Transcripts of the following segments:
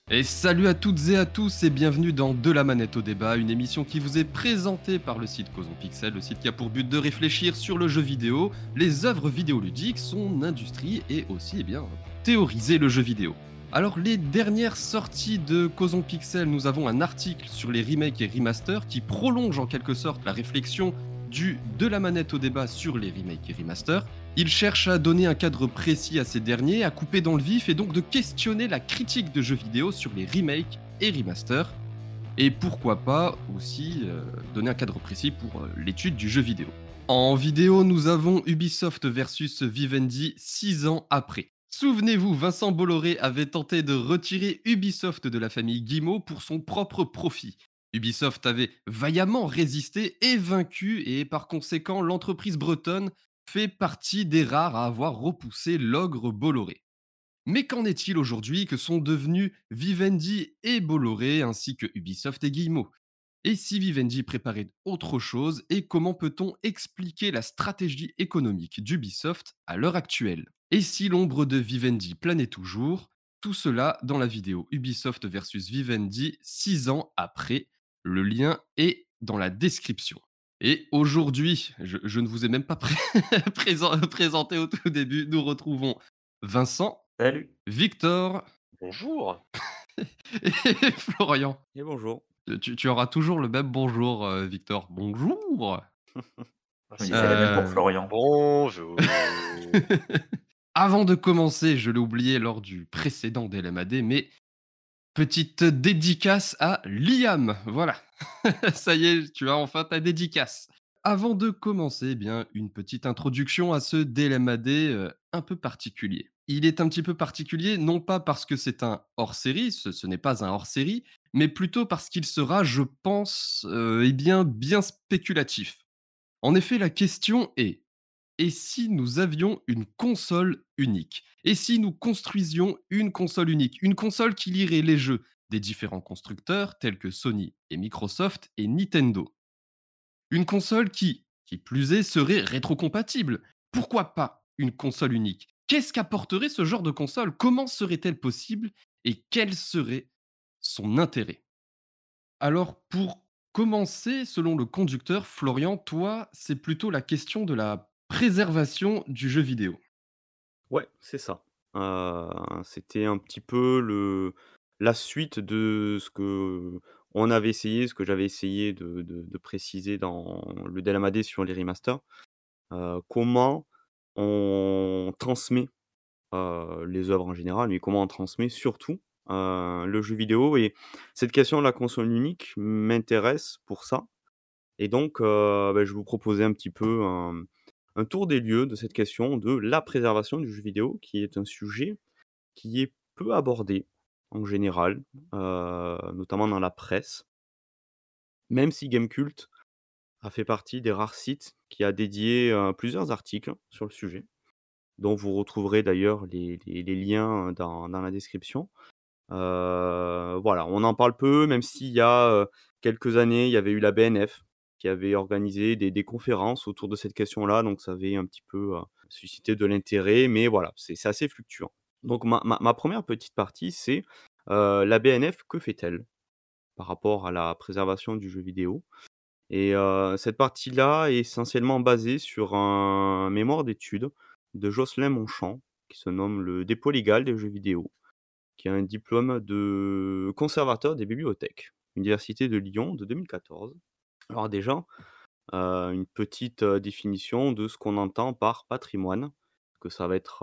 Et salut à toutes et à tous et bienvenue dans De la manette au débat, une émission qui vous est présentée par le site Causon Pixel, le site qui a pour but de réfléchir sur le jeu vidéo, les œuvres vidéoludiques, son industrie et aussi théoriser le jeu vidéo. Alors les dernières sorties de Causon Pixel, nous avons un article sur les remakes et remasters qui prolonge en quelque sorte la réflexion du De la manette au débat sur les remakes et remasters. Il cherche à donner un cadre précis à ces derniers, à couper dans le vif et donc de questionner la critique de jeux vidéo sur les remakes et remasters. Et pourquoi pas aussi donner un cadre précis pour l'étude du jeu vidéo. En vidéo, nous avons Ubisoft versus Vivendi 6 ans après. Souvenez-vous, Vincent Bolloré avait tenté de retirer Ubisoft de la famille Guillemot pour son propre profit. Ubisoft avait vaillamment résisté et vaincu, et par conséquent, l'entreprise bretonne fait partie des rares à avoir repoussé l'ogre Bolloré. Mais qu'en est-il aujourd'hui que sont devenus Vivendi et Bolloré ainsi que Ubisoft et Guillemot? Et si Vivendi préparait autre chose et comment peut-on expliquer la stratégie économique d'Ubisoft à l'heure actuelle? Et si l'ombre de Vivendi planait toujours? Tout cela dans la vidéo Ubisoft versus Vivendi 6 ans après. Le lien est dans la description. Et aujourd'hui, je ne vous ai même pas présenté au tout début, nous retrouvons Vincent, Salut Victor Bonjour. et Florian. et bonjour. Tu auras toujours le même bonjour, Victor. Bonjour. Je me Merci. disais la même pour Heu, Florian. Bonjour. Avant de commencer, je l'ai oublié lors du précédent DLMAD, mais petite dédicace à Liam. Voilà. Ça y est, tu as enfin ta dédicace. Avant de commencer, eh bien, une petite introduction à ce DLMAD un peu particulier. Il est un petit peu particulier, non pas parce que c'est un hors-série, ce n'est pas un hors-série, mais plutôt parce qu'il sera, je pense, bien spéculatif. En effet, la question est: et si nous avions une console unique? Et si nous construisions une console unique? Une console qui lirait les jeux des différents constructeurs tels que Sony et Microsoft et Nintendo. Une console qui plus est, serait rétrocompatible. Pourquoi pas une console unique? Qu'est-ce qu'apporterait ce genre de console? Comment serait-elle possible? Et quel serait son intérêt? Alors, pour commencer, selon le conducteur, Florian, toi, c'est plutôt la question de la préservation du jeu vidéo. Ouais, c'est ça. C'était un petit peu la suite de ce que on avait essayé, ce que j'avais essayé de préciser dans le Delamade sur les remasters. Comment on transmet, les œuvres en général, mais comment on transmet surtout, le jeu vidéo et cette question de la console unique m'intéresse pour ça. Et donc, je vous proposais un petit peu un tour des lieux de cette question de la préservation du jeu vidéo, qui est un sujet qui est peu abordé en général, notamment dans la presse. Même si Gamecult a fait partie des rares sites qui a dédié, plusieurs articles sur le sujet, dont vous retrouverez d'ailleurs les liens dans la description. Voilà, on en parle peu, même s'il y a, quelques années, il y avait eu la BNF qui avait organisé des conférences autour de cette question-là, donc ça avait un petit peu, suscité de l'intérêt, mais voilà, c'est assez fluctuant. Donc ma 1re petite partie, c'est, la BNF, que fait-elle par rapport à la préservation du jeu vidéo? Et cette partie-là est essentiellement basée sur un mémoire d'études de Jocelyn Monchamp, qui se nomme «Le dépôt légal des jeux vidéo», qui a un diplôme de conservateur des bibliothèques, Université de Lyon de 2014. Alors déjà, une petite, définition de ce qu'on entend par patrimoine, que ça va être,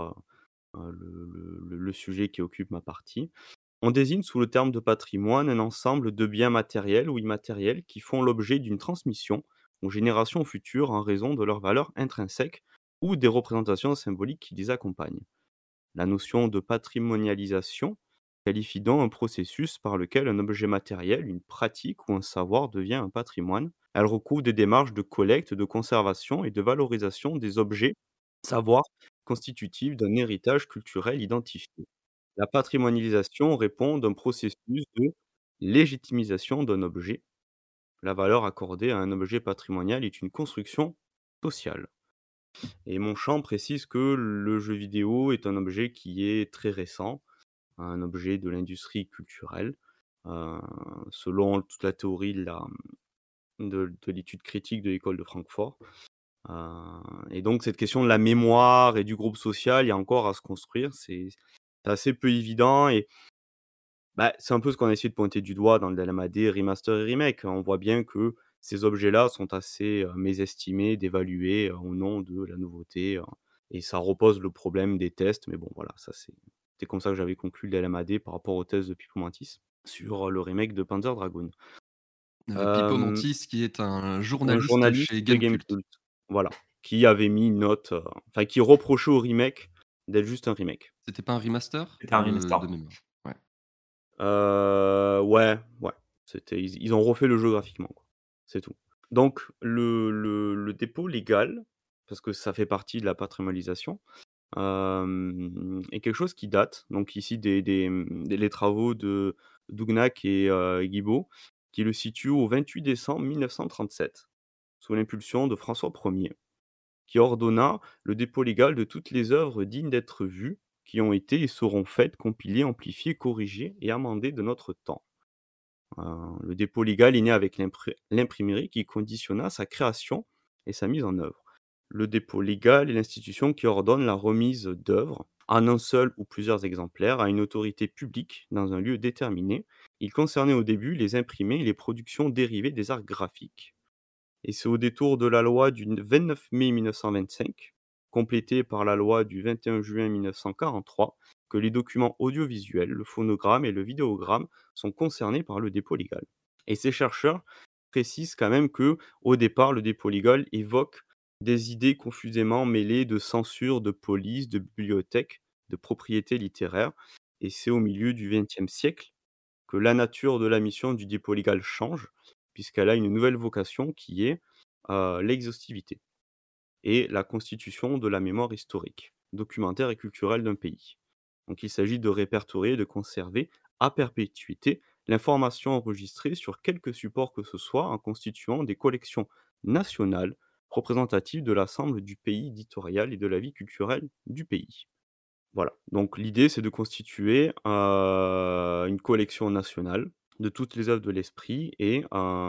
le sujet qui occupe ma partie. On désigne sous le terme de patrimoine un ensemble de biens matériels ou immatériels qui font l'objet d'une transmission aux générations futures en raison de leur valeur intrinsèque ou des représentations symboliques qui les accompagnent. La notion de patrimonialisation qualifie donc un processus par lequel un objet matériel, une pratique ou un savoir devient un patrimoine. Elle recouvre des démarches de collecte, de conservation et de valorisation des objets, savoirs constitutifs d'un héritage culturel identifié. La patrimonialisation répond d'un processus de légitimisation d'un objet. La valeur accordée à un objet patrimonial est une construction sociale. Et Monchamp précise que le jeu vidéo est un objet qui est très récent, un objet de l'industrie culturelle, heu, selon toute la théorie de l'étude critique de l'école de Francfort. Heu et donc cette question de la mémoire et du groupe social, il y a encore à se construire. C'est assez peu évident et bah, c'est un peu ce qu'on a essayé de pointer du doigt dans le LMAD Remaster et Remake. On voit bien que ces objets-là sont assez, mésestimés, dévalués, au nom de la nouveauté, et ça repose le problème des tests. Mais bon, voilà, ça c'est comme ça que j'avais conclu le LMAD par rapport aux tests de Pipo Mantis sur, le remake de Panzer Dragoon. Pippo Hem, Mantis qui est un un journaliste journaliste chez de Gamecult. Gamecult, voilà, qui avait mis une note, enfin qui reprochait au remake d'être juste un remake. C'était pas un remaster? C'était un De remaster. mémoire. Ouais. Ouais, ouais, ils ont refait le jeu graphiquement, quoi. C'est tout. Donc le dépôt légal, parce que ça fait partie de la patrimonialisation, est quelque chose qui date, donc ici les travaux de Dougnac et Guibault, qui le situent au 28 décembre 1937, sous l'impulsion de François Ier, qui ordonna le dépôt légal de toutes les œuvres dignes d'être vues, qui ont été et seront faites, compilées, amplifiées, corrigées et amendées de notre temps. Heu, le dépôt légal est né avec l'imprimerie qui conditionna sa création et sa mise en œuvre. Le dépôt légal est l'institution qui ordonne la remise d'œuvres, en un seul ou plusieurs exemplaires, à une autorité publique dans un lieu déterminé. Il concernait au début les imprimés et les productions dérivées des arts graphiques. Et c'est au détour de la loi du 29 mai 1925, complétée par la loi du 21 juin 1943, que les documents audiovisuels, le phonogramme et le vidéogramme sont concernés par le dépôt légal. Et ces chercheurs précisent quand même que, au départ, le dépôt légal évoque des idées confusément mêlées de censure, de police, de bibliothèque, de propriété littéraire. Et c'est au milieu du XXe siècle que la nature de la mission du dépôt légal change, puisqu'elle a une nouvelle vocation qui est, l'exhaustivité et la constitution de la mémoire historique, documentaire et culturelle d'un pays. Donc il s'agit de répertorier et de conserver à perpétuité l'information enregistrée sur quelque support que ce soit, en constituant des collections nationales représentatives de l'ensemble du pays éditorial et de la vie culturelle du pays. Voilà, donc l'idée, c'est de constituer, une collection nationale de toutes les œuvres de l'esprit et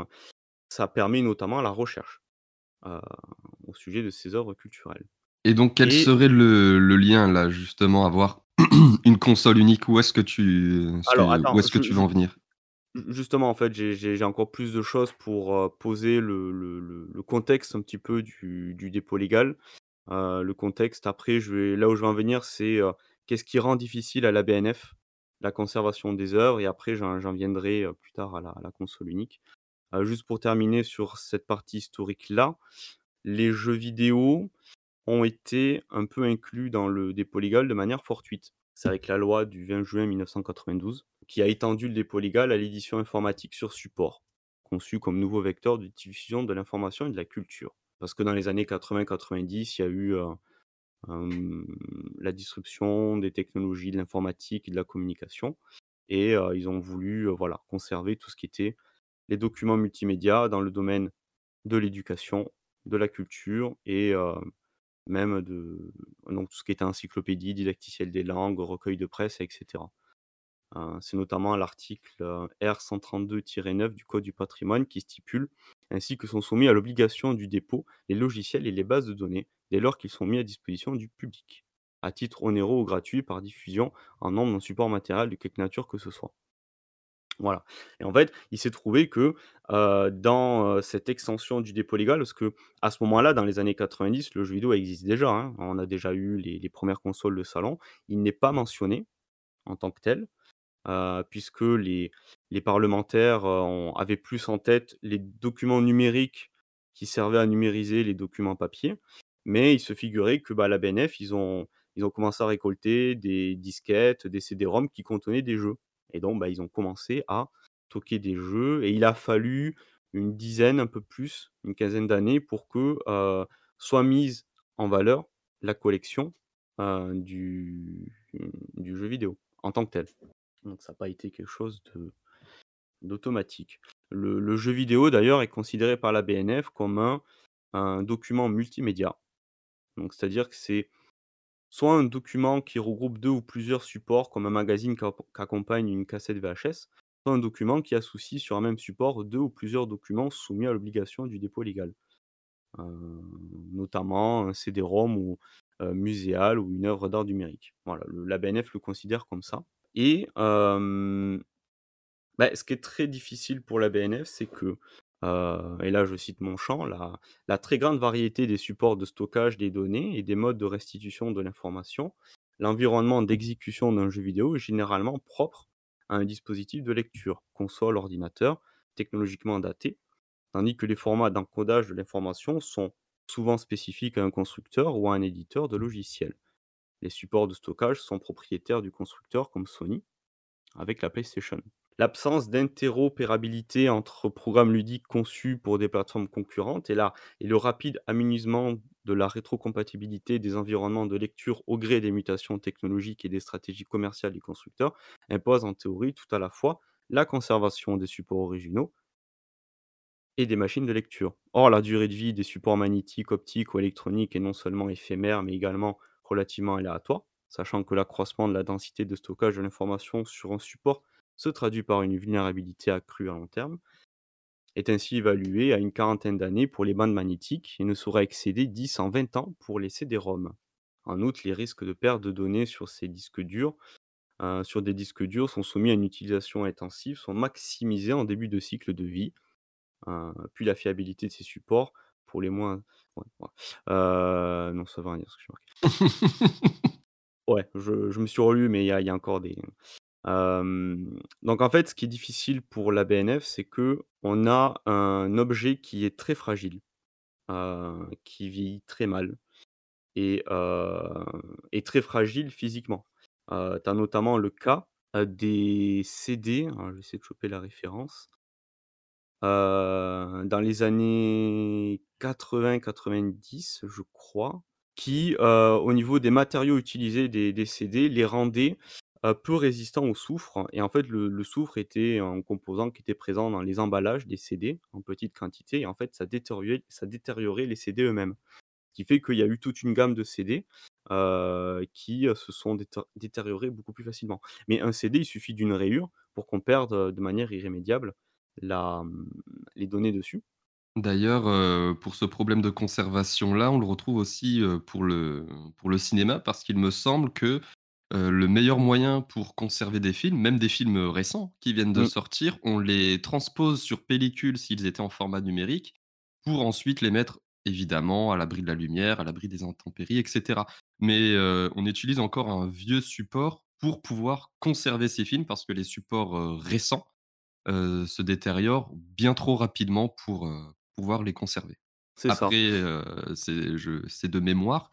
ça permet notamment la recherche, heu, au sujet de ces œuvres culturelles. Et donc quel Et serait le lien là, justement, avoir une console unique? alors attends, Où est-ce que tu veux en venir? justement, en fait, j'ai encore plus de choses pour, poser le contexte un petit peu du dépôt légal. Le contexte, après, là où je vais en venir, c'est, qu'est-ce qui rend difficile à la BNF la conservation des œuvres, et après j'en viendrai, plus tard à la console unique. Juste pour terminer sur cette partie historique-là, les jeux vidéo ont été un peu inclus dans le dépôt légal de manière fortuite. C'est avec la loi du 20 juin 1992 qui a étendu le dépôt légal à l'édition informatique sur support, conçu comme nouveau vecteur de diffusion de l'information et de la culture. Parce que dans les années 80-90, il y a eu, la disruption des technologies de l'informatique et de la communication, et ils ont voulu, voilà, conserver tout ce qui était les documents multimédia dans le domaine de l'éducation, de la culture et même donc tout ce qui était encyclopédie, didacticiel des langues, recueil de presse, et cetera. C'est notamment l'article, R 132-9 du code du patrimoine qui stipule: «Ainsi que sont soumis à l'obligation du dépôt les logiciels et les bases de données, dès lors qu'ils sont mis à disposition du public, à titre onéreux ou gratuit par diffusion en nombre d'un support matériel de quelque nature que ce soit». Voilà, et en fait, il s'est trouvé que, dans, cette extension du dépôt légal, parce que à ce moment-là, dans les années 90, le jeu vidéo existe déjà, hein. On a déjà eu les 1res consoles de salon. Il n'est pas mentionné en tant que tel, puisque les parlementaires, avaient plus en tête les documents numériques qui servaient à numériser les documents papier. Mais il se figurait que, bah, la BNF, ils ont commencé à récolter des disquettes, des CD-ROM qui contenaient des jeux, et donc bah, ils ont commencé à stocker des jeux, et il a fallu une dizaine, un peu plus, une quinzaine d'années pour que, soit mise en valeur la collection, du jeu vidéo en tant que tel. Donc ça n'a pas été quelque chose d'automatique. Le jeu vidéo d'ailleurs est considéré par la BNF comme un document multimédia. Donc c'est-à-dire que c'est soit un document qui regroupe 2 ou plusieurs supports comme un magazine qu'accompagne une cassette VHS, soit un document qui associe sur un même support 2 ou plusieurs documents soumis à l'obligation du dépôt légal. Notamment un CD-ROM ou muséal ou une œuvre d'art numérique. Voilà, la BNF le considère comme ça et ce qui est très difficile pour la BNF, c'est que, et là je cite mon champ, la très grande variété des supports de stockage des données et des modes de restitution de l'information, l'environnement d'exécution d'un jeu vidéo est généralement propre à un dispositif de lecture, console, ordinateur, technologiquement daté, tandis que les formats d'encodage de l'information sont souvent spécifiques à un constructeur ou à un éditeur de logiciels. Les supports de stockage sont propriétaires du constructeur comme Sony avec la PlayStation. L'absence d'interopérabilité entre programmes ludiques conçus pour des plateformes concurrentes et le rapide amenuisement de la rétrocompatibilité des environnements de lecture au gré des mutations technologiques et des stratégies commerciales des constructeurs impose en théorie tout à la fois la conservation des supports originaux et des machines de lecture. Or, la durée de vie des supports magnétiques, optiques ou électroniques est non seulement éphémère, mais également relativement aléatoire, sachant que l'accroissement de la densité de stockage de l'information sur un support se traduit par une vulnérabilité accrue à long terme, est ainsi évalué à une quarantaine d'années pour les bandes magnétiques et ne saurait excéder 10 en 20 ans pour les CD-ROM. En outre, les risques de perte de données sur des disques durs sont soumis à une utilisation intensive, sont maximisés en début de cycle de vie, puis la fiabilité de ces supports pour les moins ouais, ouais. Non, ça veut rien dire ce que j'ai marqué. Ouais, je me suis relu, mais il y a encore des donc en fait, ce qui est difficile pour la BNF, c'est que on a un objet qui est très fragile, qui vieillit très mal et très fragile physiquement. Tu as notamment le cas, des CD, alors je vais essayer de choper la référence. Dans les années 80-90, je crois, qui, au niveau des matériaux utilisés des CD, les rendaient, peu résistants au soufre et en fait, le soufre était un composant qui était présent dans les emballages des CD en petite quantité et en fait, ça détériorait les CD eux-mêmes. Ce qui fait qu'il y a eu toute une gamme de CD, qui, se sont détériorés beaucoup plus facilement. Mais un CD, il suffit d'une rayure pour qu'on perde, de manière irrémédiable la, mmh, les données dessus. D'ailleurs, pour ce problème de conservation-là, on le retrouve aussi, pour le cinéma parce qu'il me semble que, le meilleur moyen pour conserver des films, même des films, récents qui viennent de Mmh, sortir, on les transpose sur pellicule s'ils étaient en format numérique, pour ensuite les mettre évidemment à l'abri de la lumière, à l'abri des intempéries et cetera. Mais, on utilise encore un vieux support pour pouvoir conserver ces films parce que les supports, récents, se détériorent bien trop rapidement pour, pouvoir les conserver. c'est ça. Après, c'est de mémoire.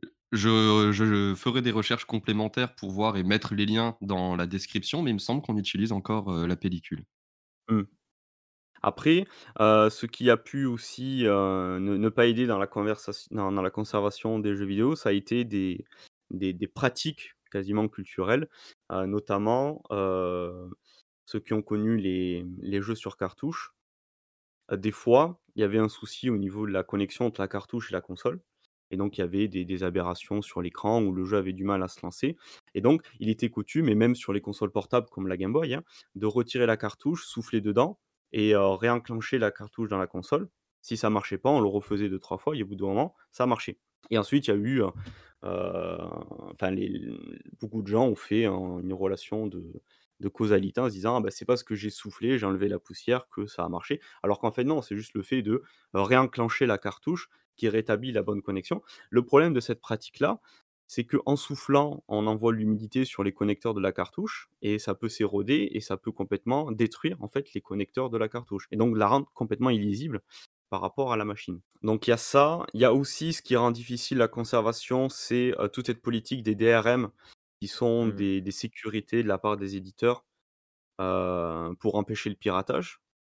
Je ferai des recherches complémentaires pour voir et mettre les liens dans la description, mais il me semble qu'on utilise encore, la pellicule. Mmh. Après, ce qui a pu aussi, ne pas aider dans la conservation des jeux vidéo, ça a été des pratiques quasiment culturelles, notamment, ceux qui ont connu les jeux sur cartouche. Des fois, il y avait un souci au niveau de la connexion entre la cartouche et la console et donc il y avait des aberrations sur l'écran où le jeu avait du mal à se lancer et donc il était coutume et même sur les consoles portables comme la Game Boy, hein, de retirer la cartouche, souffler dedans et réenclencher la cartouche dans la console. Si ça marchait pas, on le refaisait 2-3 fois et au bout d'un moment, ça marchait et ensuite il y a eu, enfin beaucoup de gens ont fait une relation de causalité en se disant: «Ah bah, c'est parce que j'ai soufflé, j'ai enlevé la poussière que ça a marché». Alors qu'en fait non, c'est juste le fait de, réenclencher la cartouche qui rétablit la bonne connexion. Le problème de cette pratique-là, c'est qu'en soufflant, on envoie l'humidité sur les connecteurs de la cartouche et ça peut s'éroder et ça peut complètement détruire, en fait, les connecteurs de la cartouche et donc la rendre complètement illisible par rapport à la machine. Donc il y a ça, il y a aussi ce qui rend difficile la conservation, c'est, toute cette politique des DRM qui sont Mmh. des sécurités de la part des éditeurs, pour empêcher le piratage.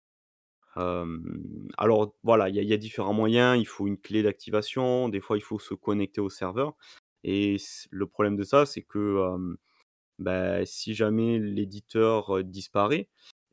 Alors voilà, il y a différents moyens, il faut une clé d'activation, des fois il faut se connecter au serveur et le problème de ça, c'est que, si jamais l'éditeur, disparaît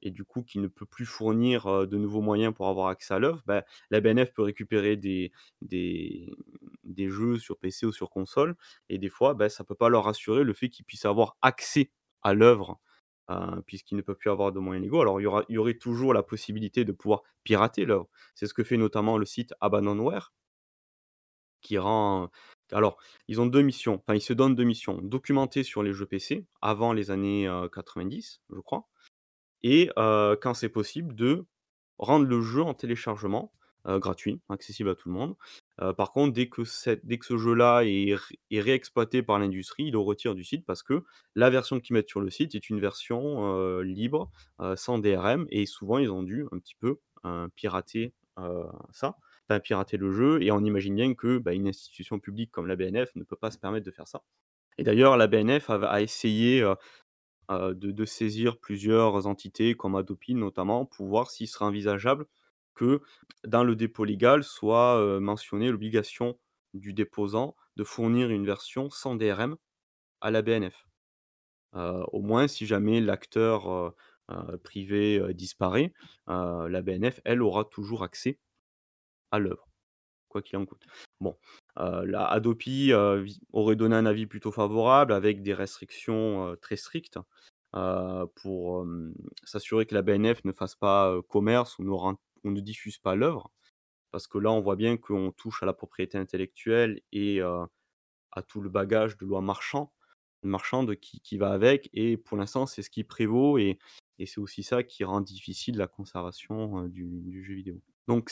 et du coup qui ne peut plus fournir, de nouveaux moyens pour avoir accès à l'œuvre, bah, la BNF peut récupérer des des jeux sur PC ou sur console et des fois, bah, ça peut pas leur assurer le fait qu'ils puissent avoir accès à l'œuvre, puisqu'ils ne peuvent plus avoir de moyens légaux. Alors il y aurait toujours la possibilité de pouvoir pirater l'œuvre. C'est ce que fait notamment le site Abandonware qui rend alors ils ont 2 missions, enfin ils se donnent 2 missions: documenter sur les jeux PC avant les années, 90, je crois et quand c'est possible, de rendre le jeu en téléchargement, gratuit, accessible à tout le monde. Par contre, dès que ce jeu-là est réexploité par l'industrie, ils le retirent du site parce que la version qu'ils mettent sur le site est une version, libre, sans DRM et souvent ils ont dû un petit peu, pirater, ça, enfin pirater le jeu et on imagine bien que, bah, une institution publique comme la BNF ne peut pas se permettre de faire ça. Et d'ailleurs la BNF a essayé, de saisir plusieurs entités comme Adopi notamment, pour voir s'il serait envisageable que dans le dépôt légal soit, mentionnée l'obligation du déposant de fournir une version sans DRM à la BNF. Au moins si jamais l'acteur, privé, disparaît, la BNF, elle, aura toujours accès à l'œuvre, quoi qu'il en coûte. Bon, la Adopi, aurait donné un avis plutôt favorable avec des restrictions, très strictes, pour, s'assurer que la BNF ne fasse pas, commerce ou ne diffuse pas l'œuvre. Parce que là, on voit bien qu'on touche à la propriété intellectuelle et à tout le bagage de loi marchande qui va avec et pour l'instant, c'est ce qui prévaut et c'est aussi ça qui rend difficile la conservation, du jeu vidéo. Donc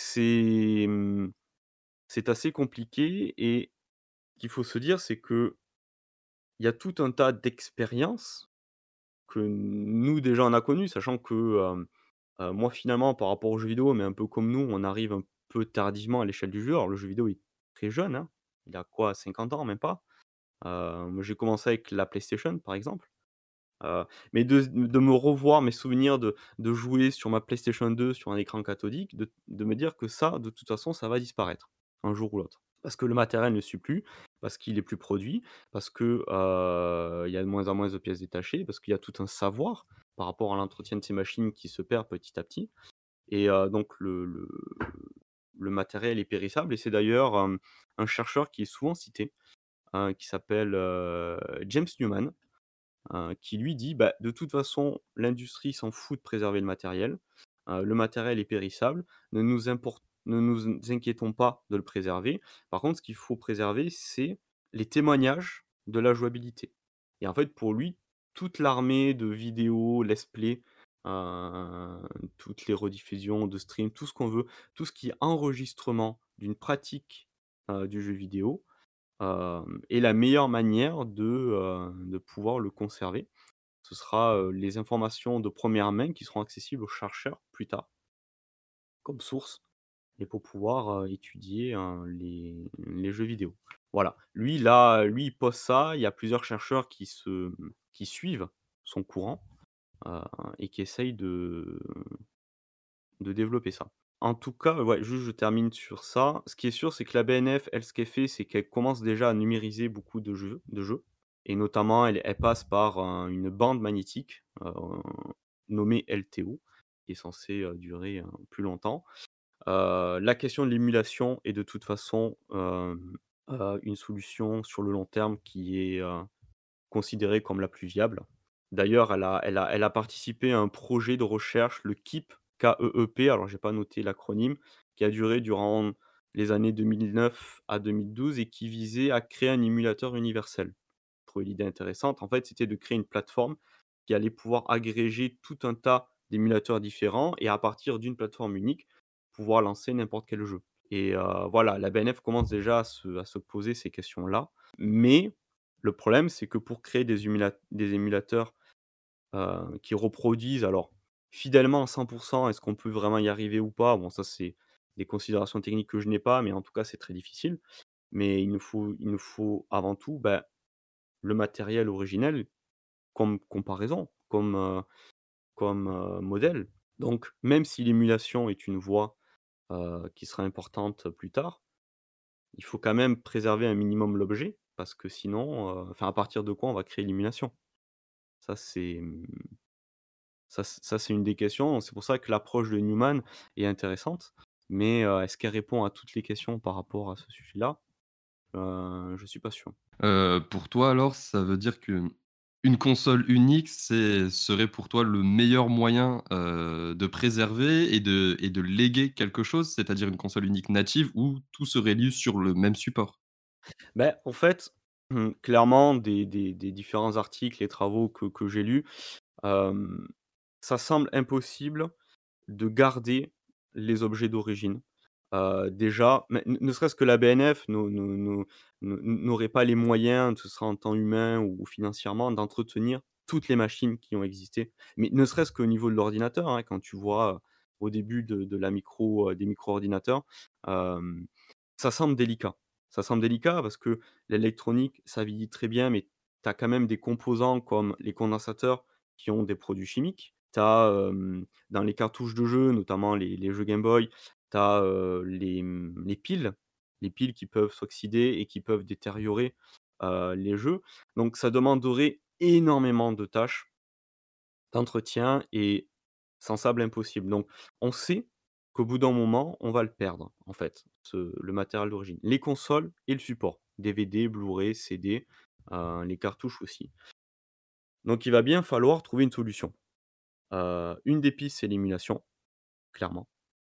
c'est assez compliqué et ce qu'il faut se dire, c'est qu'il y a tout un tas d'expériences que nous déjà on a connues, sachant que, moi finalement par rapport aux jeux vidéo, mais un peu comme nous, on arrive un peu tardivement à l'échelle du jeu. Alors le jeu vidéo est très jeune, hein, il a quoi 50 ans, même pas? Moi j'ai commencé avec la PlayStation par exemple, mais de me revoir mes souvenirs de jouer sur ma PlayStation 2 sur un écran cathodique, de me dire que ça, de toute façon, ça va disparaître, un jour ou l'autre. Parce que le matériel ne suit plus, parce qu'il est plus produit, parce que, il y a de moins en moins de pièces détachées, parce qu'il y a tout un savoir par rapport à l'entretien de ces machines qui se perd petit à petit et donc le matériel est périssable et c'est d'ailleurs, un chercheur qui est souvent cité, qui s'appelle, James Newman, qui lui dit: «Bah, de toute façon, l'industrie s'en fout de préserver le matériel est périssable, ne nous inquiétons pas de le préserver. Par contre, ce qu'il faut préserver, c'est les témoignages de la jouabilité» et en fait, pour lui, toute l'armée de vidéos, let's play, toutes les rediffusions de stream, tout ce qu'on veut, tout ce qui est enregistrement d'une pratique, du jeu vidéo, est la meilleure manière de pouvoir le conserver. Ce sera, les informations de première main qui seront accessibles aux chercheurs plus tard, comme source et pour pouvoir, étudier, les jeux vidéo. Voilà. Lui, il pose ça, il y a plusieurs chercheurs qui suivent son courant, heu et qui essayent de développer ça. En tout cas, ouais, juste je termine sur ça. Ce qui est sûr, c'est que la BNF, elle, ce qu'elle fait, c'est qu'elle commence déjà à numériser beaucoup de jeux et notamment elle passe par une bande magnétique, nommée LTO, qui est censée, durer, plus longtemps. La question de l'émulation est de toute façon, une solution sur le long terme qui est, considérée comme la plus viable. D'ailleurs, elle a participé à un projet de recherche, le KEEP, K-E-E-P, alors j'ai pas noté l'acronyme, qui a duré durant les années 2009 à 2012 et qui visait à créer un émulateur universel. J'ai trouvé l'idée intéressante. En fait, c'était de créer une plateforme qui allait pouvoir agréger tout un tas d'émulateurs différents et à partir d'une plateforme unique, pouvoir lancer n'importe quel jeu. Et voilà, la BNF commence déjà à se poser ces questions-là. Mais le problème, c'est que pour créer des émulateurs, qui reproduisent alors fidèlement à 100, est-ce qu'on peut vraiment y arriver ou pas? Bon, ça, c'est des considérations techniques que je n'ai pas, mais en tout cas, c'est très difficile. Mais il nous faut avant tout, bah, le matériel originel comme comparaison, comme modèle. Donc même si l'émulation est une voie, qui sera importante plus tard, il faut quand même préserver un minimum l'objet parce que sinon, enfin à partir de quoi on va créer l'émulation? Ça Ça, c'est une des questions. C'est pour ça que l'approche de Newman est intéressante, mais est-ce qu'elle répond à toutes les questions par rapport à ce sujet-là? Je suis pas sûr. Pour toi alors, ça veut dire que une console unique, serait pour toi le meilleur moyen, de préserver et de léguer quelque chose? C'est-à-dire une console unique native où tout se réalise sur le même support? Ben en fait, clairement des différents articles et travaux que j'ai lus, hem, ça semble impossible de garder les objets d'origine. Déjà, mais ne serait-ce que la BNF n'aurait pas les moyens, ce sera en temps humain ou financièrement, d'entretenir toutes les machines qui ont existé. Mais ne serait-ce qu'au niveau de l'ordinateur, hein, quand tu vois, au début de la des micro-ordinateurs, hem, ça semble délicat. Ça semble délicat parce que l'électronique, ça vieillit très bien, mais tu as quand même des composants comme les condensateurs qui ont des produits chimiques. Tu as, dans les cartouches de jeux, notamment les jeux Game Boy, tu as, les piles qui peuvent s'oxyder et qui peuvent détériorer, les jeux. Donc ça demanderait énormément de tâches, d'entretien et sans sable impossible. Donc on sait qu'au bout d'un moment, on va le perdre, en fait, le matériel d'origine. Les consoles et le support, DVD, Blu-ray, CD, les cartouches aussi. Donc il va bien falloir trouver une solution. Une des pistes, c'est l'émulation, clairement.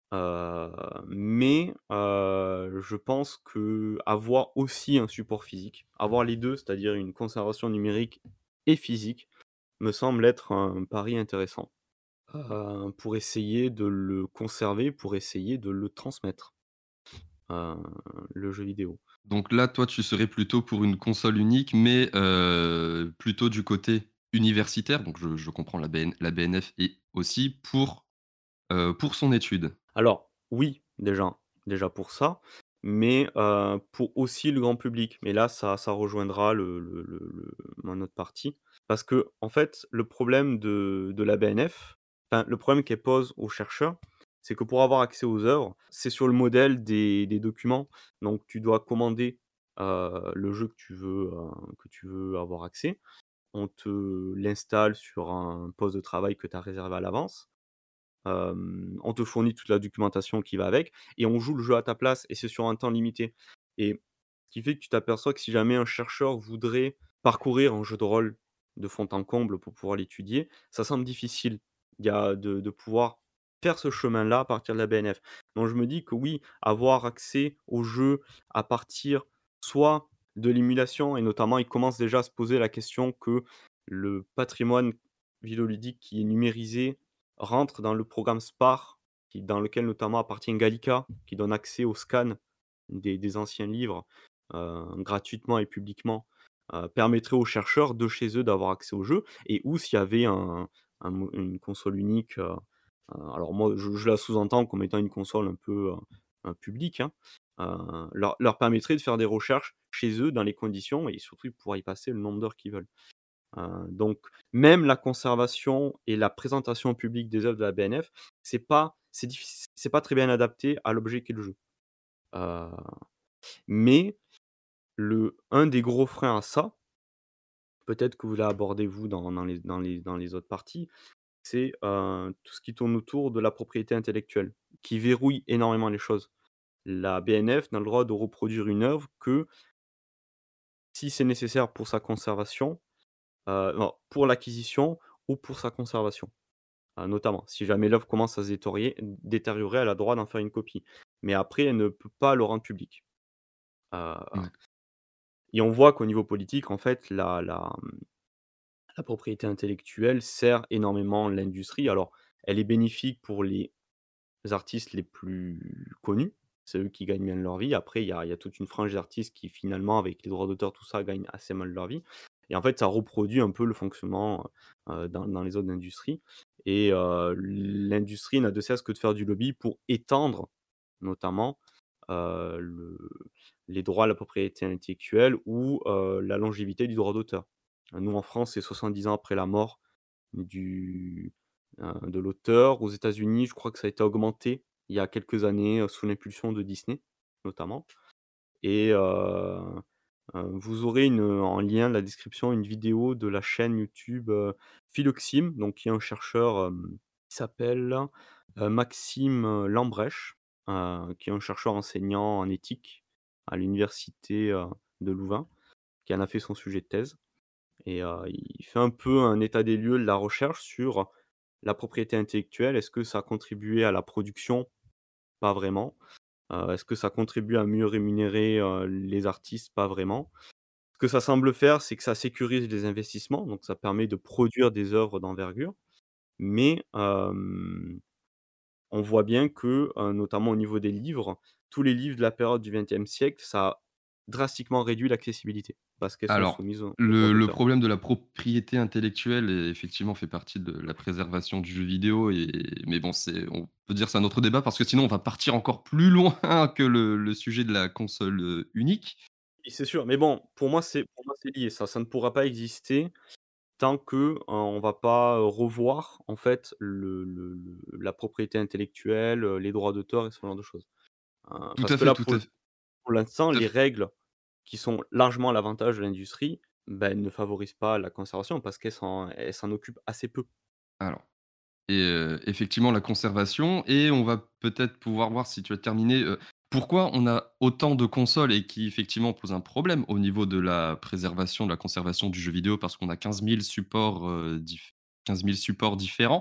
Je pense qu'avoir aussi un support physique, avoir les 2, c'est-à-dire une conservation numérique et physique, me semble être un pari intéressant, pour essayer de le conserver, pour essayer de le transmettre, heu, le jeu vidéo. Donc là, toi, tu serais plutôt pour une console unique, mais plutôt du côté universitaire, donc je comprends la BNF et aussi pour son étude. Alors oui, déjà pour ça, mais pour aussi le grand public. Mais là, ça rejoindra le mon autre partie. Parce que en fait, le problème de la BNF, enfin, le problème qu'elle pose aux chercheurs, c'est que pour avoir accès aux œuvres, c'est sur le modèle des documents. Donc tu dois commander, le jeu que tu veux avoir accès. On te l'installe sur un poste de travail que tu as réservé à l'avance. On te fournit toute la documentation qui va avec et on joue le jeu à ta place et c'est sur un temps limité et ce qui fait que tu t'aperçois que si jamais un chercheur voudrait parcourir un jeu de rôle de fond en comble pour pouvoir l'étudier, ça semble difficile. Il y a de pouvoir faire ce chemin-là à partir de la BNF. Donc je me dis que oui, avoir accès au jeu à partir soit de l'émulation et notamment il commence déjà à se poser la question que le patrimoine vidéoludique qui est numérisé rentre dans le programme SPAR, dans lequel notamment appartient Gallica, qui donne accès au scan des anciens livres, gratuitement et publiquement, permettrait aux chercheurs de chez eux d'avoir accès au jeu et ou s'il y avait une console unique, alors moi je la sous-entends comme étant une console un peu, publique, hein, leur permettrait de faire des recherches chez eux dans les conditions et surtout ils pourraient y passer le nombre d'heures qu'ils veulent. Donc même la conservation et la présentation au public des œuvres de la BNF, c'est pas très bien adapté à l'objet qu'est le jeu. Heu, mais un des gros freins à ça, peut-être que vous l'abordez vous dans les autres parties, c'est, tout ce qui tourne autour de la propriété intellectuelle, qui verrouille énormément les choses. La BNF n'a le droit de reproduire une œuvre que si c'est nécessaire pour sa conservation, non, pour l'acquisition ou pour sa conservation. Notamment, si jamais l'œuvre commence à se détériorer, elle a le droit d'en faire une copie. Mais après, elle ne peut pas le rendre public. Heu et on voit qu'au niveau politique, en fait, la propriété intellectuelle sert énormément l'industrie. Alors, elle est bénéfique pour les artistes les plus connus, c'est eux qui gagnent bien leur vie. Après, il y a toute une frange d'artistes qui, finalement, avec les droits d'auteur, tout ça, gagnent assez mal leur vie et en fait, ça reproduit un peu le fonctionnement, dans les autres industries et l'industrie n'a de cesse que de faire du lobby pour étendre, notamment, le les droits à la propriété intellectuelle ou la longévité du droit d'auteur. Nous, en France, c'est 70 ans après la mort du de l'auteur. Aux États-Unis, je crois que ça a été augmenté il y a quelques années, sous l'impulsion de Disney, notamment et Vous aurez en lien de la description, une vidéo de la chaîne YouTube, Philoxime, donc qui est un chercheur, qui s'appelle, Maxime, Lambrèche, qui est un chercheur enseignant en éthique à l'université, de Louvain, qui en a fait son sujet de thèse et il fait un peu un état des lieux de la recherche sur la propriété intellectuelle. Est-ce que ça a contribué à la production? Pas vraiment. Est-ce que ça contribue à mieux rémunérer, les artistes? Pas vraiment. Ce que ça semble faire, c'est que ça sécurise les investissements, donc ça permet de produire des œuvres d'envergure. Mais, on voit bien que, notamment au niveau des livres, tous les livres de la période du XXe siècle, ça a drastiquement réduit l'accessibilité parce qu'elles sont Alors, soumises aux droits le d'auteur. problème de la propriété intellectuelle, effectivement, fait partie de la préservation du jeu vidéo mais bon, on peut dire c'est un autre débat parce que sinon on va partir encore plus loin que le sujet de la console, unique. Oui, c'est sûr, mais bon, pour moi c'est lié ça. Ça ne pourra pas exister tant que, on va pas, revoir en fait la propriété intellectuelle, les droits d'auteur et ce genre de choses. Tout Parce à que fait, là, tout à fait, pour l'instant, tout à les fait. règles qui sont largement à l'avantage de l'industrie, ben elles ne favorisent pas la conservation parce qu'elles s'en occupent assez peu. Alors effectivement, la conservation et on va peut-être pouvoir voir si tu as terminé, pourquoi on a autant de consoles et qui effectivement pose un problème au niveau de la préservation, de la conservation du jeu vidéo parce qu'on a 15 000 supports, 15 000 supports différents.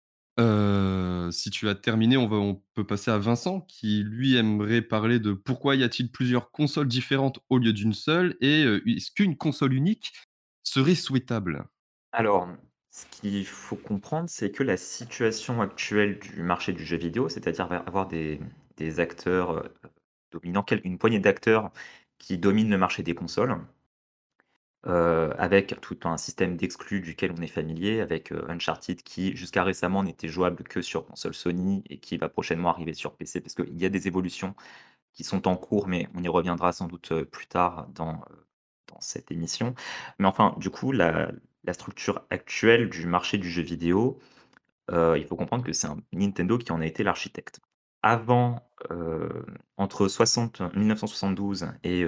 Si tu as terminé, on peut passer à Vincent qui lui aimerait parler de pourquoi y a-t-il plusieurs consoles différentes au lieu d'une seule et est-ce qu'une console unique serait souhaitable? Alors, ce qu'il faut comprendre, c'est que la situation actuelle du marché du jeu vidéo, c'est-à-dire avoir des acteurs, dominants, une poignée d'acteurs qui dominent le marché des consoles, avec tout un système d'exclus duquel on est familier, avec, Uncharted qui, jusqu'à récemment, n'était jouable que sur console Sony et qui va prochainement arriver sur PC parce qu'il y a des évolutions qui sont en cours, mais on y reviendra sans doute, plus tard dans cette émission. Mais enfin, du coup, la structure actuelle du marché du jeu vidéo, il faut comprendre que c'est un Nintendo qui en a été l'architecte. Avant, entre 1972 et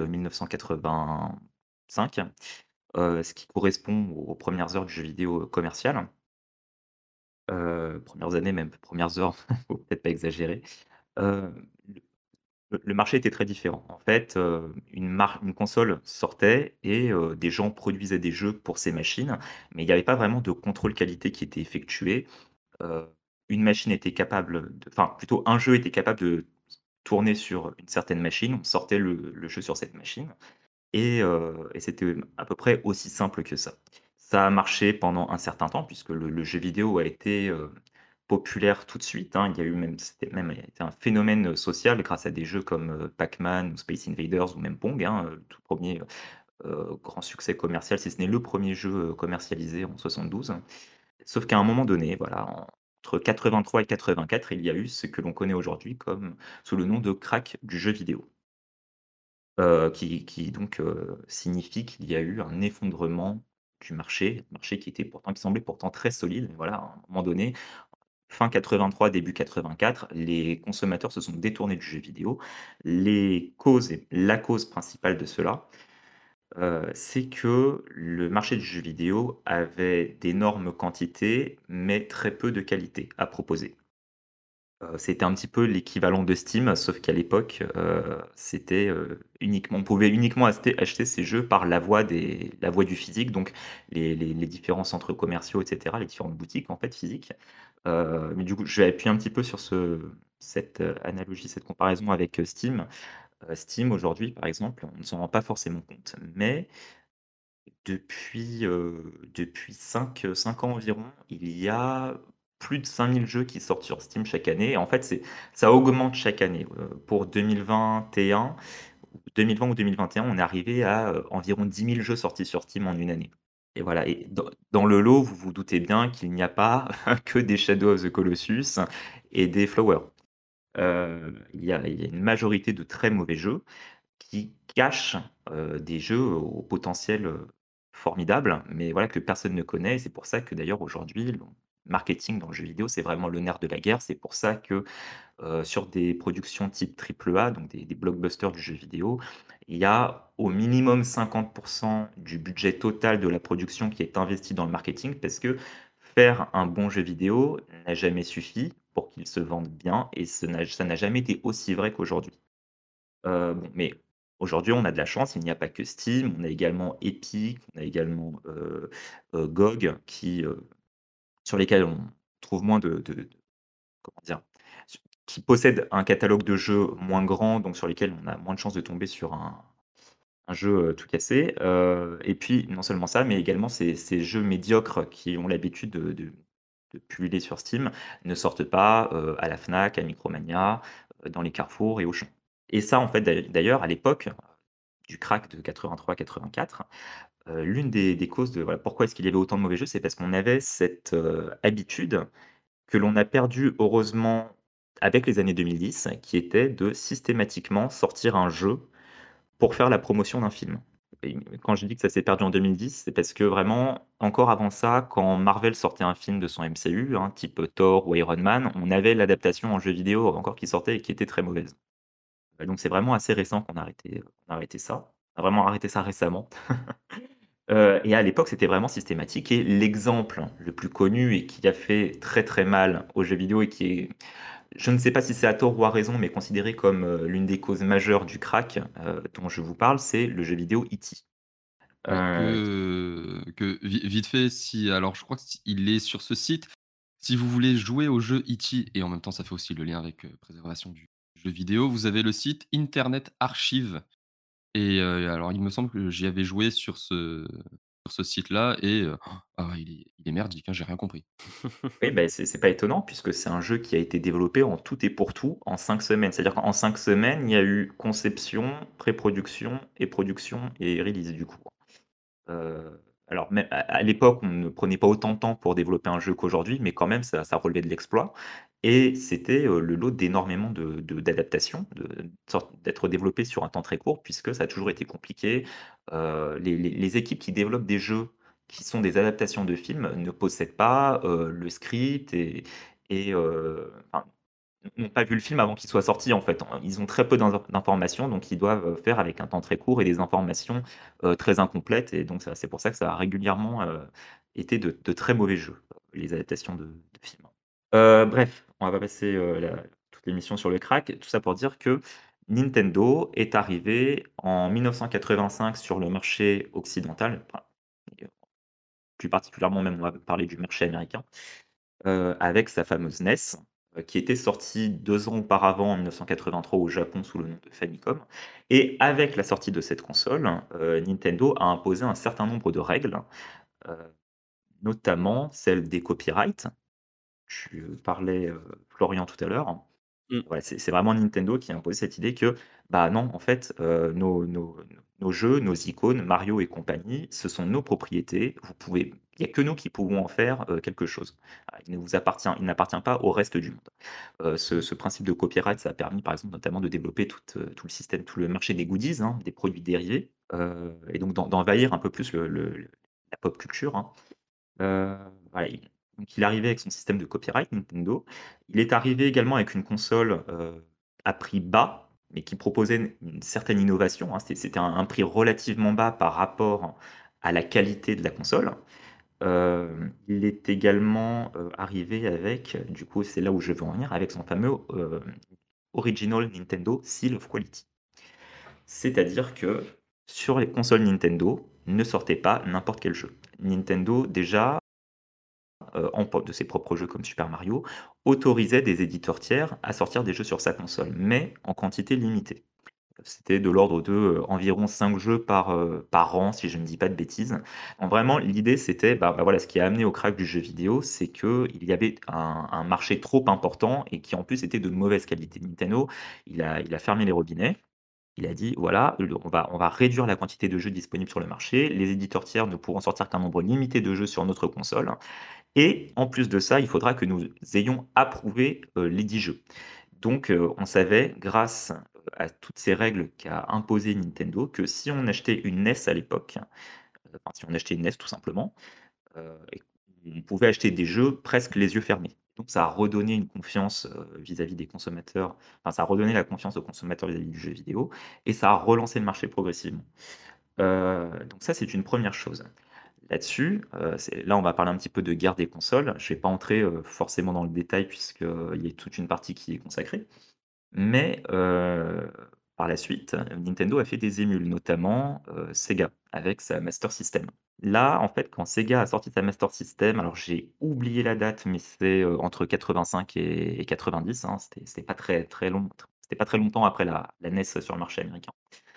1985, ce qui correspond aux premières heures du jeu vidéo commercial, premières années même, premières heures, faut peut-être pas exagérer, heu, le marché était très différent. En fait, une console sortait et des gens produisaient des jeux pour ces machines, mais il n'y avait pas vraiment de contrôle qualité qui était effectué. Heu, une machine était capable de enfin, plutôt un jeu était capable de tourner sur une certaine machine, on sortait le jeu sur cette machine et c'était à peu près aussi simple que ça. Ça a marché pendant un certain temps puisque le jeu vidéo a été, populaire tout de suite, hein. Il y a eu même c'était même été un phénomène social grâce à des jeux comme, Pac-Man ou Space Invaders ou même Pong, hein, le tout 1er, grand succès commercial, si ce n'est le premier jeu, commercialisé en 72. Sauf qu'à un moment donné, voilà, entre 83 et 84, il y a eu ce que l'on connaît aujourd'hui comme sous le nom de crack du jeu vidéo. Qui donc, signifie qu'il y a eu un effondrement du marché qui semblait pourtant très solide. Et voilà, à un moment donné, fin 83, début 84, les consommateurs se sont détournés du jeu vidéo. Les causes et la cause principale de cela, c'est que le marché du jeu vidéo avait d'énormes quantités, mais très peu de qualité à proposer. C'était un petit peu l'équivalent de Steam, sauf qu'à l'époque, c'était, uniquement on pouvait uniquement acheter ces jeux par la voie du physique, donc les différents centres commerciaux et cetera, les différentes boutiques en fait physiques. Mais du coup, je vais appuyer un petit peu sur cette, analogie, cette comparaison avec, Steam. Steam aujourd'hui, par exemple, on ne s'en rend pas forcément compte, mais depuis 5 ans environ, il y a plus de 5 000 jeux qui sortent sur Steam chaque année et en fait, c'est ça augmente chaque année. Pour 2020 ou 2021, on est arrivé à, environ 10 000 jeux sortis sur Steam en une année et voilà et dans le lot, vous vous doutez bien qu'il n'y a pas que des Shadow of the Colossus et des Flower. Il y a une majorité de très mauvais jeux qui cachent, des jeux au potentiel, formidable, mais voilà, que personne ne connaît et c'est pour ça que d'ailleurs aujourd'hui, le marketing dans le jeu vidéo, c'est vraiment le nerf de la guerre. C'est pour ça que, sur des productions type triple A, donc des blockbusters du jeu vidéo, il y a au minimum 50 du budget total de la production qui est investi dans le marketing parce que faire un bon jeu vidéo n'a jamais suffi pour qu'il se vende bien et ça n'a jamais été aussi vrai qu'aujourd'hui. Bon, mais aujourd'hui, on a de la chance, il n'y a pas que Steam, on a également Epic, on a également, GOG sur lesquels on trouve moins de comment dire? Qui possèdent un catalogue de jeux moins grand, donc sur lesquels on a moins de chances de tomber sur un jeu, tout cassé, et puis non seulement ça, mais également ces jeux médiocres qui ont l'habitude de pulluler sur Steam ne sortent pas, à la Fnac, à Micromania, dans les carrefours et Auchan. Et ça, en fait, d'ailleurs, à l'époque du crack de 83-84, l'une des causes de voilà, pourquoi est-ce qu'il y avait autant de mauvais jeux, c'est parce qu'on avait cette, habitude que l'on a perdue heureusement avec les années 2010, qui était de systématiquement sortir un jeu pour faire la promotion d'un film. Et quand je dis que ça s'est perdu en 2010, c'est parce que vraiment, encore avant ça, quand Marvel sortait un film de son MCU, hein, type Thor ou Iron Man, on avait l'adaptation en jeu vidéo encore qui sortait et qui était très mauvaise. Donc c'est vraiment assez récent qu'on a arrêté ça. On a vraiment arrêté ça récemment. Et à l'époque, c'était vraiment systématique et l'exemple le plus connu et qui a fait très, très mal aux jeux vidéo et qui est je ne sais pas si c'est à tort ou à raison, mais considéré comme, l'une des causes majeures du crack, dont je vous parle, c'est le jeu vidéo E.T. Ouais, Qui vite fait, si alors je crois qu'il est sur ce site. Si vous voulez jouer au jeu E.T. et en même temps ça fait aussi le lien avec, préservation du jeu vidéo, vous avez le site Internet Archive et alors il me semble que j'y avais joué sur ce site-là et il est merdique, hein, j'ai rien compris. oui, bah, c'est pas étonnant puisque c'est un jeu qui a été développé en tout et pour tout en 5 semaines. C'est-à-dire qu'en 5 semaines, il y a eu conception, pré-production et production et release du coup. Heu, alors même à l'époque, on ne prenait pas autant de temps pour développer un jeu qu'aujourd'hui, mais quand même ça relevait de l'exploit et c'était, le lot d'énormément d'adaptations, d'être développé sur un temps très court puisque ça a toujours été compliqué. Les équipes qui développent des jeux qui sont des adaptations de films ne possèdent pas, le script enfin n'ont pas vu le film avant qu'il soit sorti, en fait. Ils ont très peu d'informations, donc ils doivent, faire avec un temps très court et des informations, très incomplètes et donc c'est pour ça que ça a régulièrement, été de très mauvais jeux, les adaptations de films. Bref, on va pas passer, la toute l'émission sur le crack. Tout ça pour dire que Nintendo est arrivé en 1985 sur le marché occidental, enfin et plus particulièrement même, on va parler du marché américain. Avec sa fameuse NES, qui était sortie 2 ans auparavant en 1983 au Japon sous le nom de Famicom et avec la sortie de cette console, Nintendo a imposé un certain nombre de règles, heu, notamment celle des copyrights. Tu parlais, Florian tout à l'heure. Mmh. Ouais, c'est vraiment Nintendo qui a imposé cette idée que, bah, non, en fait, nos jeux, nos icônes, Mario et compagnie, ce sont nos propriétés. Il y a que nous qui pouvons en faire, quelque chose. Il n'appartient pas au reste du monde. Ce principe de copyright, ça a permis, par exemple, notamment de développer tout le système, tout le marché des goodies, hein, des produits dérivés, et donc d'envahir un peu plus la pop culture, hein. Voilà, il est arrivé avec son système de copyright Nintendo. Il est arrivé également avec une console, à prix bas, mais qui proposait une certaine innovation, hein. C'était un prix relativement bas par rapport à la qualité de la console. Il est également, arrivé avec, du coup, c'est là où je veux en venir, avec son fameux, Original Nintendo Seal of Quality. C'est-à-dire que sur les consoles Nintendo, ne sortait pas n'importe quel jeu. Nintendo déjà de ses propres jeux comme Super Mario, autorisait des éditeurs tiers à sortir des jeux sur sa console, mais en quantité limitée. C'était de l'ordre de, environ 5 jeux par an, si je ne dis pas de bêtises. Donc vraiment, l'idée, c'était, voilà, ce qui a amené au crack du jeu vidéo, c'est qu'il y avait un marché trop important et qui, en plus, était de mauvaise qualité. Nintendo, il a fermé les robinets. Il a dit: «Voilà, on va réduire la quantité de jeux disponibles sur le marché. Les éditeurs tiers ne pourront sortir qu'un nombre limité de jeux sur notre console. Et en plus de ça, il faudra que nous ayons approuvé, lesdits jeux». Donc, on savait grâce, à toutes ces règles qu'a imposées Nintendo que si on achetait une NES à l'époque, enfin si on achetait une NES tout simplement, et on pouvait acheter des jeux presque les yeux fermés. Donc ça a redonné une confiance, vis-à-vis des consommateurs, enfin ça a redonné la confiance aux consommateurs vis-à-vis du jeu vidéo et ça a relancé le marché progressivement. Donc ça, c'est une première chose. Là-dessus, c'est là, on va parler un petit peu de guerre des consoles. Je vais pas entrer, forcément dans le détail puisqu'il y a toute une partie qui est consacrée. Mais, par la suite, Nintendo a fait des émules, notamment, Sega avec sa Master System. Là, en fait, quand Sega a sorti sa Master System, alors j'ai oublié la date, mais c'est, entre 85 et 90, hein, c'était pas très, très long, c'était pas très longtemps après la NES sur le marché américain.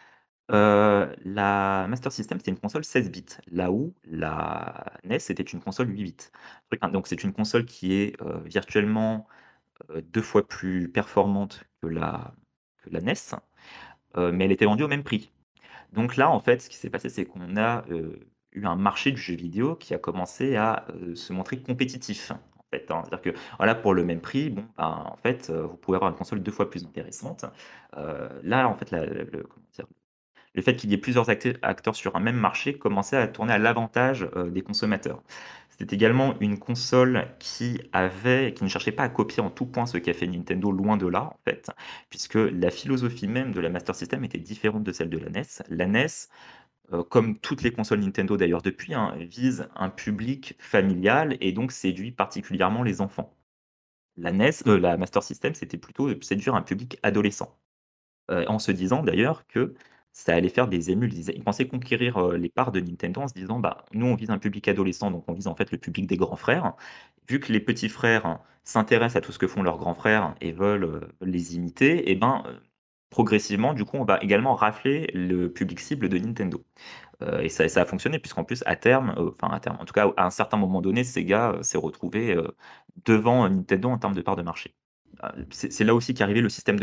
La Master System, c'était une console 16 bits, là où la NES était une console 8 bits. Donc c'est une console qui est, virtuellement 2 fois plus performante que la NES, mais elle était vendue au même prix. Donc là, en fait, ce qui s'est passé, c'est qu'on a, eu un marché du jeu vidéo qui a commencé à, se montrer compétitif, en fait, hein. C'est-à-dire que, voilà, pour le même prix, bon, ben, en fait, vous pouvez avoir une console 2 fois plus intéressante. Là, en fait, la le comment dire? Le fait qu'il y ait plusieurs acteurs sur un même marché commençait à tourner à l'avantage, des consommateurs. C'était également une console qui ne cherchait pas à copier en tout point ce qu'a fait Nintendo, loin de là, en fait, puisque la philosophie même de la Master System était différente de celle de la NES. La NES, comme toutes les consoles Nintendo d'ailleurs depuis, hein, vise un public familial et donc séduit particulièrement les enfants. La Master System, c'était plutôt, séduire un public adolescent. En se disant d'ailleurs que ça allait faire des émules. Ils pensaient conquérir, les parts de Nintendo en se disant: «Bah, nous, on vise un public adolescent, donc on vise en fait le public des grands frères. Vu que les petits frères s'intéressent à tout ce que font leurs grands frères et veulent les imiter et ben, progressivement, du coup, on va également rafler le public cible de Nintendo». Et ça a fonctionné puisqu'en plus à terme, enfin à terme, en tout cas à un certain moment donné, Sega, s'est retrouvé, devant Nintendo en termes de part de marché. C'est là aussi qu'est arrivé le système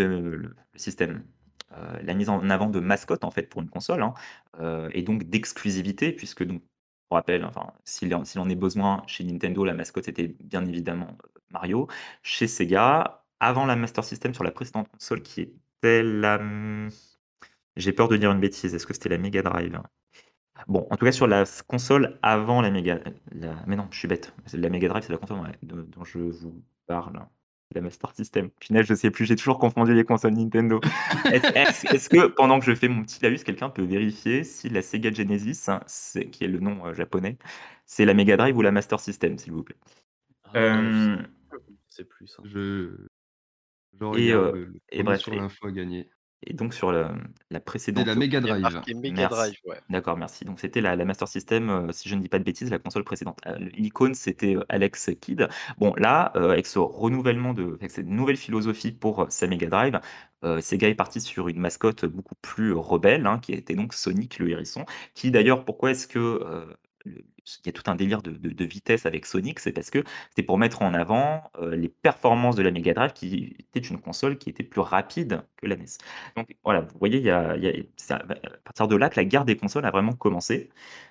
la mise en avant de mascottes, en fait, pour une console, hein, et donc d'exclusivité puisque donc, pour rappel, enfin, s'il en est besoin, chez Nintendo, la mascotte était bien évidemment, Mario. Chez Sega, avant la Master System, sur la précédente console qui était j'ai peur de dire une bêtise, est-ce que c'était la Mega Drive? Bon, en tout cas sur la console avant mais non, je suis bête. La Mega Drive, c'est la console, ouais, dont je vous parle. La Master System. Punaise, je sais plus, j'ai toujours confondu les consoles Nintendo. Est-ce que pendant que je fais mon petit laïus, quelqu'un peut vérifier si la Sega Genesis, hein, qui est le nom, japonais, c'est la Mega Drive ou la Master System, s'il vous plaît? Je Hem sais plus ça. Je et regarde le et 1 bref sur l'info à gagner. et donc sur la C'est précédente. la Mega Il y a Drive. marqué Mega Merci. Drive, ouais. D'accord, merci. Donc c'était la Master System, si je ne dis pas de bêtises, la console précédente. L'icône, c'était, Alex Kidd. Bon là, avec ce renouvellement avec cette nouvelle philosophie pour, sa Mega Drive, Sega est parti sur une mascotte beaucoup plus rebelle, hein, qui était donc Sonic le hérisson, qui d'ailleurs pourquoi est-ce que, il y a tout un délire de vitesse avec Sonic? C'est parce que c'était pour mettre en avant, les performances de la Mega Drive qui était une console qui était plus rapide que la NES. Donc voilà, vous voyez, c'est à partir de là que la guerre des consoles a vraiment commencé.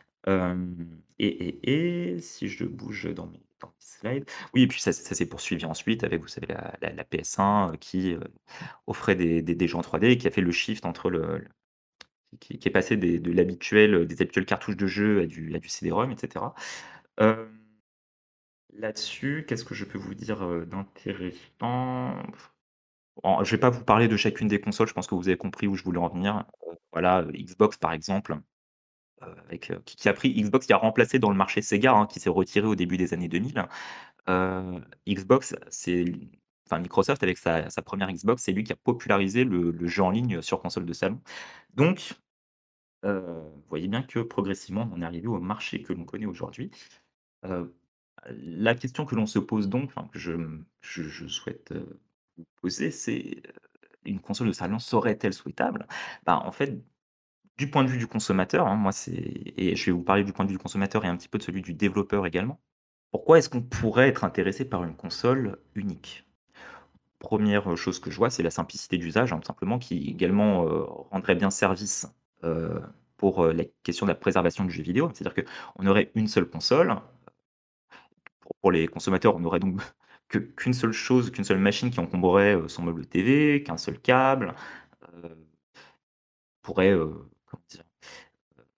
Et si je bouge dans mes slides, oui, et puis ça s'est poursuivi ensuite avec, vous savez, la PS1, qui, offrait des jeux en 3D et qui a fait le shift entre qui est passé des habituels cartouches de jeux à du CD-ROM, et cetera. Hem, Là-dessus, qu'est-ce que je peux vous dire, d'intéressant? Je vais pas vous parler de chacune des consoles, je pense que vous avez compris où je voulais en venir. Voilà, Xbox par exemple, qui a pris Xbox, qui a remplacé dans le marché Sega, hein, qui s'est retiré au début des années 2000. Xbox, enfin Microsoft avec sa 1re Xbox, c'est lui qui a popularisé le jeu en ligne sur console de salon. Donc, vous voyez bien que progressivement, on en est arrivé au marché que l'on connaît aujourd'hui. Heu, la question que l'on se pose donc, enfin que je souhaite, vous poser, c'est, une console de salon serait-elle souhaitable? Bah, en fait, du point de vue du consommateur, hein, moi c'est et je vais vous parler du point de vue du consommateur et un petit peu de celui du développeur également. Pourquoi est-ce qu'on pourrait être intéressé par une console unique? Première chose que je vois, c'est la simplicité d'usage, hein, tout simplement, qui également, rendrait bien service, heu, pour, la question de la préservation du jeu vidéo. C'est-à-dire qu'on aurait une seule console. Pour les consommateurs, on aurait donc qu'une seule chose, qu'une seule machine qui encombrerait, son meuble TV, qu'un seul câble, pourrait, comment dire?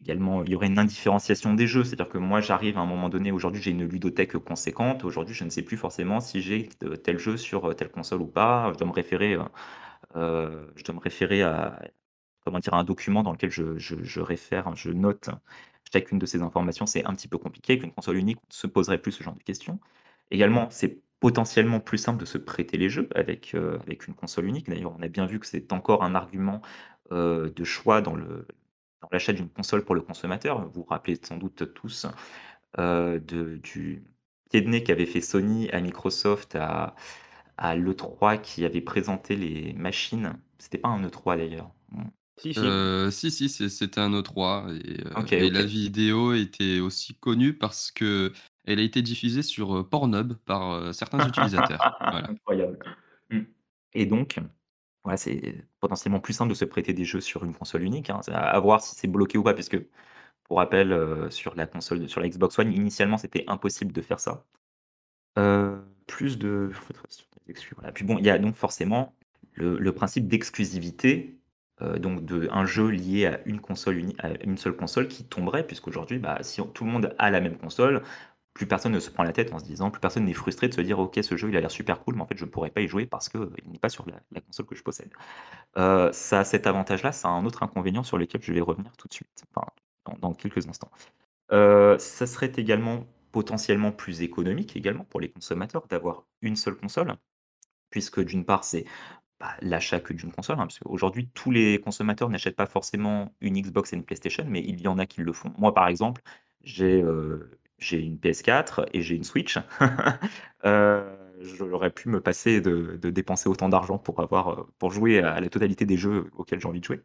également, il y aurait une indifférenciation des jeux. C'est-à-dire que moi, j'arrive à un moment donné, aujourd'hui, j'ai une ludothèque conséquente. Aujourd'hui, je ne sais plus forcément si j'ai tel jeu sur telle console ou pas. Je dois me référer à, comment dire, à un document dans lequel je réfère, je note chacune de ces informations. C'est un petit peu compliqué. Avec une console unique, on ne se poserait plus ce genre de questions. Également, c'est potentiellement plus simple de se prêter les jeux avec une console unique. D'ailleurs, on a bien vu que c'est encore un argument de choix dans l'achat d'une console pour le consommateur. Vous vous rappelez sans doute tous du pied de nez qu'avait fait Sony à Microsoft à l'E3 qui avait présenté les machines. C'était pas un E3 d'ailleurs. Si, si. Si, c'était un E3 Ok, et ok. la vidéo était aussi connue parce qu'elle a été diffusée sur, Pornhub par, certains utilisateurs. Voilà. Incroyable. Mmh. Et donc, ouais, c'est potentiellement plus simple de se prêter des jeux sur une console unique, hein. C'est à voir si c'est bloqué ou pas, puisque pour rappel, sur la Xbox One, initialement, c'était impossible de faire ça. Plus de voilà. Puis bon, il y a donc forcément le principe d'exclusivité, donc de un jeu lié à une console à une seule console qui tomberait puisqu'aujourd'hui, bah, si tout le monde a la même console, plus personne ne se prend la tête en se disant plus personne n'est frustré de se dire: «OK, ce jeu, il a l'air super cool, mais en fait, je ne pourrais pas y jouer parce qu'il n'est pas sur la console que je possède». Ça a cet avantage-là, ça a un autre inconvénient sur lequel je vais revenir tout de suite, enfin, dans quelques instants. Ça serait également potentiellement plus économique également pour les consommateurs d'avoir une seule console, puisque d'une part, c'est, bah, l'achat que d'une console, hein, parce qu'aujourd'hui tous les consommateurs n'achètent pas forcément une Xbox et une PlayStation, mais il y en a qui le font. Moi, par exemple, j'ai une PS4 et j'ai une Switch. J'aurais pu me passer de dépenser autant d'argent pour jouer à la totalité des jeux auxquels j'ai envie de jouer.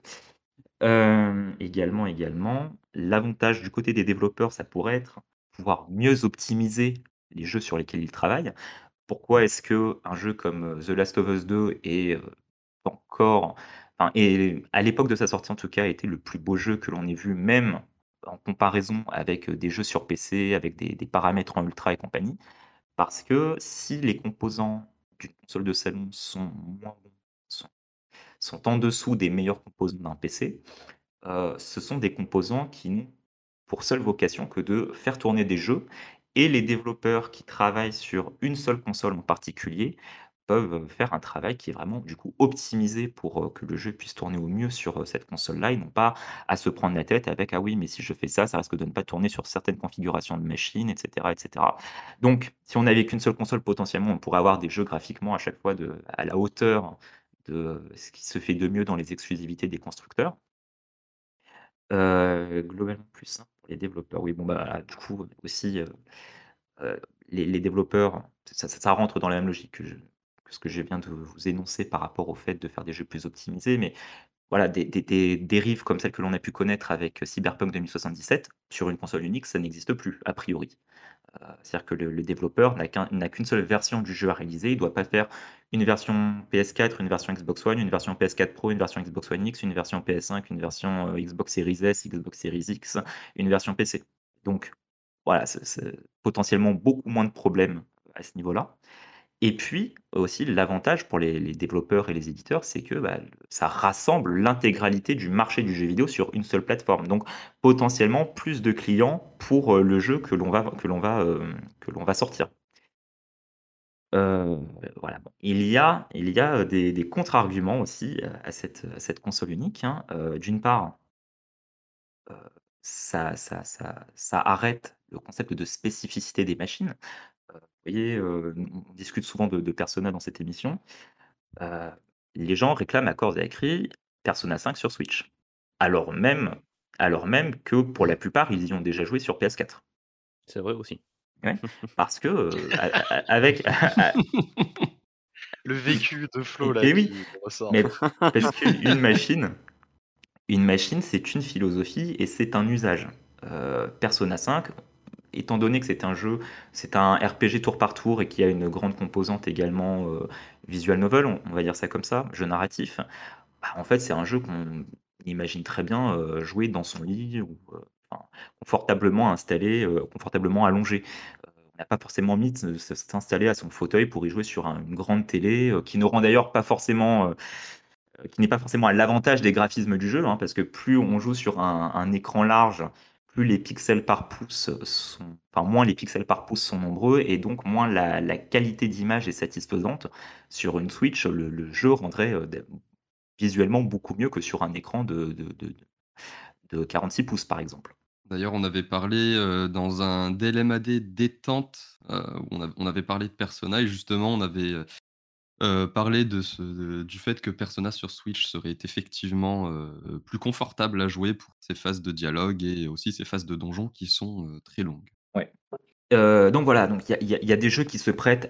Également, l'avantage du côté des développeurs, ça pourrait être pouvoir mieux optimiser les jeux sur lesquels ils travaillent. Pourquoi est-ce qu'un jeu comme, The Last of Us 2 est, encore enfin et à l'époque de sa sortie en tout cas, était le plus beau jeu que l'on ait vu, même en comparaison avec, des jeux sur PC, avec des paramètres en ultra et compagnie? Parce que si les composants d'une console de salon sont moins bons, sont sont en dessous des meilleurs composants d'un PC, ce sont des composants qui n'ont pour seule vocation que de faire tourner des jeux et les développeurs qui travaillent sur une seule console en particulier peuvent faire un travail qui est vraiment du coup optimisé pour, que le jeu puisse tourner au mieux sur, cette console-là et non pas à se prendre la tête avec: «Ah oui, mais si je fais ça, ça risque de ne pas tourner sur certaines configurations de machine» et cetera et cetera. Donc si on n'avait qu'une seule console, potentiellement, on pourrait avoir des jeux graphiquement à chaque fois à la hauteur de ce qui se fait de mieux dans les exclusivités des constructeurs. Globalement plus simple pour les développeurs. Oui, bon, bah, du coup, aussi, les développeurs, ça rentre dans la même logique que ce que je viens de vous énoncer par rapport au fait de faire des jeux plus optimisés. Mais voilà, des dérives comme celles que l'on a pu connaître avec Cyberpunk 2077, sur une console unique, ça n'existe plus, a priori. C'est-à-dire que le développeur n'a qu'une seule version du jeu à réaliser. Il ne doit pas faire une version PS4, une version Xbox One, une version PS4 Pro, une version Xbox One X, une version PS5, une version, Xbox Series S, Xbox Series X, une version PC. Donc voilà, c'est potentiellement beaucoup moins de problèmes à ce niveau-là. Et puis, aussi l'avantage pour les développeurs et les éditeurs, c'est que, bah, ça rassemble l'intégralité du marché du jeu vidéo sur une seule plateforme. Donc potentiellement plus de clients pour, le jeu que l'on va sortir. Voilà, bon. Il y a des contre-arguments aussi, à cette console unique, hein. D'une part, heu, ça arrête le concept de spécificité des machines. Vous voyez, on discute souvent de Persona dans cette émission. Heu, les gens réclament à corps et à cri Persona 5 sur Switch. Alors même alors même que pour la plupart, ils y ont déjà joué sur PS4. C'est vrai aussi. Ouais, parce que, avec Le vécu de Flo là et oui, qui ressort. mais parce qu'une machine, c'est une philosophie et c'est un usage. Persona 5, étant donné que c'est un RPG tour par tour et qu'il y a une grande composante également, visual novel, on va dire ça comme ça, jeu narratif. Bah, en fait, c'est un jeu qu'on imagine très bien, jouer dans son lit ou, enfin, confortablement installé, confortablement allongé. On n'a pas forcément mis de s'installer à son fauteuil pour y jouer sur une grande télé, qui ne rend d'ailleurs pas forcément, qui n'est pas forcément à l'avantage des graphismes du jeu, hein, parce que plus on joue sur un écran large, plus les pixels par pouce sont enfin, moins les pixels par pouce sont nombreux et donc moins la qualité d'image est satisfaisante. Sur une Switch, le jeu rendrait, visuellement beaucoup mieux que sur un écran de 46 pouces, par exemple. D'ailleurs, on avait parlé, dans un DLMAD détente, où on avait parlé de Persona et justement on avait, parlé du fait que Persona sur Switch serait effectivement, plus confortable à jouer pour ses phases de dialogue et aussi ses phases de donjon qui sont, très longues. Ouais. Donc voilà, donc il y a des jeux qui se prêtent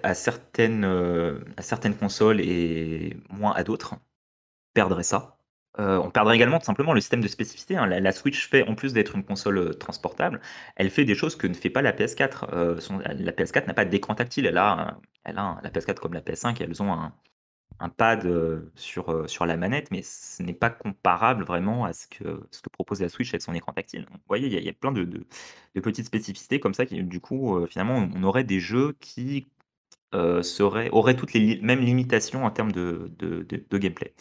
à certaines consoles et moins à d'autres. Perdrait ça. On perdrait également tout simplement le système de spécificité, hein. La Switch fait, en plus d'être une console, transportable, elle fait des choses que ne fait pas la PS4. La PS4 n'a pas d'écran tactile. La PS4 comme la PS5, elles ont un pad, sur la manette, mais ce n'est pas comparable vraiment à ce que propose la Switch avec son écran tactile. Donc vous voyez, il y a plein de petites spécificités comme ça qui du coup, finalement, on aurait des jeux qui, auraient toutes les mêmes limitations en termes de gameplay.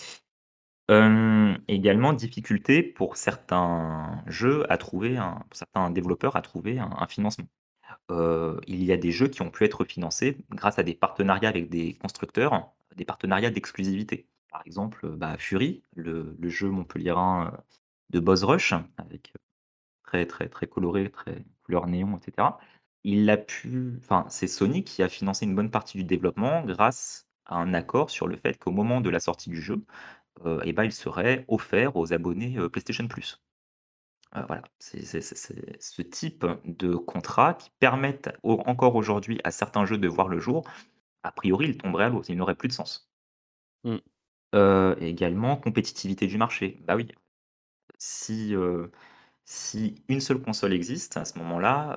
Également difficulté pour certains jeux à trouver pour certains développeurs à trouver un financement. Il y a des jeux qui ont pu être financés grâce à des partenariats avec des constructeurs, des partenariats d'exclusivité. Par exemple, Fury, le jeu montpelliérain, de Boss Rush avec, très, très, très coloré, très couleur néon et cetera. C'est Sony qui a financé une bonne partie du développement grâce à un accord sur le fait qu'au moment de la sortie du jeu, il serait offert aux abonnés, PlayStation Plus. Voilà, c'est ce type de contrat qui permettent encore aujourd'hui à certains jeux de voir le jour. A priori, ils tomberaient à l'eau, ils n'auraient plus de sens. Mmh. Également compétitivité du marché. Bah oui, si, si une seule console existe, à ce moment-là,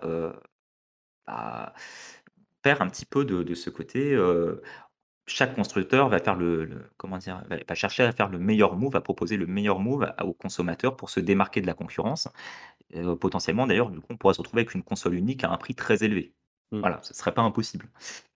bah, on perd un petit peu de ce côté, chaque constructeur va faire comment dire? Va chercher à faire le meilleur move, à proposer le meilleur move aux consommateurs pour se démarquer de la concurrence. Potentiellement d'ailleurs, du coup, on pourrait se retrouver avec une console unique à un prix très élevé. Mmh. Voilà, ce serait pas impossible.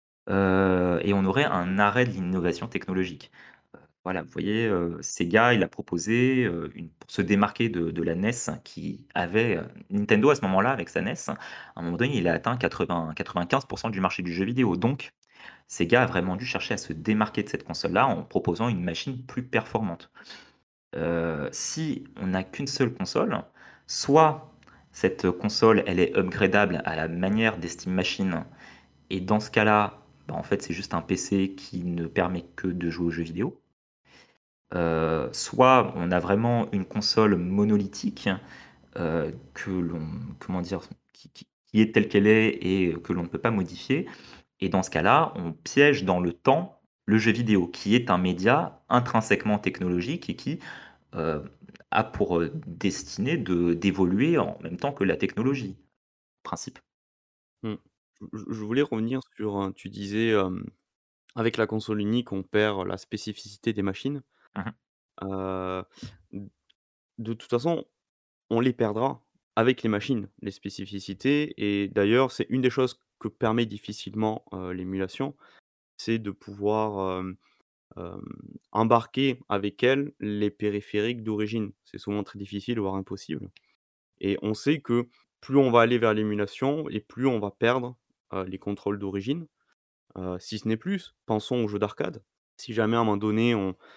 Et on aurait un arrêt de l'innovation technologique. Voilà, vous voyez, Sega, il a proposé, pour se démarquer de la NES qui avait, Nintendo à ce moment-là avec sa NES, à un moment donné, il a atteint 95 du marché du jeu vidéo. Donc Sega a vraiment dû chercher à se démarquer de cette console-là en proposant une machine plus performante. Si on n'a qu'une seule console, soit cette console, elle est upgradable à la manière des Steam Machines et dans ce cas-là, en fait, c'est juste un PC qui ne permet que de jouer aux jeux vidéo. Soit on a vraiment une console monolithique, que l'on comment dire? Qui est telle qu'elle est et que l'on ne peut pas modifier et dans ce cas-là, on piège dans le temps le jeu vidéo, qui est un média intrinsèquement technologique et qui, heu, a pour, destinée d'évoluer en même temps que la technologie, principe. Mmh. Je voulais revenir sur, tu disais, avec la console unique, on perd la spécificité des machines. Mmh. Heu, d de toute façon, on les perdra avec les machines, les spécificités et d'ailleurs, c'est une des choses que permet difficilement, l'émulation, c'est de pouvoir, hem, embarquer avec elle les périphériques d'origine. C'est souvent très difficile, voire impossible et on sait que plus on va aller vers l'émulation et plus on va perdre, les contrôles d'origine, si ce n'est plus. Pensons aux jeux d'arcade. Si jamais à un moment donné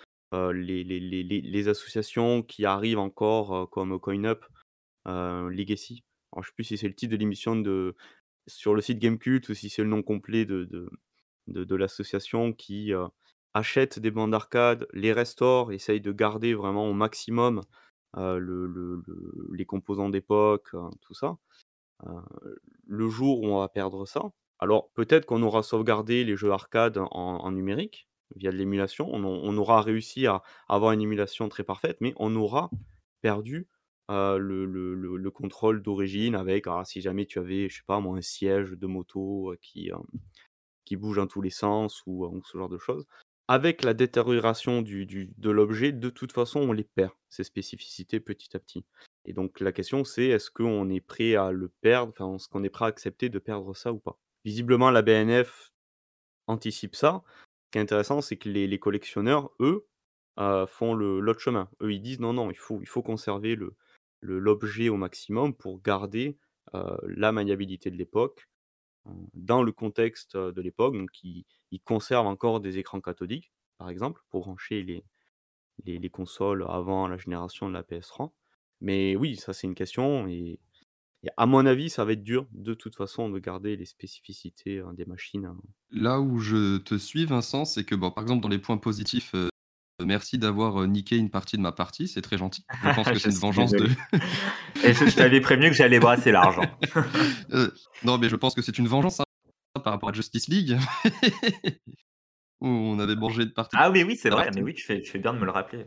les associations qui arrivent encore, comme CoinUp, Legacy, alors je sais plus si c'est le titre de l'émission sur le site Gamecult ou si c'est le nom complet de l'association qui, achète des bandes d'arcade, les restaure, essaye de garder vraiment au maximum, les composants d'époque, tout ça. Heu, le jour où on va perdre ça, alors peut-être qu'on aura sauvegardé les jeux arcade en numérique, via de l'émulation. On aura réussi à avoir une émulation très parfaite, mais on aura perdu, le contrôle d'origine avec alors si jamais tu avais, je sais pas moi, un siège de moto, qui bouge dans tous les sens ou ce genre de choses. Avec la détérioration de l'objet, de toute façon, on les perd, ces spécificités petit à petit. Et donc la question, c'est est-ce qu'on est prêt à le perdre, enfin, est-ce qu'on est prêt à accepter de perdre ça ou pas? Visiblement, la BNF anticipe ça. Ce qui est intéressant, c'est que les collectionneurs, eux, font l'autre chemin. Eux, ils disent: «Non, non, il faut conserver l'objet au maximum pour garder, la maniabilité de l'époque, dans le contexte, de l'époque». Donc ils conservent encore des écrans cathodiques, par exemple, pour brancher les consoles avant la génération de la PS3. Mais oui, ça, c'est une question et à mon avis, ça va être dur, de toute façon, de garder les spécificités, des machines, hein. Là où je te suis, Vincent, c'est que, bon, par exemple, dans les points positifs, merci d'avoir, niqué une partie de ma partie, c'est très gentil. Je pense que Je c'est une suis vengeance de désolé. Et je t'avais prévenu que j'allais brasser large, hein. non, mais je pense que c'est une vengeance, hein, par rapport à Justice League, où on avait mangé une partie de Ah oui, oui, c'est la vrai, mais partie. oui, tu fais bien de me le rappeler.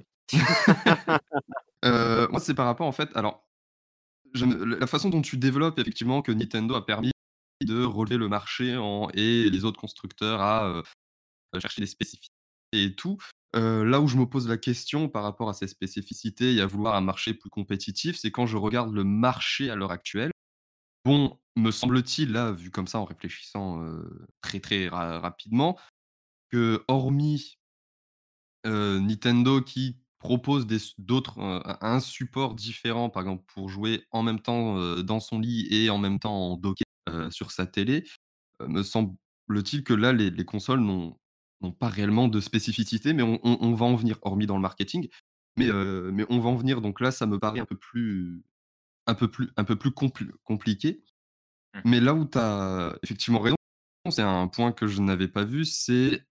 Moi, c'est par rapport, en fait, alors, j'aime la façon dont tu développes effectivement que Nintendo a permis de relever le marché et les autres constructeurs à chercher des spécificités et tout. Là où je me pose la question par rapport à ces spécificités et à vouloir un marché plus compétitif, c'est quand je regarde le marché à l'heure actuelle. Bon, me semble-t-il, là, vu comme ça en réfléchissant, très, très rapidement, que hormis Nintendo qui propose d'autres, un support différent, par exemple pour jouer en même temps, dans son lit et en même temps en docké, sur sa télé, me semble-t-il que là, les consoles n'ont pas réellement de spécificité, mais on va en venir, hormis dans le marketing. Mais on va en venir, donc là, ça me paraît un peu plus compliqué. Mmh. Mais là où tu as effectivement raison, c'est un point que je n'avais pas vu, c'est,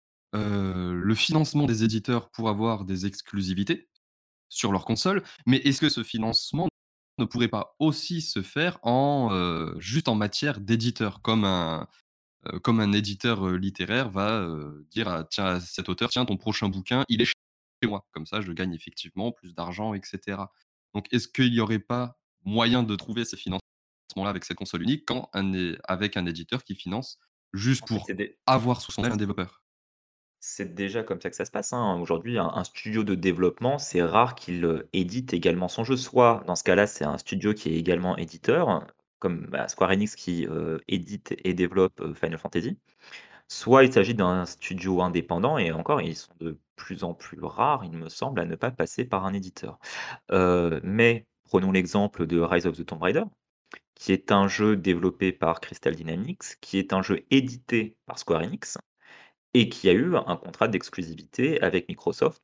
le financement des éditeurs pour avoir des exclusivités sur leur console. Mais est-ce que ce financement ne pourrait pas aussi se faire juste en matière d'éditeur? Comme un éditeur, littéraire va, dire à cet auteur: «Tiens, ton prochain bouquin, il est chez moi. Comme ça, je gagne effectivement plus d'argent» et cetera. Donc est-ce qu'il n'y aurait pas moyen de trouver ces financements-là avec cette console unique avec un éditeur qui finance juste En fait, pour avoir sous son aile un développeur? c'est déjà comme ça que ça se passe, hein. Aujourd'hui, un studio de développement, c'est rare qu'il, édite également son jeu. Soit, dans ce cas-là, c'est un studio qui est également éditeur, comme, bah, Square Enix qui, édite et développe, Final Fantasy. Soit il s'agit d'un studio indépendant et encore, ils sont de plus en plus rares, il me semble, à ne pas passer par un éditeur. Mais prenons l'exemple de Rise of the Tomb Raider, qui est un jeu développé par Crystal Dynamics, qui est un jeu édité par Square Enix et qui a eu un contrat d'exclusivité avec Microsoft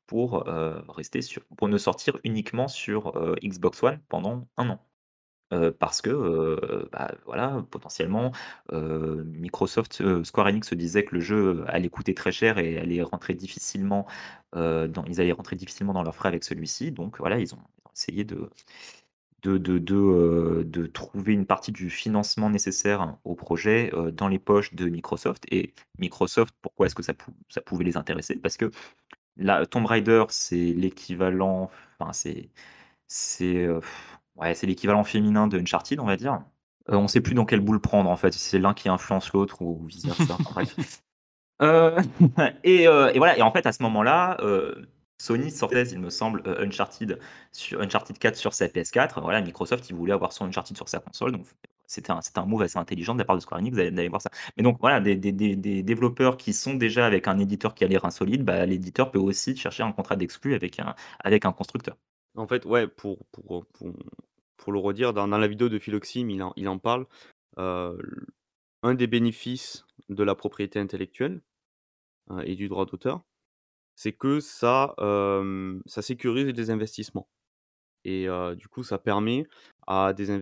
pour ne sortir uniquement sur, Xbox One pendant 1 an. Parce que, bah, voilà, potentiellement, Square Enix se disait que le jeu allait coûter très cher et ils allaient rentrer difficilement dans leurs frais avec celui-ci. Donc voilà, ils ont essayé de trouver une partie du financement nécessaire au projet, dans les poches de Microsoft. Et Microsoft, pourquoi est-ce que ça pouvait les intéresser? Parce que la Tomb Raider, c'est l'équivalent, enfin c'est, ouais, c'est l'équivalent féminin de Uncharted, on va dire. On sait plus dans quelle boule prendre, en fait, si c'est l'un qui influence l'autre ou vice versa, enfin bref. Heu et voilà, et en fait, à ce moment-là, Sony sortait, il me semble, Uncharted 4 sur sa PS4. Voilà, Microsoft, il voulait avoir son Uncharted sur sa console, donc c'était un move assez intelligent de la part de Square Enix d'aller voir ça. Mais donc voilà, des développeurs qui sont déjà avec un éditeur qui a les reins solides, bah, l'éditeur peut aussi chercher un contrat d'exclus avec un constructeur. En fait, ouais, pour le redire, dans la vidéo de Philoxime, il en parle, l un des bénéfices de la propriété intellectuelle, et du droit d'auteur, c'est que ça sécurise les investissements et du coup, ça permet à des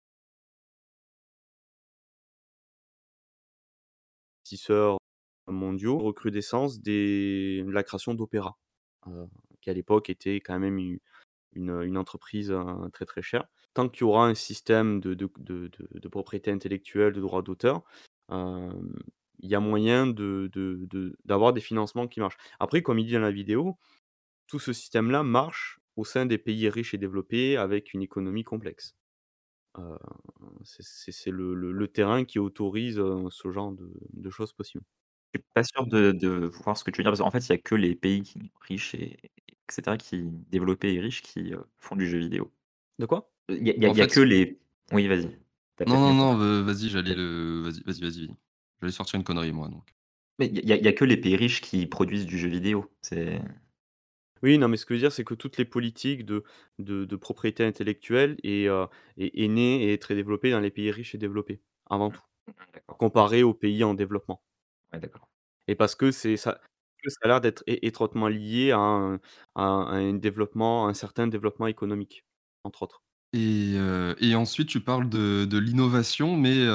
investisseurs mondiaux, recrudescence de la création d'opéras, heu, qui à l'époque était quand même une entreprise, très, très chère. Tant qu'il y aura un système de propriété intellectuelle, de droit d'auteur, hem, il y a moyen d'avoir des financements qui marchent. Après, comme il dit dans la vidéo, tout ce système-là marche au sein des pays riches et développés avec une économie complexe. Heu, c'est le terrain qui autorise, ce genre de choses possibles. Je suis pas sûr de voir ce que tu veux dire, parce qu'en fait, il y a que les pays riches et qui développés et riches qui, font du jeu vidéo. De quoi? Il En y a que fait, les Oui, vas-y, tu as non, peut-être non, mieux non, compris. vas-y, vas-y. J'allais sortir une connerie moi, donc. Mais il y a que les pays riches qui produisent du jeu vidéo. Oui, non, mais ce que je veux dire, c'est que toutes les politiques de propriété intellectuelle est née et est très développée dans les pays riches et développés, avant Mmh. tout, Mmh, d'accord. OK. comparé aux pays en développement. Ouais, d'accord. Et parce que ça a l'air d'être étroitement lié à un certain développement économique, entre autres. Et ensuite tu parles de l'innovation,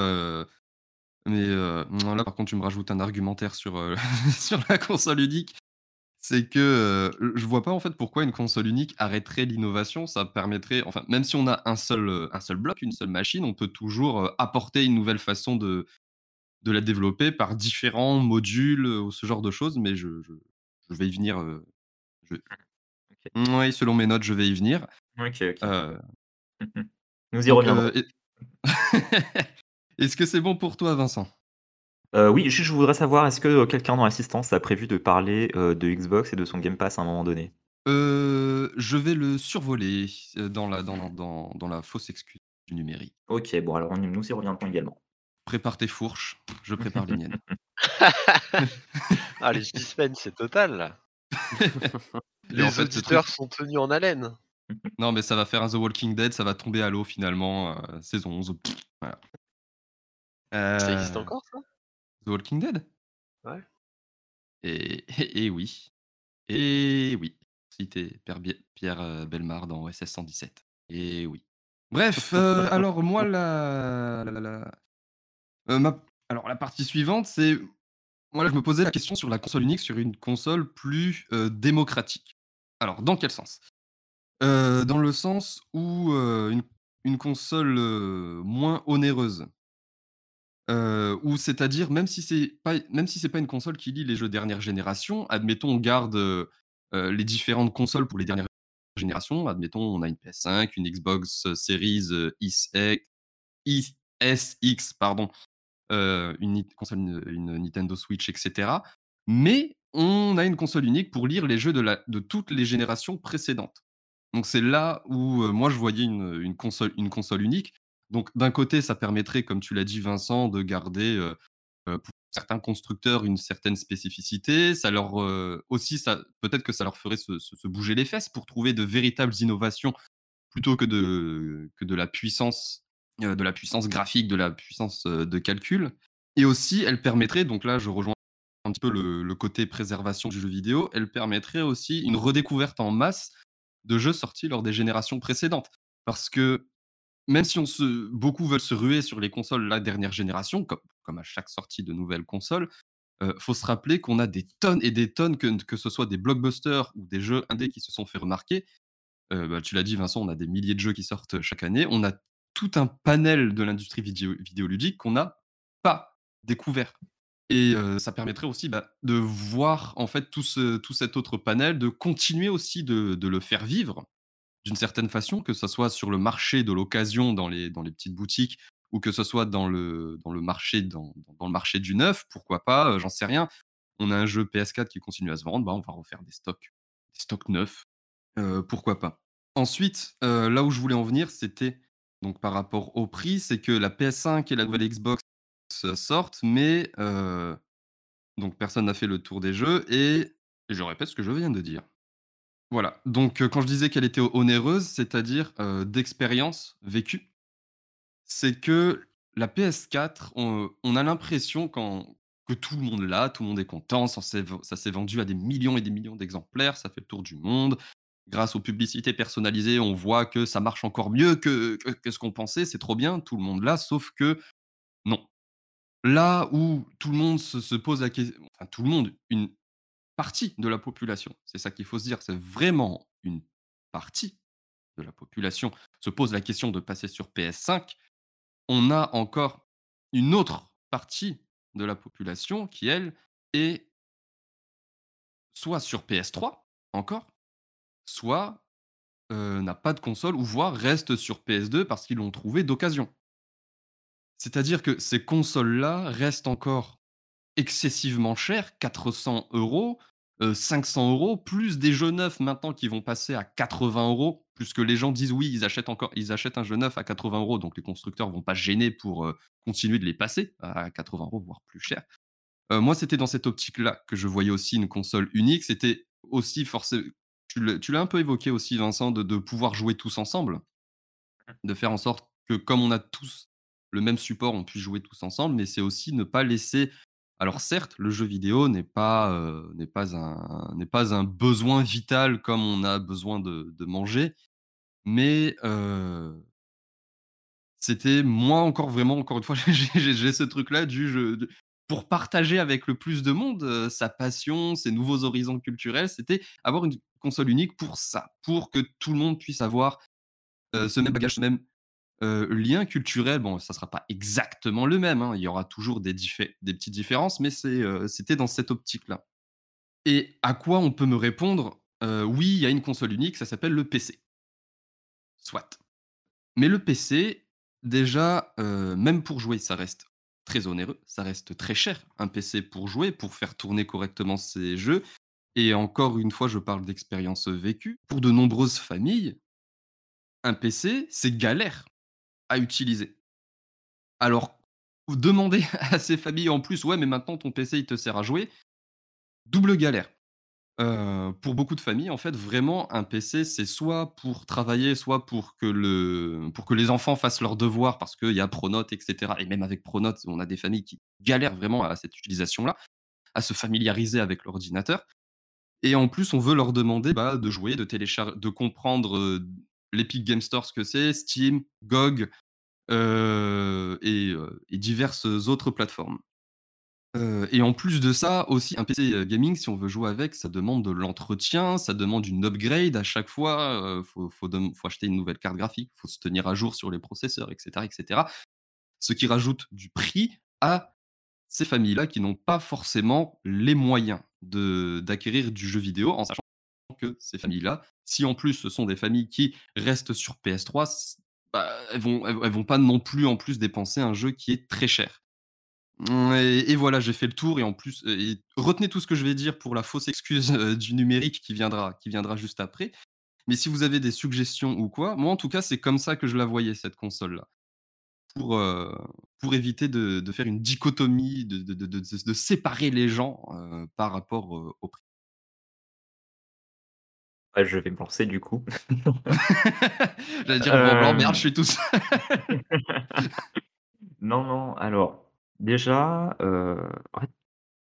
non, là par contre tu me rajoutes un argumentaire sur, sur la console unique. C'est que, je vois pas en fait pourquoi une console unique arrêterait l'innovation. Ça permettrait enfin, même si on a un seul bloc, une seule machine, on peut toujours, apporter une nouvelle façon de la développer par différents modules, ou ce genre de choses, mais je vais y venir, je OK. oui, selon mes notes, je vais y venir. OK, OK. Heu, Mmh mh. Nous y donc, reviendrons. et est-ce que c'est bon pour toi, Vincent? Oui, juste je voudrais savoir, est-ce que, quelqu'un dans l'assistance a prévu de parler, de Xbox et de son Game Pass à un moment donné? Je vais le survoler, dans la fausse excuse du numérique. OK, bon alors nous y reviendrons également. Prépare tes fourches, je prépare les miennes. Ah, le suspense, c'est total, là. Et en Les fait, le truc auditeurs sont tenus en haleine. non, mais ça va faire un The Walking Dead, ça va tomber à l'eau finalement, saison 11. Voilà. Ça existe Heu, encore, ça? The Walking Dead? Ouais. Et oui, et oui. Cité Pierre, Bellemare dans OSS 117. Et oui. Bref, alors moi ma alors la partie suivante, c'est moi là, je me posais la question sur la console unique, sur une console plus, démocratique. Alors dans quel sens? Dans le sens où, une console, moins onéreuse. Ou c'est-à-dire même si c'est pas une console qui lie les jeux dernière génération, admettons on garde, les différentes consoles pour les dernières générations. Admettons on a une PS5, une Xbox, Series, SX pardon, une Nintendo Switch et cetera. Mais on a une console unique pour lire les jeux de toutes les générations précédentes. Donc c'est là où, moi je voyais une console unique. Donc d'un côté, ça permettrait, comme tu l'as dit Vincent, de garder, pour certains constructeurs une certaine spécificité. Ça leur, aussi ça peut-être que ça leur ferait se bouger les fesses pour trouver de véritables innovations plutôt que de la puissance graphique, de la puissance, de calcul. Et aussi, elle permettrait, donc là, je rejoins un petit peu le côté préservation du jeu vidéo, elle permettrait aussi une redécouverte en masse de jeux sortis lors des générations précédentes. Parce que même si beaucoup veulent se ruer sur les consoles la dernière génération, comme à chaque sortie de nouvelles consoles, faut se rappeler qu'on a des tonnes et des tonnes, que ce soit des blockbusters ou des jeux indés qui se sont fait remarquer. Bah, tu l'as dit Vincent, on a des milliers de jeux qui sortent, chaque année. On a tout un panel de l'industrie vidéoludique qu'on n'a pas découvert. Et ça permettrait aussi, bah, de voir en fait tout cet autre panel, de continuer aussi de le faire vivre d'une certaine façon, que ça soit sur le marché de l'occasion dans les petites boutiques, ou que ce soit dans le marché du neuf, pourquoi pas, j'en sais rien. On a un jeu PS4 qui continue à se vendre, bah, on va refaire des stocks neufs. Pourquoi pas? Ensuite, là où je voulais en venir, c'était donc par rapport au prix, c'est que la PS5 et la nouvelle Xbox, sortent, mais donc personne n'a fait le tour des jeux, et je répète ce que je viens de dire. Voilà, donc quand je disais qu'elle était onéreuse, c'est-à-dire, d'expérience vécue, c'est que la PS4, on a l'impression que tout le monde l'a, tout le monde est content, ça s'est vendu à des millions et des millions d'exemplaires, ça fait le tour du monde. Grâce aux publicités personnalisées, on voit que ça marche encore mieux que ce qu'on pensait, c'est trop bien, tout le monde l'a, sauf que non. Là où tout le monde se pose la question, enfin tout le monde, une partie de la population, c'est ça qu'il faut se dire, c'est vraiment une partie de la population se pose la question de passer sur PS5. On a encore une autre partie de la population qui, elle, est soit sur PS3 encore, soit, n'a pas de console, ou voire reste sur PS2 parce qu'ils l'ont trouvé d'occasion. C'est-à-dire que ces consoles-là restent encore excessivement chères, 400 €, 500 €, plus des jeux neufs maintenant qui vont passer à 80 €, puisque les gens disent: «Oui, ils achètent un jeu neuf à 80 €, donc les constructeurs vont pas se gêner pour, continuer de les passer à 80 €, voire plus cher». Moi, c'était dans cette optique-là que je voyais aussi une console unique. C'était aussi tu l'as un peu évoqué aussi, Vincent, de pouvoir jouer tous ensemble, de faire en sorte que comme on a tous le même support, on puisse jouer tous ensemble, mais c'est aussi ne pas laisser alors certes, le jeu vidéo n'est pas un besoin vital comme on a besoin de manger, mais c'était moi encore vraiment, encore une fois, j'ai ce truc-là du jeu de pour partager avec le plus de monde, sa passion, ses nouveaux horizons culturels, c'était avoir une console unique pour ça, pour que tout le monde puisse avoir, ce même bagage, ce même, lien culturel. Bon, ça sera pas exactement le même, hein, il y aura toujours des petites différences, mais c'était dans cette optique-là. Et à quoi on peut me répondre? Oui, il y a une console unique, ça s'appelle le PC. Soit. Mais le PC, déjà, même pour jouer, ça reste très onéreux, ça reste très cher, un PC pour jouer, pour faire tourner correctement ses jeux. Et encore une fois, je parle d'expérience vécue. Pour de nombreuses familles, un PC, c'est galère à utiliser. Alors, demander à ces familles en plus: «Ouais, mais maintenant ton PC, il te sert à jouer», double galère. Pour beaucoup de familles, en fait, vraiment, un PC, c'est soit pour travailler, soit pour que les enfants fassent leurs devoirs parce qu'il y a Pronote et cetera, et même avec Pronote, on a des familles qui galèrent vraiment à cette utilisation-là, à se familiariser avec l'ordinateur, et en plus, on veut leur demander, bah, de jouer, de comprendre, l'Epic Game Store, ce que c'est, Steam, GOG, et diverses autres plateformes. Et en plus de ça, aussi un PC, gaming, si on veut jouer avec, ça demande de l'entretien, ça demande une upgrade à chaque fois, faut acheter une nouvelle carte graphique, faut se tenir à jour sur les processeurs et cetera et cetera. Ce qui rajoute du prix à ces familles-là qui n'ont pas forcément les moyens d'acquérir du jeu vidéo, en sachant que ces familles-là, si en plus ce sont des familles qui restent sur PS3, bah, elles vont pas non plus en plus dépenser un jeu qui est très cher. Et voilà, j'ai fait le tour, et en plus, et retenez tout ce que je vais dire pour la fausse excuse, du numérique qui viendra juste après. Mais si vous avez des suggestions ou quoi, moi en tout cas, c'est comme ça que je la voyais, cette console-là. Pour, heu, pour éviter de faire une dichotomie, de séparer les gens, par rapport, au prix. Ouais, je vais me lancer du coup. J'allais dire: «Bon blanc, merde, je Hem, suis tout seul». non, non, alors déjà, en fait,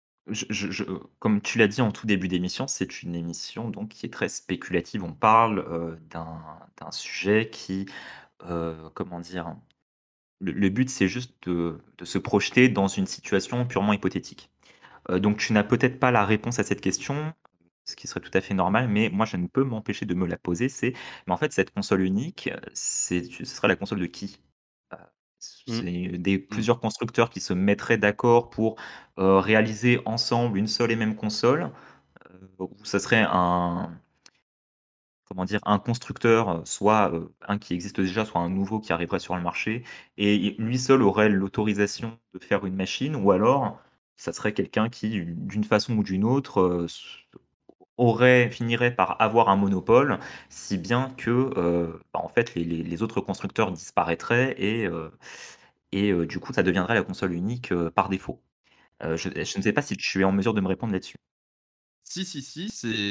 comme tu l'as dit en tout début d'émission, c'est une émission donc qui est très spéculative. On parle, d'un sujet qui, comment dire? Le but, c'est juste de se projeter dans une situation purement hypothétique. Donc tu n'as peut-être pas la réponse à cette question, ce qui serait tout à fait normal, mais moi je ne peux m'empêcher de me la poser, mais en fait cette console unique, ce serait la console de qui? Heu, Mmh, c'est des mmh. plusieurs constructeurs qui se mettraient d'accord pour, réaliser ensemble une seule et même console, ou ça serait un, comment dire? Un constructeur, soit, un qui existe déjà, soit un nouveau qui arriverait sur le marché et lui seul aurait l'autorisation de faire une machine, ou alors ça serait quelqu'un qui, d'une façon ou d'une autre, finirait par avoir un monopole, si bien que, bah, en fait les autres constructeurs disparaîtraient et du coup ça deviendrait la console unique, par défaut. Je ne sais pas si tu es en mesure de me répondre là-dessus? Si, si, si,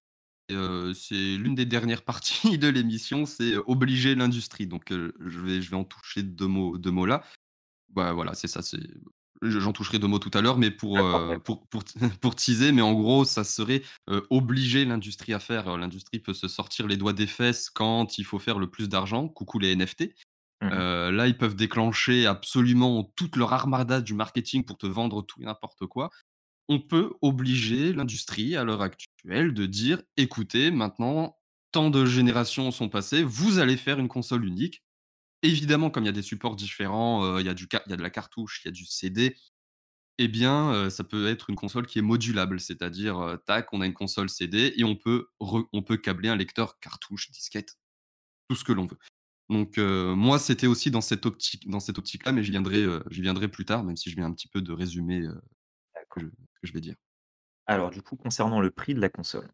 c'est l'une des dernières parties de l'émission, c'est obliger l'industrie. Donc, je vais en toucher 2 mots là. Bah, voilà, c'est ça, j'en toucherai 2 mots tout à l'heure, mais D'accord, d'accord. pour teaser, mais en gros, ça serait, obliger l'industrie à faire. L'industrie peut se sortir les doigts des fesses quand il faut faire le plus d'argent, coucou les NFT. Mmh. Là, ils peuvent déclencher absolument toute leur armada du marketing pour te vendre tout et n'importe quoi. On peut obliger l'industrie à l'heure actuelle de dire: «Écoutez, maintenant, tant de générations sont passées, vous allez faire une console unique». Évidemment, comme il y a des supports différents, il y a de la cartouche, il y a du CD, eh bien, ça peut être une console qui est modulable. C'est-à-dire, tac, on a une console CD et on peut câbler un lecteur cartouche, disquette, tout ce que l'on veut. Donc, moi, c'était aussi dans cette optique-là, mais j'y viendrai plus tard, même si je viens un petit peu de résumer, D'accord. ce que je vais dire. Alors du coup, concernant le prix de la console,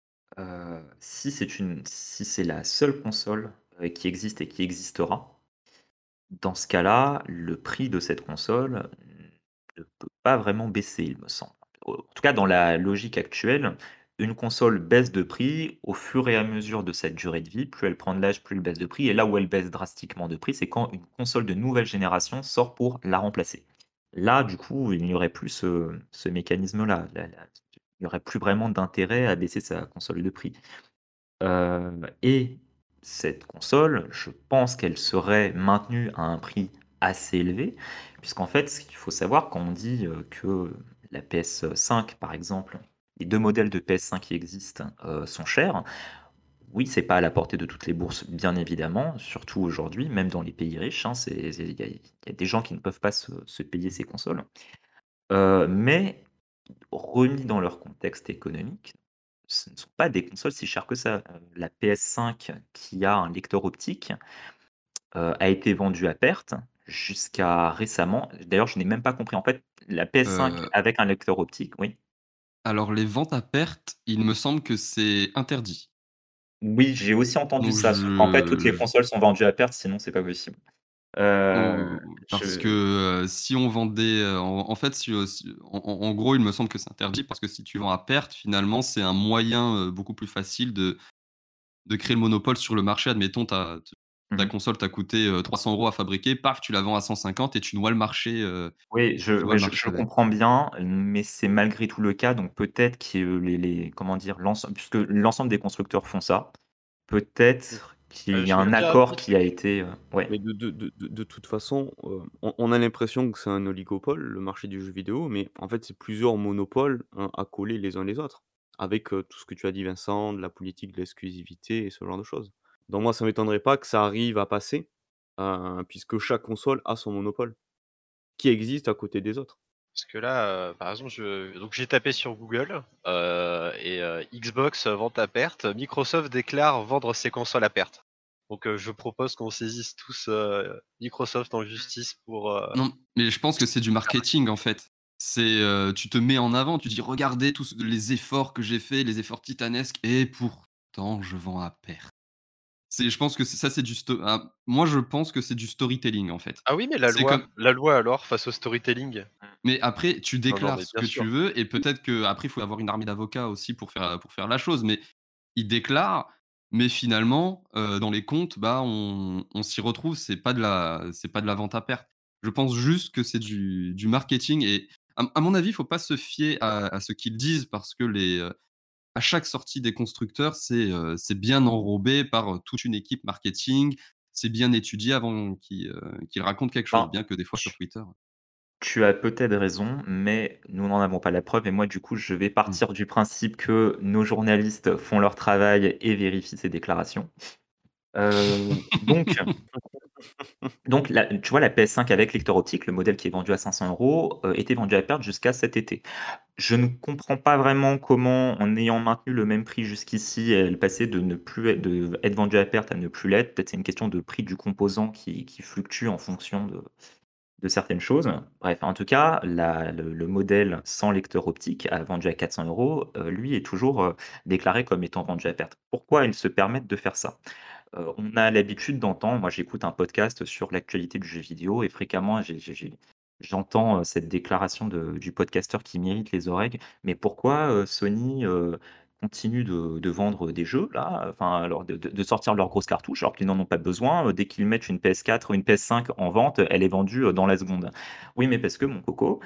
si c'est la seule console, qui existe et qui existera, dans ce cas-là, le prix de cette console, ne peut pas vraiment baisser, il me semble. En tout cas, dans la logique actuelle, une console baisse de prix au fur et à mesure de cette durée de vie. Plus elle prend de l'âge, plus elle baisse de prix. Et là où elle baisse drastiquement de prix, c'est quand une console de nouvelle génération sort pour la remplacer. Là, du coup, il n'y aurait plus ce mécanisme-là. Il n'y aurait plus vraiment d'intérêt à baisser sa console de prix. Et cette console, je pense qu'elle serait maintenue à un prix assez élevé, puisqu'en fait, ce qu'il faut savoir quand on dit, que la PS5, par exemple, les 2 modèles de PS5 qui existent, sont chers. Oui, c'est pas à la portée de toutes les bourses, bien évidemment, surtout aujourd'hui, même dans les pays riches, hein, il y a des gens qui ne peuvent pas se payer ces consoles. Mais remis dans leur contexte économique, ce ne sont pas des consoles si chères que ça. La PS5 qui a un lecteur optique, a été vendue à perte jusqu'à récemment. D'ailleurs, je n'ai même pas compris. En fait, la PS5 Euh, avec un lecteur optique, oui. alors les ventes à perte, il me semble que c'est interdit. Oui, j'ai aussi entendu Donc ça, sauf qu'en fait, toutes les je consoles sont vendues à perte, sinon c'est pas possible. ou parce Je que, si on vendait, en fait, si en gros, il me semble que c'est interdit parce que si tu vends à perte, finalement, c'est un moyen, beaucoup plus facile de créer le monopole sur le marché. Admettons, ta mmh console t'a coûté, 300 € à fabriquer, paf, tu la vends à 150 et tu noies le marché, Oui, je tu noies ouais, le je marché je avec. comprends bien, mais c'est malgré tout le cas, donc peut-être que les comment dire? Puisque l'ensemble des constructeurs font ça, Mmh. peut-être qu'il y Je a vais un te dire un accord petit qui a truc. été, ouais. Mais de toute façon, on a l'impression que c'est un oligopole, le marché du jeu vidéo, mais en fait, c'est plusieurs monopoles, hein, accolés les uns les autres, avec, tout ce que tu as dit Vincent, de la politique de l'exclusivité et ce genre de choses. Donc moi, ça m'étonnerait pas que ça arrive à passer, puisque chaque console a son monopole, qui existe à côté des autres. Parce que là, par exemple, j'ai tapé sur Google, Xbox vente à perte, Microsoft déclare vendre ses consoles à perte. Donc, je propose qu'on saisisse tous, Microsoft en justice pour, Non, mais je pense que c'est du marketing, en fait. Tu te mets en avant, tu dis: «Regardez tous les efforts que j'ai faits, les efforts titanesques et pourtant je vends à perte». Je pense que c'est du moi je pense que c'est du storytelling, en fait. Ah oui, mais la C'est loi comme la loi alors face au storytelling? Mais après tu Non, non, déclares mais ce bien que sûr. tu veux et peut-être qu'après il faut avoir une armée d'avocats aussi pour faire la chose, mais ils déclarent, mais finalement, dans les comptes, bah, on s'y retrouve, c'est pas de la vente à perte. Je pense juste que c'est du marketing et à mon avis, il faut pas se fier à ce qu'ils disent parce que à chaque sortie des constructeurs, c'est bien enrobé par, toute une équipe marketing. C'est bien étudié avant qu'ils racontent quelque chose, Ben, bien que des fois sur tu Twitter. tu as peut-être raison, mais nous n'en avons pas la preuve et moi, du coup, je vais Mmh. partir du principe que nos journalistes font leur travail et vérifient ces déclarations. Donc la tu vois, la PS5 avec lecteur optique, le modèle qui est vendu à 500 €, était vendu à perte jusqu'à cet été. Je ne comprends pas vraiment comment, en ayant maintenu le même prix jusqu'ici, elle passait de ne plus être vendue à perte à ne plus l'être. Peut-être c'est une question de prix du composant qui fluctue en fonction de certaines choses. Bref, en tout cas, le modèle sans lecteur optique, vendu à 400 €, lui est toujours, déclaré comme étant vendu à perte. Pourquoi ils se permettent de faire ça? On a l'habitude d'entendre, moi j'écoute un podcast sur l'actualité du jeu vidéo et fréquemment j'entends, cette déclaration du podcasteur qui m'irrite les oreilles. Mais pourquoi, Sony, continue de vendre des jeux là, enfin alors de sortir leurs grosses cartouches alors qu'ils n'en ont pas besoin, dès qu'ils mettent une PS4 ou une PS5 en vente, elle est vendue, dans la seconde. Oui, mais parce que mon coco,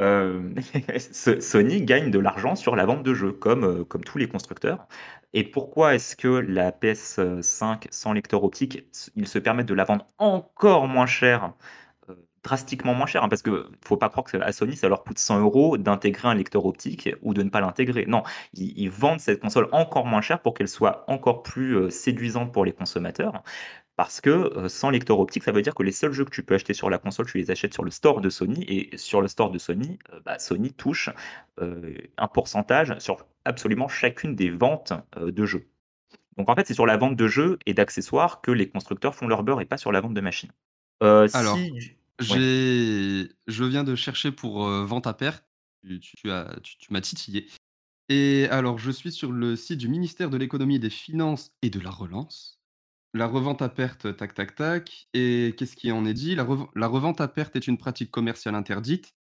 Sony gagne de l'argent sur la vente de jeux comme tous les constructeurs. Et pourquoi est-ce que la PS5 sans lecteur optique, ils se permettent de la vendre encore moins cher, drastiquement moins cher, hein, parce que faut pas croire qu'à Sony, ça leur coûte 100 € d'intégrer un lecteur optique ou de ne pas l'intégrer. Non, ils vendent cette console encore moins cher pour qu'elle soit encore plus, séduisante pour les consommateurs. Parce que, sans lecteur optique, ça veut dire que les seuls jeux que tu peux acheter sur la console, tu les achètes sur le store de Sony et sur le store de Sony, bah, Sony touche, un pourcentage sur absolument chacune des ventes, de jeux. Donc en fait, c'est sur la vente de jeux et d'accessoires que les constructeurs font leur beurre et pas sur la vente de machines. Alors, Si j Ouais, je viens de chercher pour, vente à perte. Tu m'as titillé et alors je suis sur le site du ministère de l'économie et des finances et de la relance. La revente à perte, tac, tac, tac et qu'est-ce qui en est dit? La revente à perte est une pratique commerciale interdite.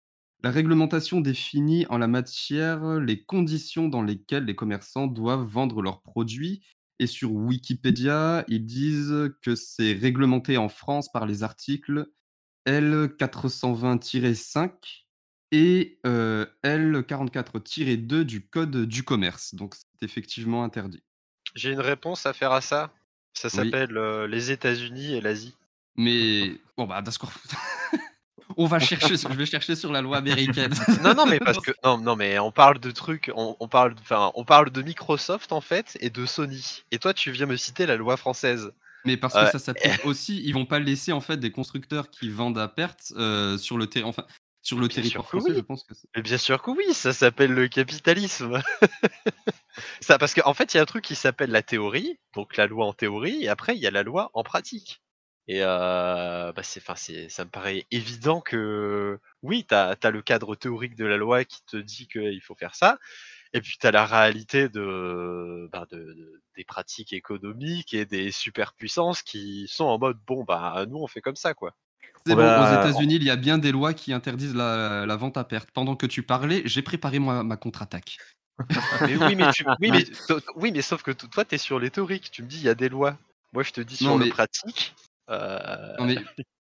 La réglementation définit en la matière les conditions dans lesquelles les commerçants doivent vendre leurs produits et sur Wikipédia, ils disent que c'est réglementé en France par les articles L 420-5 et L 44-2 du code du commerce. Donc c'est effectivement interdit. J'ai une réponse à faire à ça. Ça Oui, s'appelle les États-Unis et l'Asie. mais bon, bah, d'accord. On va chercher je vais chercher sur la loi américaine. Non, non, mais parce que non, non, mais on parle de trucs, on parle de Microsoft en fait et de Sony. Et toi, tu viens me citer la loi française. Mais parce que Euh, ça s'applique aussi, ils vont pas laisser en fait des constructeurs qui vendent à perte, sur le Bien sûr territoire que français, je oui. pense que c'est Mais bien sûr que oui, ça s'appelle le capitalisme. Ça, parce qu'en fait, il y a un truc qui s'appelle la théorie, donc la loi en théorie, et après il y a la loi en pratique. Et bah ça me paraît évident que oui, t'as le cadre théorique de la loi qui te dit qu'il faut faire ça, et puis t'as la réalité des pratiques économiques et des superpuissances qui sont en mode bon bah nous on fait comme ça quoi. On bon, aux va États-Unis, il y a bien des lois qui interdisent la vente à perte. Pendant que tu parlais, j'ai préparé moi ma contre-attaque. Mais oui mais sauf que toi t'es sur les théoriques, tu me dis il y a des lois. Moi je te dis Non sur le mais pratique. non mais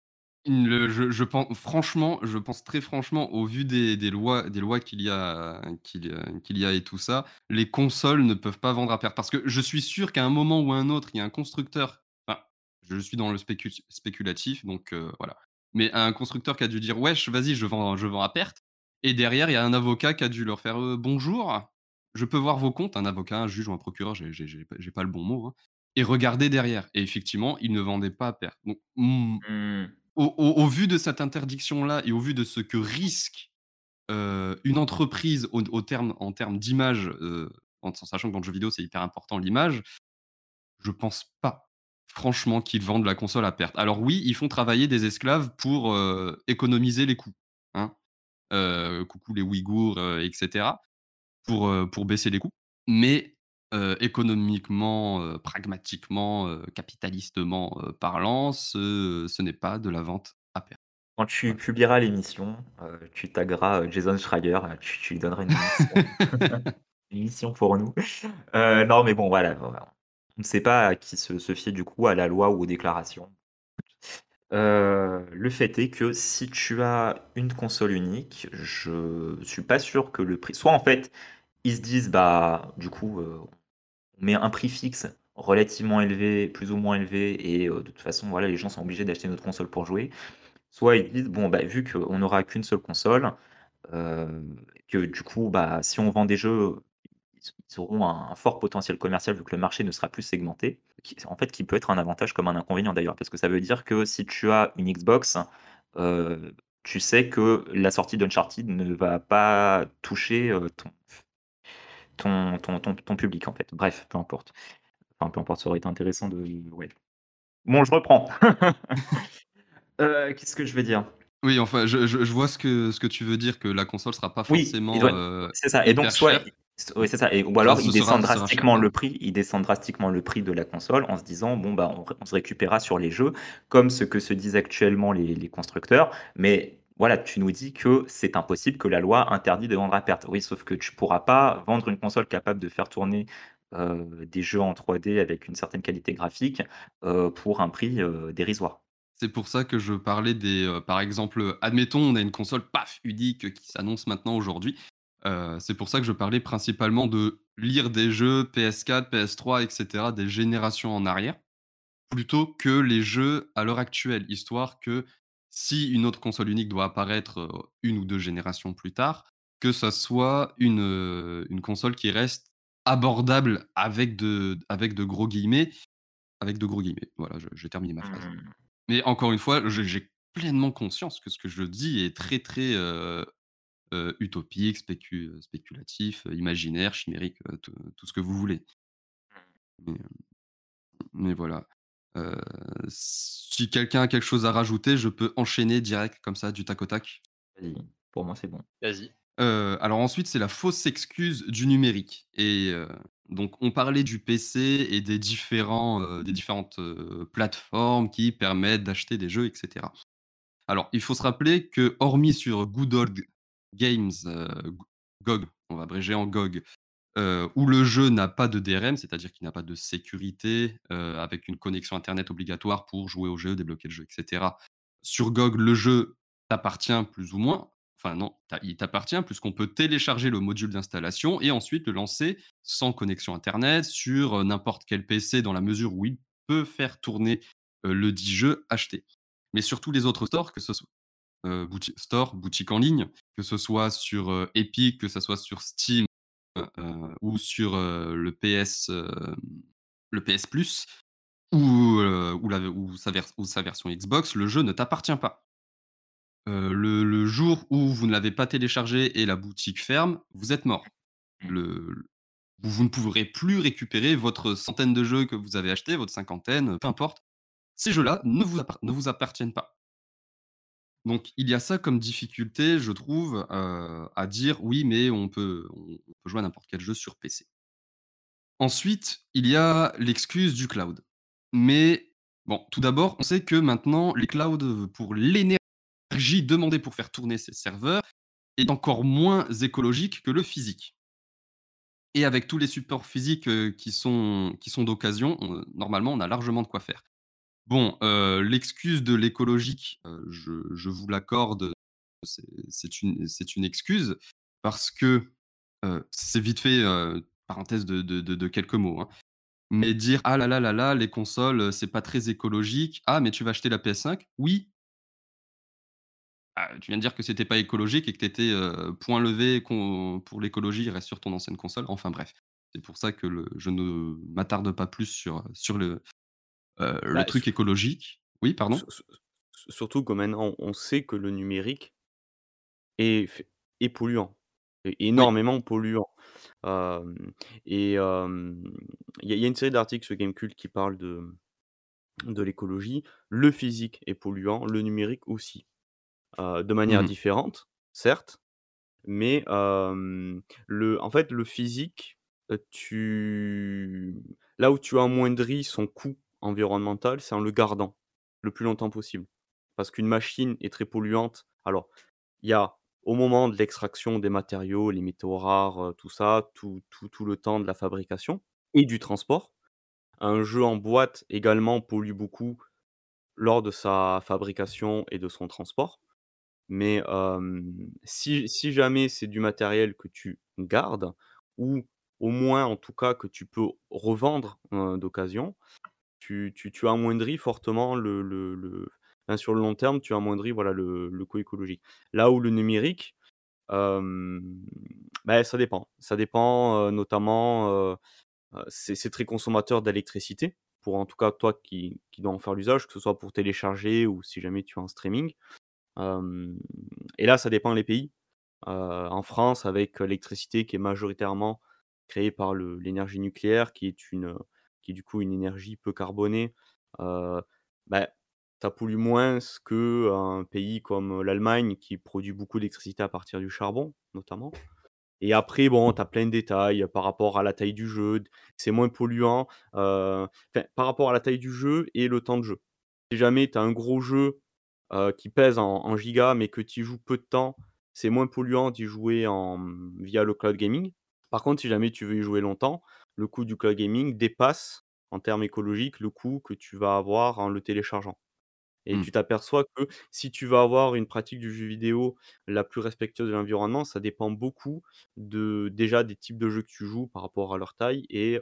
je pense très franchement, au vu des lois qu'il y a et tout ça, les consoles ne peuvent pas vendre à perte. Parce que je suis sûr qu'à un moment ou à un autre, il y a un constructeur, enfin, je suis dans le spéculatif, donc voilà. Mais un constructeur qui a dû dire: «Wesh, vas-y, je vends à perte», et derrière, il y a un avocat qui a dû leur faire: «Bonjour, je peux voir vos comptes?» Un avocat, un juge ou un procureur, j'ai pas le bon mot, hein, et regardez derrière, et effectivement, ils ne vendaient pas à perte. Donc, mmh, au vu de cette interdiction-là et au vu de ce que risque, une entreprise en termes d'image, en sachant que dans le jeu vidéo, c'est hyper important l'image, je pense pas, franchement, qu'ils vendent la console à perte. Alors oui, ils font travailler des esclaves pour, économiser les coûts, hein, coucou les Ouïghours, et cetera, pour baisser les coûts. Mais, économiquement, pragmatiquement, capitalistement, parlant, ce n'est pas de la vente à perte. quand tu Voilà. publieras l'émission, tu tagueras, Jason Schreier, tu lui donneras une mission pour nous. Non, mais bon, voilà, on ne sait pas à qui se fier du coup, à la loi ou aux déclarations. Le fait est que si tu as une console unique, je suis pas sûr que le prix soit en fait, ils se disent: «Bah, du coup, on met un prix fixe relativement élevé, plus ou moins élevé et de toute façon, voilà, les gens sont obligés d'acheter notre console pour jouer». Soit ils disent: «Bon, bah, vu qu'on n'aura qu'une seule console, heu, que du coup, bah, si on vend des jeux, ils auront un fort potentiel commercial vu que le marché ne sera plus segmenté». Qui peut être un avantage comme un inconvénient d'ailleurs, parce que ça veut dire que si tu as une Xbox, heu, tu sais que la sortie d'Uncharted ne va pas toucher, ton public en fait. Bref, peu importe. Enfin, peu importe, ça aurait été intéressant de ouais. Bon, je reprends. Qu'est-ce que je veux dire? Oui, enfin, je vois ce que tu veux dire, que la console sera pas Oui, il forcément, doit c'est ça et donc hyper soit chère. oui, c'est ça et ou Enfin, alors ce sera cher, pardon. ils descendent drastiquement le prix de la console en se disant: «Bon, bah, on se récupérera sur les jeux», comme ce que se disent actuellement les constructeurs. Mais voilà, tu nous dis que c'est impossible, que la loi interdit de vendre à perte. Oui, sauf que tu pourras pas vendre une console capable de faire tourner, des jeux en 3D avec une certaine qualité graphique, pour un prix, dérisoire. C'est pour ça que je parlais par exemple, admettons, on a une console, paf, unique, qui s'annonce maintenant aujourd'hui. C'est pour ça que je parlais principalement de lire des jeux PS4, PS3 et cetera, des générations en arrière, plutôt que les jeux à l'heure actuelle. Histoire que si une autre console unique doit apparaître, 1 ou 2 générations plus tard, que ça soit une console qui reste abordable avec de gros guillemets. Voilà, j'ai terminé ma phrase. Mmh. Mais encore une fois, j'ai pleinement conscience que ce que je dis est très, très, utopique, spéculatif, imaginaire, chimérique, tout ce que vous voulez. Mais voilà. Heu, si quelqu'un a quelque chose à rajouter, je peux enchaîner direct comme ça, du tac au tac. Vas-y, pour moi, c'est bon. Vas-y. Alors ensuite, c'est la fausse excuse du numérique, et donc on parlait du PC et des différentes, plateformes qui permettent d'acheter des jeux et cetera. Alors, il faut se rappeler que hormis sur Games, GOG, on va abréger en GOG, où le jeu n'a pas de DRM, c'est-à-dire qu'il n'a pas de sécurité, avec une connexion internet obligatoire pour jouer au jeu, débloquer le jeu, et cetera. Sur GOG, le jeu t'appartient plus ou moins, enfin non, il t'appartient puisqu'on peut télécharger le module d'installation et ensuite le lancer sans connexion internet sur, n'importe quel PC dans la mesure où il peut faire tourner, ledit jeu acheté. Mais sur tous les autres stores, que ce soit, boutique en ligne, que ce soit sur, Epic, que ça soit sur Steam, ou sur, le PS Plus ou sa version Xbox, le jeu ne t'appartient pas. Le jour où vous ne l'avez pas téléchargé et la boutique ferme, vous êtes mort. Mmh. Le Vous ne pourrez plus récupérer votre centaine de jeux que vous avez achetés, votre cinquantaine, peu importe. Ces jeux-là ne vous appartiennent pas. Donc il y a ça comme difficulté, je trouve, à dire: «Oui, mais on peut jouer à n'importe quel jeu sur PC». Ensuite, il y a l'excuse du cloud. Mais bon, tout d'abord, on sait que maintenant les clouds, pour l'énergie demandée pour faire tourner ces serveurs, est encore moins écologique que le physique. Et avec tous les supports physiques, qui sont d'occasion, normalement, on a largement de quoi faire. Bon, l'excuse de l'écologique, je vous l'accorde, c'est une excuse parce que, c'est vite fait, parenthèse de quelques mots, hein. Mais dire: «Ah là là là là, les consoles, c'est pas très écologique. Ah, mais tu vas acheter la PS5?» «Oui». Ah, tu viens de dire que c'était pas écologique et que tu étais, point levé pour l'écologie, reste sur ton ancienne console. Enfin bref, c'est pour ça que je ne m'attarde pas plus sur le Bah, truc écologique. Oui, su pardon? su surtout que maintenant on sait que le numérique est est polluant, est Oui. énormément polluant. Hem et il y a une série d'articles sur Gamecult qui parlent de l'écologie. Le physique est polluant, le numérique aussi, de manière Mmh. différente, certes, mais en fait, le physique, tu là où tu amoindris son coût environnemental, c'est en le gardant le plus longtemps possible. Parce qu'une machine est très polluante. Alors, il y a au moment de l'extraction des matériaux, les métaux rares, tout ça, tout le temps de la fabrication et du transport. Un jeu en boîte également pollue beaucoup lors de sa fabrication et de son transport. Mais si jamais c'est du matériel que tu gardes ou au moins, en tout cas, que tu peux revendre, d'occasion, tu amoindris fortement enfin, sur le long terme, tu amoindris, voilà, le coût écologique. Là où le numérique, hem, ça dépend. Ça dépend, notamment, c'est très consommateur d'électricité pour, en tout cas, toi qui dois en faire l'usage, que ce soit pour télécharger ou si jamais tu es en streaming. Hem et là, ça dépend les pays. En France, avec l'électricité qui est majoritairement créée par l'énergie nucléaire, qui est du coup une énergie peu carbonée, heu, bah, ça pollue moins qu'un pays comme l'Allemagne qui produit beaucoup d'électricité à partir du charbon, notamment. Et après, bon, tu as plein de détails par rapport à la taille du jeu, c'est moins polluant, enfin, par rapport à la taille du jeu et le temps de jeu. Si jamais tu as un gros jeu, qui pèse en gigas, mais que tu y joues peu de temps, c'est moins polluant d'y jouer via le cloud gaming. Par contre, si jamais tu veux y jouer longtemps, le coût du cloud gaming dépasse, en termes écologiques, le coût que tu vas avoir en le téléchargeant. Et Mmh. tu t'aperçois que si tu vas avoir une pratique du jeu vidéo la plus respectueuse de l'environnement, ça dépend beaucoup déjà des types de jeux que tu joues par rapport à leur taille et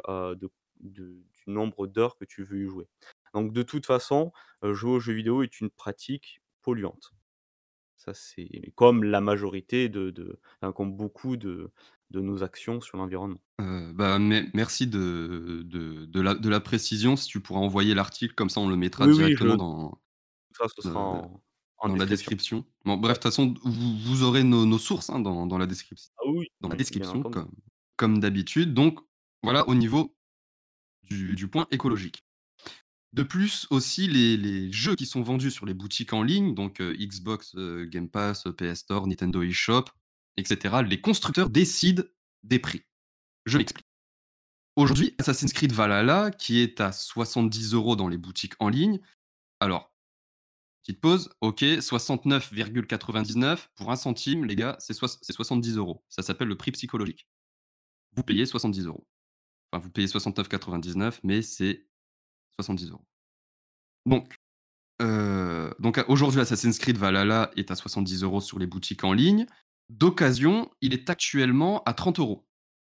du nombre d'heures que tu veux y jouer. Donc de toute façon, jouer aux jeux vidéo est une pratique polluante. Ça, c'est comme la majorité enfin, comme beaucoup de nos actions sur l'environnement. Merci de la précision. Si tu pourras envoyer l'article, comme ça on le mettra Oui, oui, directement dans, ça, ce sera heu, en dans la description. description. Bon bref, Ouais. de toute façon, vous aurez nos sources, hein, dans la Ah oui, dans la oui, bien description entendu. comme d'habitude. Donc voilà, au niveau du point écologique. De plus aussi, les jeux qui sont vendus sur les boutiques en ligne, donc Xbox, Game Pass, PS Store, Nintendo eShop, et cetera, les constructeurs décident des prix. Je m'explique. Aujourd'hui, Assassin's Creed Valhalla, qui est à 70 € dans les boutiques en ligne, alors Petite pause, OK, 69,99 pour 1 centime, les gars, c'est 70 euros. Ça s'appelle le prix psychologique. Vous payez 70 euros. Enfin, vous payez 69,99, mais c'est 70 euros. Donc, aujourd'hui, Assassin's Creed Valhalla est à 70 euros sur les boutiques en ligne. D'occasion, il est actuellement à 30 euros.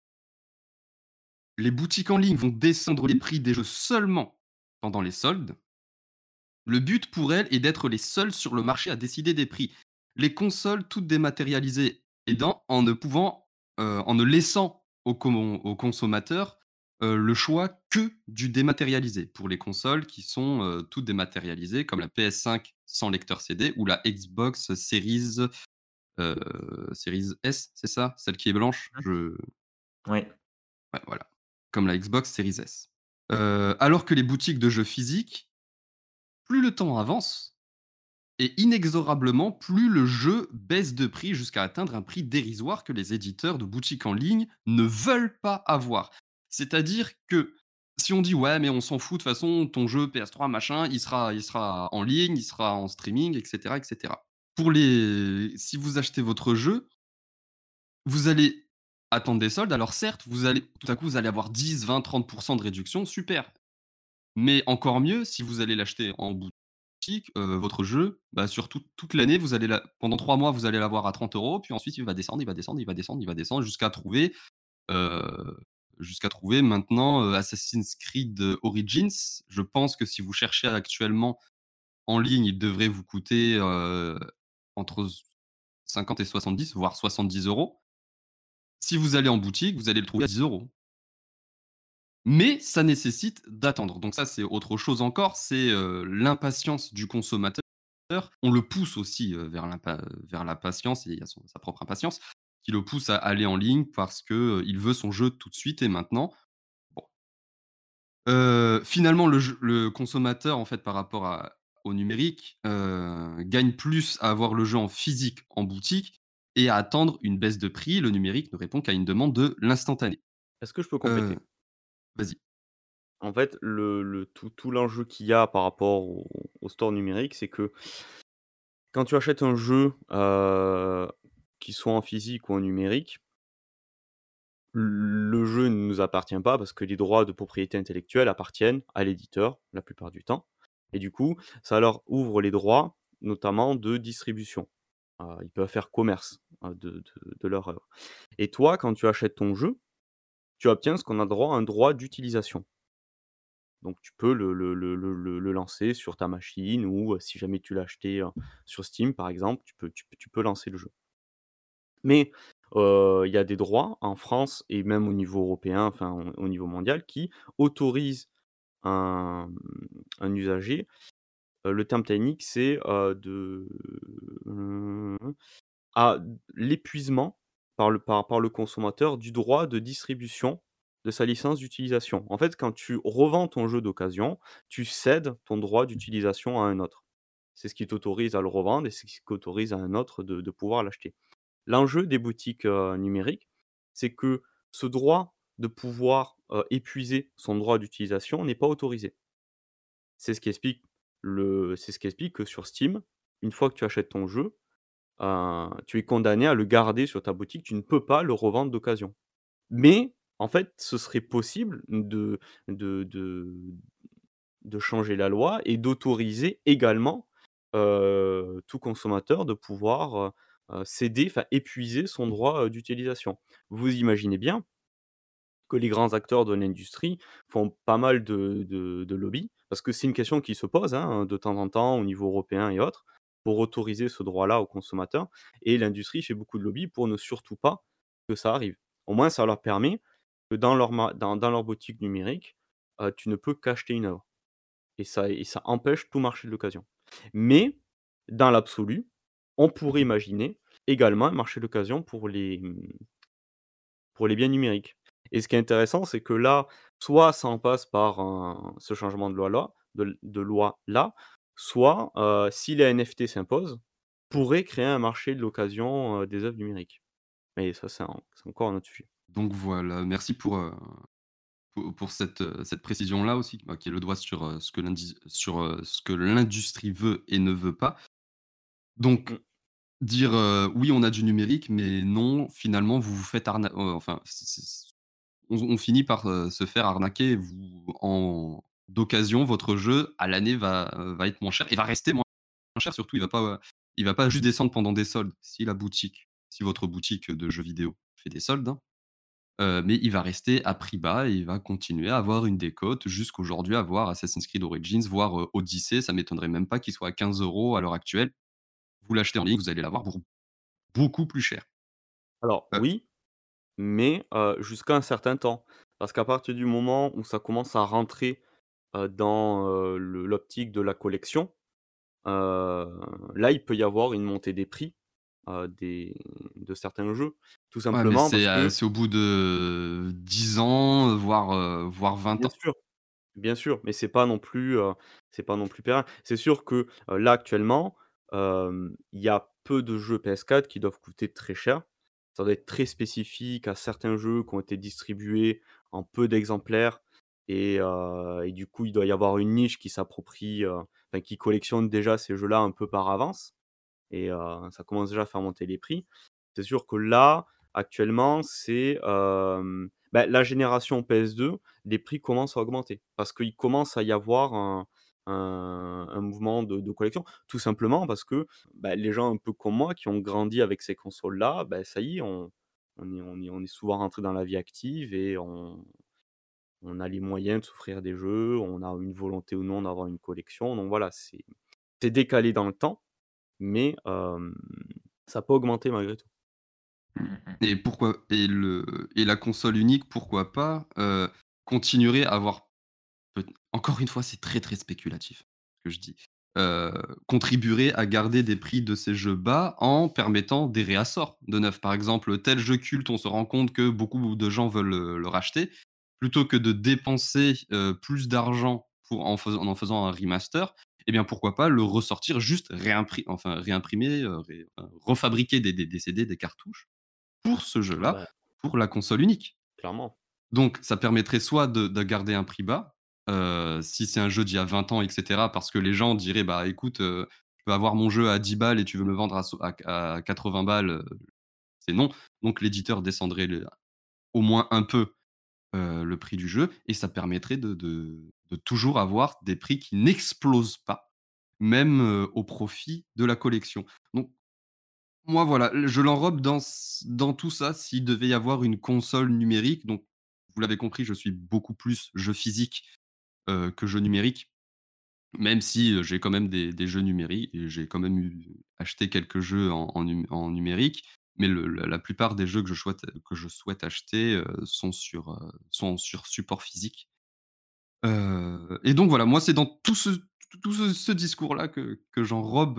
Les boutiques en ligne vont descendre les prix des jeux seulement pendant les soldes. Le but pour elles est d'être les seules sur le marché à décider des prix. Les consoles toutes dématérialisées aidant, en ne laissant aux consommateurs, le choix que du dématérialisé. Pour les consoles qui sont, toutes dématérialisées comme la PS5 sans lecteur CD ou la Xbox Series S, c'est ça? Celle qui est blanche? Mmh. Ouais. Ouais, voilà, comme la Xbox Series S. Alors que les boutiques de jeux physiques, plus le temps avance et inexorablement, plus le jeu baisse de prix jusqu'à atteindre un prix dérisoire que les éditeurs de boutiques en ligne ne veulent pas avoir. C'est-à-dire que si on dit ouais, mais on s'en fout de toute façon, ton jeu PS3 machin, il sera en ligne, il sera en streaming, etc., etc. Si vous achetez votre jeu, vous allez attendre des soldes. Alors certes, tout à coup, vous allez avoir 10, 20, 30% de réduction, super. Mais encore mieux, si vous allez l'acheter en boutique, votre jeu, bah, sur toute l'année, pendant 3 mois, vous allez l'avoir à 30 euros. Puis ensuite il va descendre, il va descendre, il va descendre, il va descendre heu, jusqu'à trouver maintenant, Assassin's Creed, Origins. Je pense que si vous cherchez actuellement en ligne, il devrait vous coûter, entre 50 et 70, voire 70 euros. Si vous allez en boutique, vous allez le trouver à 10 euros. Mais ça nécessite d'attendre. Donc ça, c'est autre chose encore, c'est, l'impatience du consommateur. On le pousse aussi, vers la patience, et il y a sa propre impatience qui le pousse à aller en ligne parce que, il veut son jeu tout de suite et maintenant. Bon, finalement le consommateur, en fait, par rapport au numérique, gagne plus à avoir le jeu en physique, en boutique, et à attendre une baisse de prix. Le numérique ne répond qu'à une demande de l'instantané. Est-ce que je peux Heu, compléter? Vas-y. En fait, tout l'enjeu qu'il y a par rapport au store numérique, c'est que quand tu achètes un jeu, qu'il soit en physique ou en numérique, le jeu ne nous appartient pas parce que les droits de propriété intellectuelle appartiennent à l'éditeur, la plupart du temps, et du coup, ça leur ouvre les droits, notamment de distribution. Ils peuvent faire commerce, de leur œuvre, et toi, quand tu achètes ton jeu, tu obtiens ce qu'on a droit à un droit d'utilisation. Donc tu peux le lancer sur ta machine, ou si jamais tu l'as acheté, sur Steam par exemple, tu peux lancer le jeu. Mais, il y a des droits en France et même au niveau européen, enfin au niveau mondial, qui autorisent un usager, le terme technique c'est, à l'épuisement par le consommateur du droit de distribution de sa licence d'utilisation. En fait, quand tu revends ton jeu d'occasion, tu cèdes ton droit d'utilisation à un autre. C'est ce qui t'autorise à le revendre et c'est ce qui autorise à un autre de pouvoir l'acheter. L'enjeu des boutiques, numériques, c'est que ce droit de pouvoir, épuiser son droit d'utilisation n'est pas autorisé. C'est ce qui explique que sur Steam, une fois que tu achètes ton jeu, tu es condamné à le garder sur ta boutique, tu ne peux pas le revendre d'occasion. Mais en fait, ce serait possible de de de changer la loi et d'autoriser également, tout consommateur de pouvoir, céder, enfin épuiser son droit, d'utilisation. Vous imaginez bien que les grands acteurs de l'industrie font pas mal de lobby, parce que c'est une question qui se pose, hein, de temps en temps au niveau européen et autres, pour autoriser ce droit-là aux consommateurs, et l'industrie fait beaucoup de lobby pour ne surtout pas que ça arrive. Au moins ça leur permet que dans leur boutique numérique, tu ne peux qu'acheter une œuvre, et ça empêche tout marché de l'occasion. Mais dans l'absolu, on pourrait imaginer également un marché de l'occasion pour les biens numériques. Et ce qui est intéressant, c'est que là, soit ça en passe par ce changement de loi-là, soit, si les NFT s'imposent, pourrait créer un marché de l'occasion, des œuvres numériques. Mais ça, c'est encore un autre sujet. Donc voilà, merci pour, pour cette précision-là aussi, bah, qui est le doigt sur, ce que l'industrie veut et ne veut pas. Donc Mmh. dire, «Oui, on a du numérique», mais non, finalement, vous vous faites enfin, on finit par, se faire arnaquer. Vous en d'occasion, votre jeu, à l'année, va être moins cher et va rester moins cher surtout. Il va pas juste descendre pendant des soldes. Si votre boutique de jeux vidéo fait des soldes, hein, mais il va rester à prix bas et il va continuer à avoir une décote jusqu'aujourd'hui, à voir Assassin's Creed Origins, voire, Odyssey. Ça m'étonnerait même pas qu'il soit à 15 € à l'heure actuelle. Vous l'achetez en ligne, vous allez l'avoir pour beaucoup plus cher. Alors Heu, oui, mais jusqu'à un certain temps. Parce qu'à partir du moment où ça commence à rentrer, dans, l'optique de la collection, heu, là, il peut y avoir une montée des prix, des de certains jeux. Tout ouais, mais simplement parce que c'est au bout de 10 ans, voire 20 bien ans. sûr. Bien sûr, mais c'est pas non plus pérenne. C'est sûr que, là actuellement, il y a peu de jeux PS4 qui doivent coûter très cher. Ça doit être très spécifique à certains jeux qui ont été distribués en peu d'exemplaires et du coup, il doit y avoir une niche qui s'approprie, enfin qui collectionne déjà ces jeux-là un peu par avance et ça commence déjà à faire monter les prix. C'est sûr que là, actuellement, c'est, la génération PS2, les prix commencent à augmenter parce qu'il commence à y avoir un mouvement de collection. Tout simplement parce que, les gens un peu comme moi qui ont grandi avec ces consoles-là, ça y est, on est souvent rentré dans la vie active et on a les moyens de s'offrir des jeux, on a une volonté ou non d'avoir une collection. Donc voilà, c'est décalé dans le temps, mais ça peut augmenter malgré tout. Mmh mh. Et pourquoi et la console unique, pourquoi pas, continuerait à avoir encore une fois, c'est très, très spéculatif ce que je dis, heu, contribuerait à garder des prix de ces jeux bas en permettant des réassorts de neuf. Par exemple, tel jeu culte, on se rend compte que beaucoup de gens veulent, le racheter. Plutôt que de dépenser, plus d'argent en faisant un remaster, eh bien, pourquoi pas le ressortir juste réimprimer, refabriquer des CD, des cartouches pour ce Ah jeu-là, bah, pour la console unique. clairement. Donc ça permettrait soit de garder un prix bas, si c'est un jeu d'il y a 20 ans et cetera, parce que les gens diraient: «Bah, écoute, je peux avoir mon jeu à 10 balles et tu veux me le vendre à 80 balles, c'est non». Donc l'éditeur descendrait au moins un peu, le prix du jeu et ça permettrait de toujours avoir des prix qui n'explosent pas, même, au profit de la collection. Donc moi, voilà, je l'enrobe dans tout ça, s'il devait y avoir une console numérique. Donc vous l'avez compris, je suis beaucoup plus jeu physique, que jeu numérique, même si, j'ai quand même des jeux numériques et j'ai quand même acheté quelques jeux en numérique, mais la plupart des jeux que je souhaite acheter, sont sur support physique. Et donc voilà, moi, c'est dans tout ce discours-là que j'enrobe,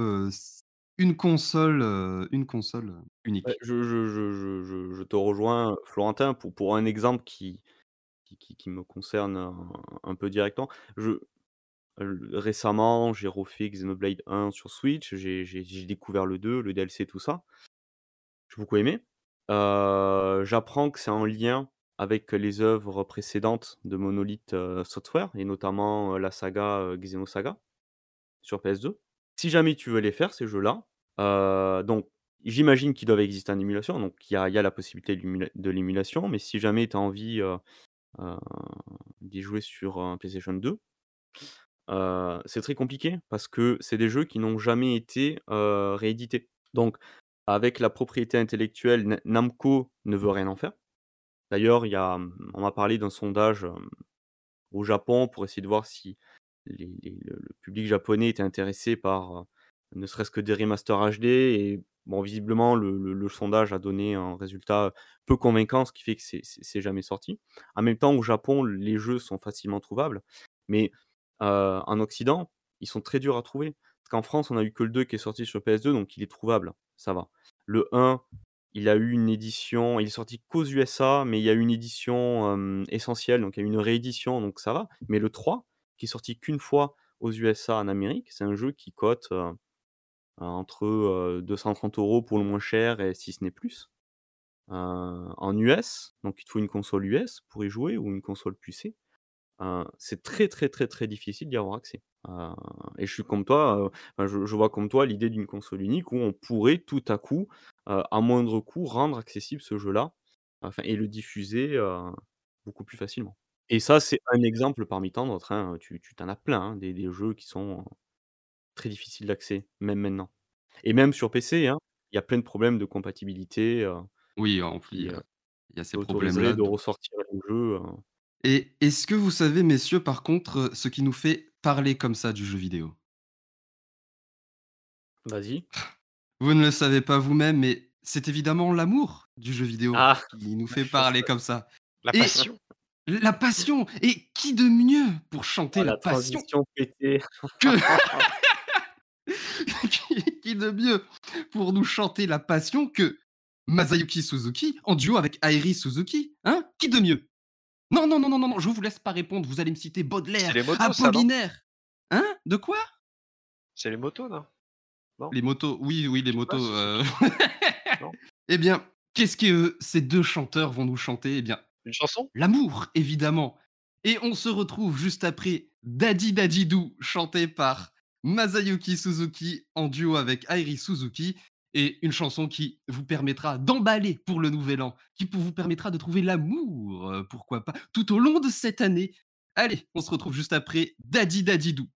une console, unique. Je te rejoins, Florentin, pour un exemple qui me concerne un peu directement. Récemment, j'ai refait Xenoblade 1 sur Switch, j'ai découvert le 2, le DLC, tout ça. J'ai beaucoup aimé. J'apprends que c'est en lien avec les œuvres précédentes de Monolith, Software et notamment, la saga, Xenosaga sur PS2. Si jamais tu veux les faire ces jeux-là, donc j'imagine qu'ils doivent exister en émulation, donc il y a la possibilité de l'émulation, mais si jamais tu as envie, heu, d'y jouer sur un PlayStation 2, c'est très compliqué parce que c'est des jeux qui n'ont jamais été, réédités. Donc avec la propriété intellectuelle, Namco ne veut rien en faire. D'ailleurs, on m'a parlé d'un sondage, au Japon pour essayer de voir si le public japonais était intéressé par, ne serait-ce que des remasters HD et bon, visiblement, le sondage a donné un résultat peu convaincant, ce qui fait que c'est jamais sorti. En même temps, au Japon, les jeux sont facilement trouvables, mais, en Occident, ils sont très durs à trouver. Parce qu'en France, on a eu que le 2 qui est sorti sur PS2, donc il est trouvable, ça va. Le 1, il est sorti qu'aux USA, mais il y a eu une édition, essentielle, donc il y a eu une réédition, donc ça va. Mais le 3, qui est sorti qu'une fois aux USA en Amérique, c'est un jeu qui cote, entre, 230 € pour le moins cher et si ce n'est plus. en US, donc il te faut une console US pour y jouer ou une console PC. C'est très, très, très, très difficile d'y avoir accès. Et je suis comme toi, enfin je vois comme toi l'idée d'une console unique où on pourrait tout à coup, à moindre coût, rendre accessible ce jeu-là, enfin et le diffuser, beaucoup plus facilement. Et ça, c'est un exemple parmi tant d'autres, hein, tu en as plein, hein, des jeux qui sont très difficiles d'accès, même maintenant. Et même sur PC, hein, il y a plein de problèmes de compatibilité, Oui, en plus, qui, il y a ces qui autoriseraient problèmes-là. de ressortir les jeux, Et est-ce que vous savez, messieurs, par contre, ce qui nous fait parler comme ça du jeu vidéo? vas-y. Vous ne le savez pas vous-même, mais c'est évidemment l'amour du jeu vidéo Ah! qui nous fait Je parler comme ça. La Et passion. la passion! Et qui de mieux pour chanter Oh la la passion transition pétée! que qui de mieux pour nous chanter la passion que Masayuki Suzuki en duo avec Airi Suzuki? Hein? Qui de mieux? Non, non, non, non, non, non, je vous laisse pas répondre, vous allez me citer C'est Baudelaire, les motos, ça, non? Apollinaire. Hein? De quoi? C'est les motos, non? Non? Les motos, oui, oui, les Je sais pas motos, si c'est non? Eh bien, qu'est-ce que ces 2 chanteurs vont nous chanter? Eh bien, Une chanson? l'amour, évidemment. Et on se retrouve juste après Daddy Daddy Do, chanté par Masayuki Suzuki en duo avec Airi Suzuki, et une chanson qui vous permettra d'emballer pour le nouvel an, qui vous permettra de trouver l'amour, pourquoi pas, tout au long de cette année. Allez, on se retrouve juste après Daddy Daddy Do.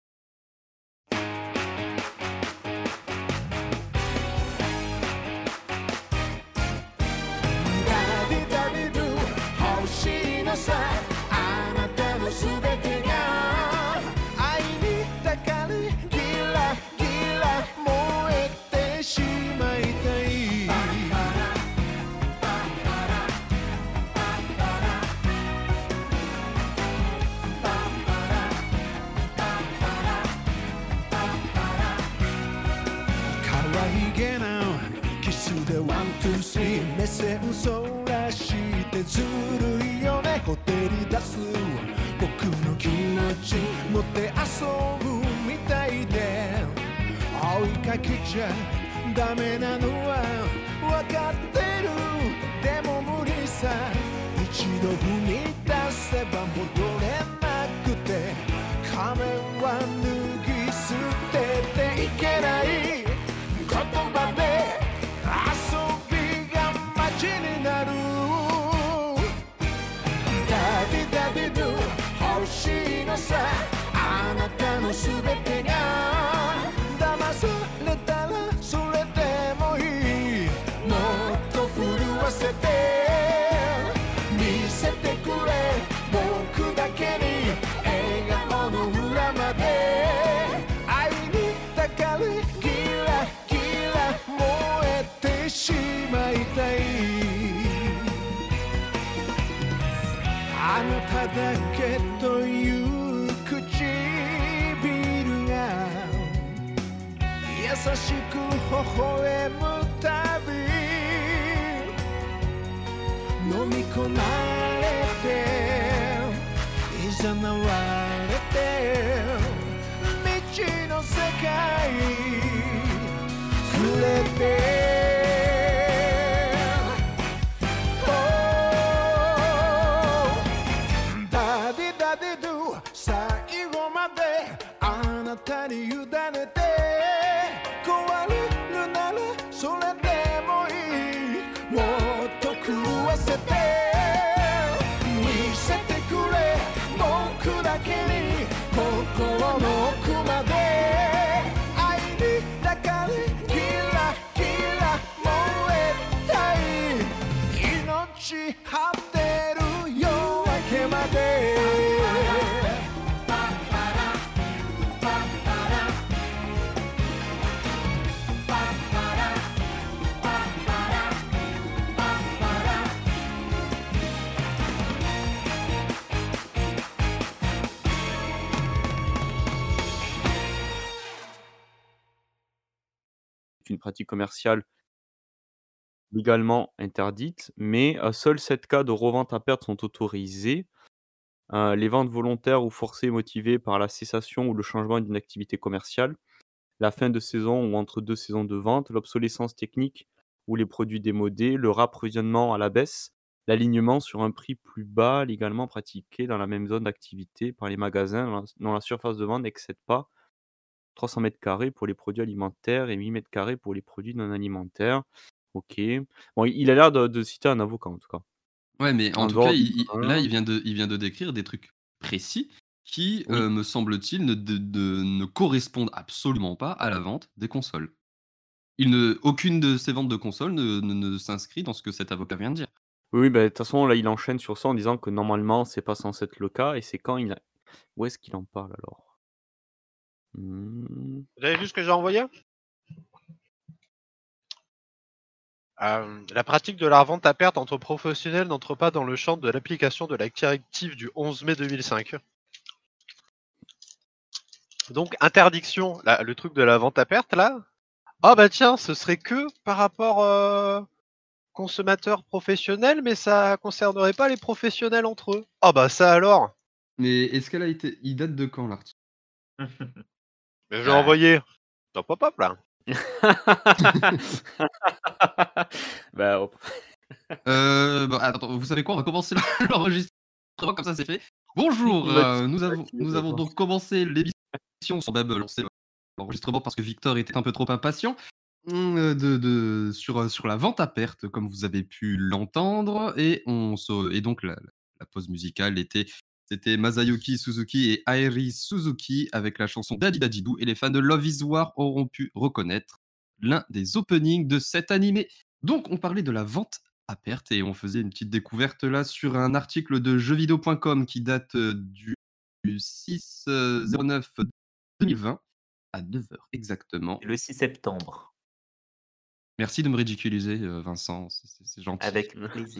ダディダディドゥ欲しいのさあなたのすべてが愛にたかりギラギラ燃えてしまいたい可愛げなキスでワン・ツー・スリー目線そらしてずるいよねほてり出す僕の気持ち持って遊ぶみたいで追いかけちゃダメなのは分かってるでも無理さ一度踏み出せば戻れなくて仮面は脱ぎ捨てていけない言葉で遊びが街になるダディダディドゥ欲しいのさあなたのすべてが騙されたらそれでもいいもっと震わせて見せてくれ僕だけに笑顔の裏まで愛にたかりギラギラ燃えてしまいたいあなただけという唇が優しく微笑むたび飲み込まれていざなわれて未知の世界触れてダディダディドゥ最後まであなたに委ねて壊れるならそれでもいいもっと狂わせて見せてくれ僕だけに心の奥まで愛にだかりキラキラ燃えたい命張ってる夜明けまで Une pratique commerciale légalement interdite, mais seuls 7 cas de revente à perte sont autorisés. Les ventes volontaires ou forcées motivées par la cessation ou le changement d'une activité commerciale, la fin de saison ou entre 2 saisons de vente, l'obsolescence technique ou les produits démodés, le rapprovisionnement à la baisse, l'alignement sur un prix plus bas légalement pratiqué dans la même zone d'activité par les magasins dont la surface de vente n'excède pas 300 m² pour les produits alimentaires et 8 m² pour les produits non alimentaires. OK. Bon, il a l'air de citer un avocat, en tout cas. Ouais, mais en En tout cas, dehors de là, ça il vient de décrire des trucs précis qui, oui. me semble-t-il, ne correspondent absolument pas à la vente des consoles. Aucune de ces ventes de consoles ne s'inscrit dans ce que cet avocat vient de dire. Oui, oui, bah, de toute façon, là, il enchaîne sur ça en disant que normalement, c'est pas censé être le cas et c'est quand il a où est-ce qu'il en parle alors? Mmh. Vous avez vu ce que j'ai envoyé? La pratique de la revente à perte entre professionnels n'entre pas dans le champ de l'application de la directive du 11 mai 2005. Donc interdiction, le truc de la vente à perte là. Ah bah tiens, ce serait que par rapport consommateurs professionnels, mais ça concernerait pas les professionnels entre eux. Ah bah ça alors. Mais est-ce qu'elle a été il date de quand l'article? Mais je l'ai Ah, envoyé dans pop-up là. Bah, hop. Bah, attends, vous savez quoi? On va commencer l'enregistrement comme ça c'est fait. Bonjour, Il va te nous avons donc commencé l'émission sans même lancer l'enregistrement parce que Victor était un peu trop impatient, sur la vente à perte comme vous avez pu l'entendre et donc la pause musicale c'était Masayuki Suzuki et Airi Suzuki avec la chanson Daddy Daddy Boo et les fans de Love is War auront pu reconnaître l'un des openings de cet animé. Donc on parlait de la vente à perte et on faisait une petite découverte là sur un article de jeuxvideo.com qui date, du 6, 09 2020 à 9 h exactement. le 6 septembre, Merci de me ridiculiser, Vincent, c'est gentil. avec plaisir.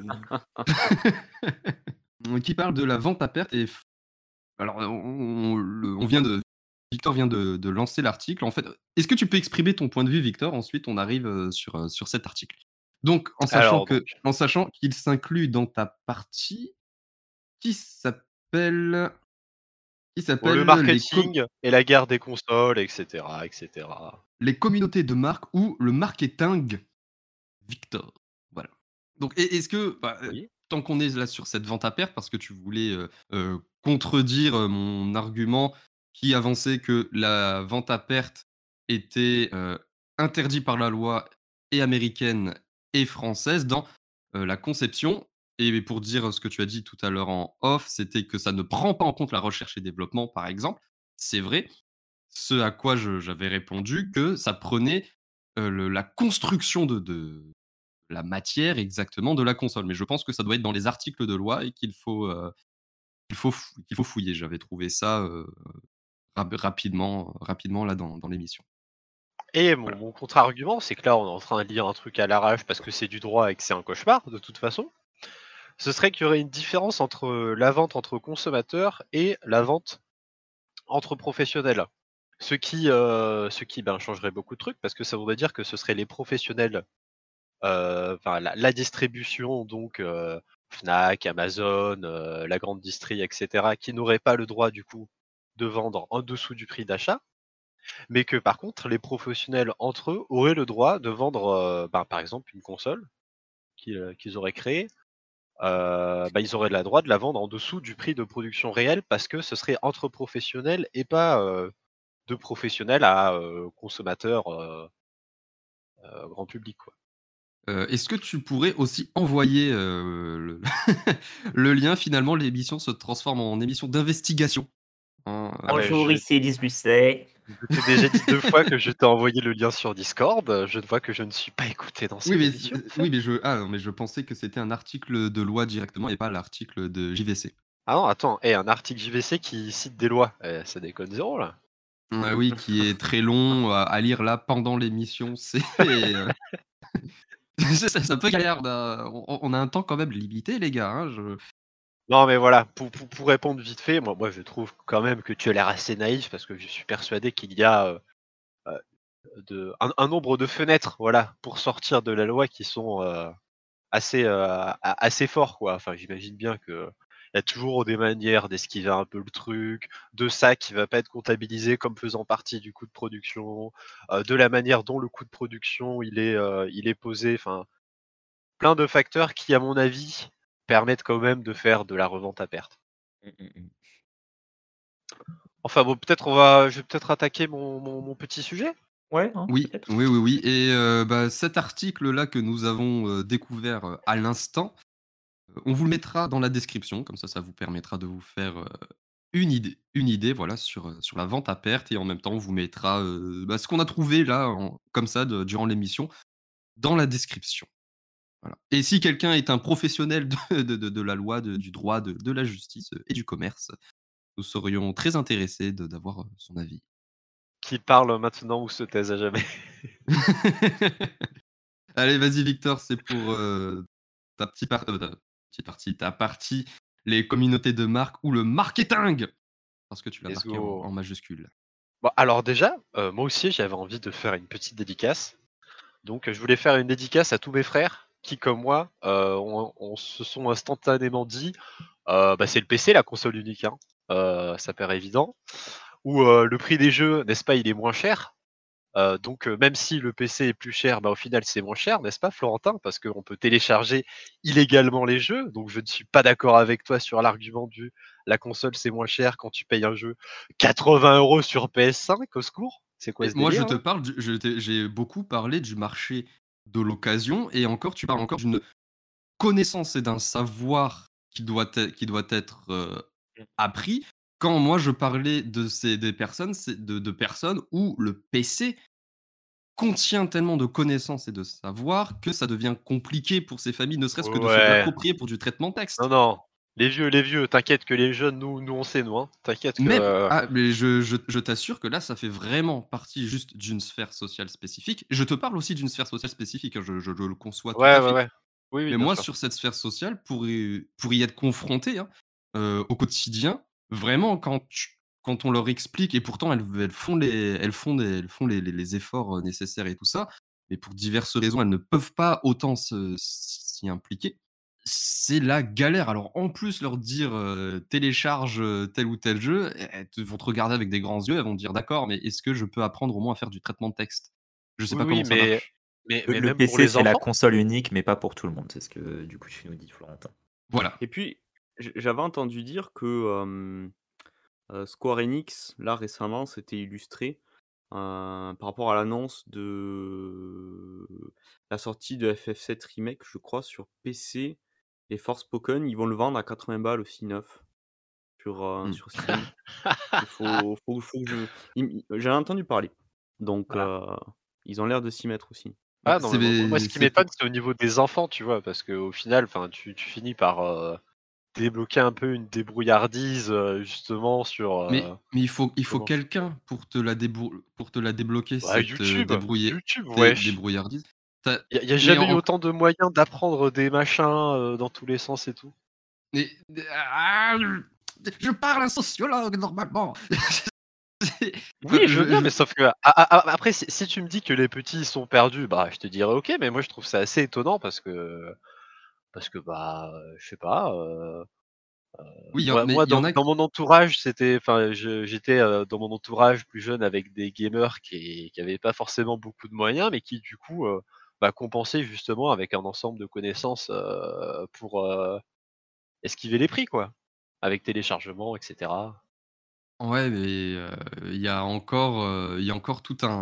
Qui parle de la vente à perte et alors on vient de Victor vient de lancer l'article. En fait, est-ce que tu peux exprimer ton point de vue, Victor? Ensuite, on arrive, sur cet article. Donc Alors donc, en sachant qu'il s'inclut dans ta partie qui s'appelle qui pour le s'appelle marketing et la guerre des consoles, etc., etc. les communautés de marque ou le marketing, Victor. Voilà. Donc est-ce que, bah, Oui. tant qu'on est là sur cette vente à perte, parce que tu voulais, contredire, mon argument qui avançait que la vente à perte était, interdit par la loi et américaine et française dans, la conception et pour dire ce que tu as dit tout à l'heure en off, c'était que ça ne prend pas en compte la recherche et développement, par exemple. C'est vrai. Ce à quoi j'avais répondu que ça prenait, la construction de la matière exactement de la console. Mais je pense que ça doit être dans les articles de loi et qu'il faut fouiller. J'avais trouvé ça, rapidement là dans l'émission. Et mon, Voilà. mon contre-argument, c'est que là, on est en train de lire un truc à l'arrache parce que c'est du droit et que c'est un cauchemar, de toute façon. Ce serait qu'il y aurait une différence entre la vente entre consommateurs et la vente entre professionnels. Ce qui ben, changerait beaucoup de trucs parce que ça voudrait dire que ce seraient les professionnels, enfin la distribution, donc Fnac, Amazon, la grande distrie, etc., qui n'auraient pas le droit du coup de vendre en dessous du prix d'achat, mais que par contre les professionnels entre eux auraient le droit de vendre, ben, par exemple une console qu'ils auraient créée. Bah, ils auraient le droit de la vendre en dessous du prix de production réel parce que ce serait entre professionnels et pas de professionnels à consommateurs grand public, quoi. Est-ce que tu pourrais aussi envoyer, le le lien? Finalement, l'émission se transforme en émission d'investigation, hein, Ah mais Bonjour, ici Elise Busset. je t'ai déjà dit 2 fois que je t'ai envoyé le lien sur Discord, je ne vois que je ne suis pas écouté dans Oui, cette émission, en fait. oui, mais je pensais que c'était un article de loi directement et pas l'article de JVC. Ah non, attends, un article JVC qui cite des lois, ça déconne zéro là. Oui, qui est très long à lire là pendant l'émission, c'est un peu galère, on a un temps quand même limité les gars, hein, Non mais voilà, pour répondre vite fait, moi je trouve quand même que tu as l'air assez naïf parce que je suis persuadé qu'il y a, un nombre de fenêtres, voilà, pour sortir de la loi qui sont, assez, assez forts, quoi. Enfin, j'imagine bien qu'il y a toujours des manières d'esquiver un peu le truc, de ça qui va pas être comptabilisé comme faisant partie du coût de production, de la manière dont le coût de production il est posé, enfin plein de facteurs qui, à mon avis, permettent quand même de faire de la revente à perte. Mmh, mmh mh. Enfin bon, je vais peut-être attaquer mon petit sujet? Ouais, hein, Oui, peut-être. oui, oui, oui. Et bah, cet article-là que nous avons découvert à l'instant, on vous le mettra dans la description, comme ça vous permettra de vous faire une idée voilà, sur la vente à perte. Et en même temps, on vous mettra bah, ce qu'on a trouvé là, comme ça, durant l'émission, dans la description. Voilà. Et si quelqu'un est un professionnel de la loi, du droit, de la justice et du commerce, nous serions très intéressés d'avoir son avis. Qui parle maintenant ou se taise à jamais? Allez, vas-y Victor, c'est pour ta petite partie, ta partie, les communautés de marque ou le marketing, parce que tu l'as Let's marqué en go. majuscule. Bon alors déjà, moi aussi j'avais envie de faire une petite dédicace. Donc je voulais faire une dédicace à tous mes frères qui, comme moi, on se sont instantanément dit, bah, c'est le PC la console unique, hein. Ça paraît évident. Ou, le prix des jeux, n'est-ce pas, il est moins cher. Donc même si le PC est plus cher, bah, au final c'est moins cher, n'est-ce pas Florentin? Parce qu'on peut télécharger illégalement les jeux, donc je ne suis pas d'accord avec toi sur l'argument du «la console c'est moins cher quand tu payes un jeu 80 € sur PS5, au secours!» C'est quoi Et ce moi, je délire te là? parle j'ai beaucoup parlé du marché de l'occasion. Et encore, tu parles encore d'une connaissance et d'un savoir qui doit être Mmh. appris. Quand moi je parlais des personnes, c'est de personnes où le PC contient tellement de connaissances et de savoir que ça devient compliqué pour ces familles, ne serait-ce que de se Ouais. l'approprier pour du traitement de Non, texte. non, les vieux, t'inquiète que les jeunes, nous on sait nous, hein. T'inquiète que, Même ah, mais je t'assure que là, ça fait vraiment partie juste d'une sphère sociale spécifique. Je te parle aussi d'une sphère sociale spécifique, hein, je le conçois tout ouais, à ouais, fait. ouais. Oui, oui, Mais bien moi, sûr. sur cette sphère sociale, pour y être confronté, hein, au quotidien, vraiment quand on leur explique. Et pourtant elles font les efforts nécessaires et tout ça, mais pour diverses raisons, elles ne peuvent pas autant s'y impliquer. C'est la galère. Alors en plus leur dire, «Télécharge, tel ou tel jeu», elles vont te regarder avec des grands yeux, elles vont te dire: «D'accord, mais est-ce que je peux apprendre au moins à faire du traitement de texte?» Je sais Oui, pas oui, comment ça mais marche. mais Le mais le même pour PC, les c'est la enfants? console unique, mais pas pour tout le monde. C'est ce que, du coup, tu nous dis, Florentin. Voilà. Et puis, j'avais entendu dire que, Square Enix, là, récemment, s'était illustré, par rapport à l'annonce de la sortie de FF7 Remake, je crois, sur PC et Forspoken. Ils vont le vendre à 80 balles aussi neuf Mmh. sur Steam. Il faut que je j'en ai entendu parler. Donc, Voilà. ils ont l'air de s'y mettre aussi. Bah, Ah non, mais moi ce qui c'est m'étonne, pour c'est au niveau des enfants, tu vois? Parce qu'au final, enfin, tu finis par, débloquer un peu une débrouillardise, justement sur, mais il faut comment? quelqu'un pour te la débloquer, Bah, cette, YouTube! YouTube, wesh! débrouillardise. Tu Il y a mais jamais eu autant de moyens d'apprendre des machins, dans tous les sens et tout. mais ah, je parle à un sociologue normalement. Oui, Enfin, je veux bien, mais sauf que après si tu me dis que les petits sont perdus, bah, je te dirais: «OK», mais moi je trouve ça assez étonnant parce que, bah, je sais pas, oui, mais moi il y en dans a. mon entourage, j'étais, dans mon entourage plus jeune avec des gamers qui avaient pas forcément beaucoup de moyens, mais qui du coup, bah, compensaient justement avec un ensemble de connaissances, pour, esquiver les prix quoi, avec téléchargement et cetera. Ouais, mais il y a encore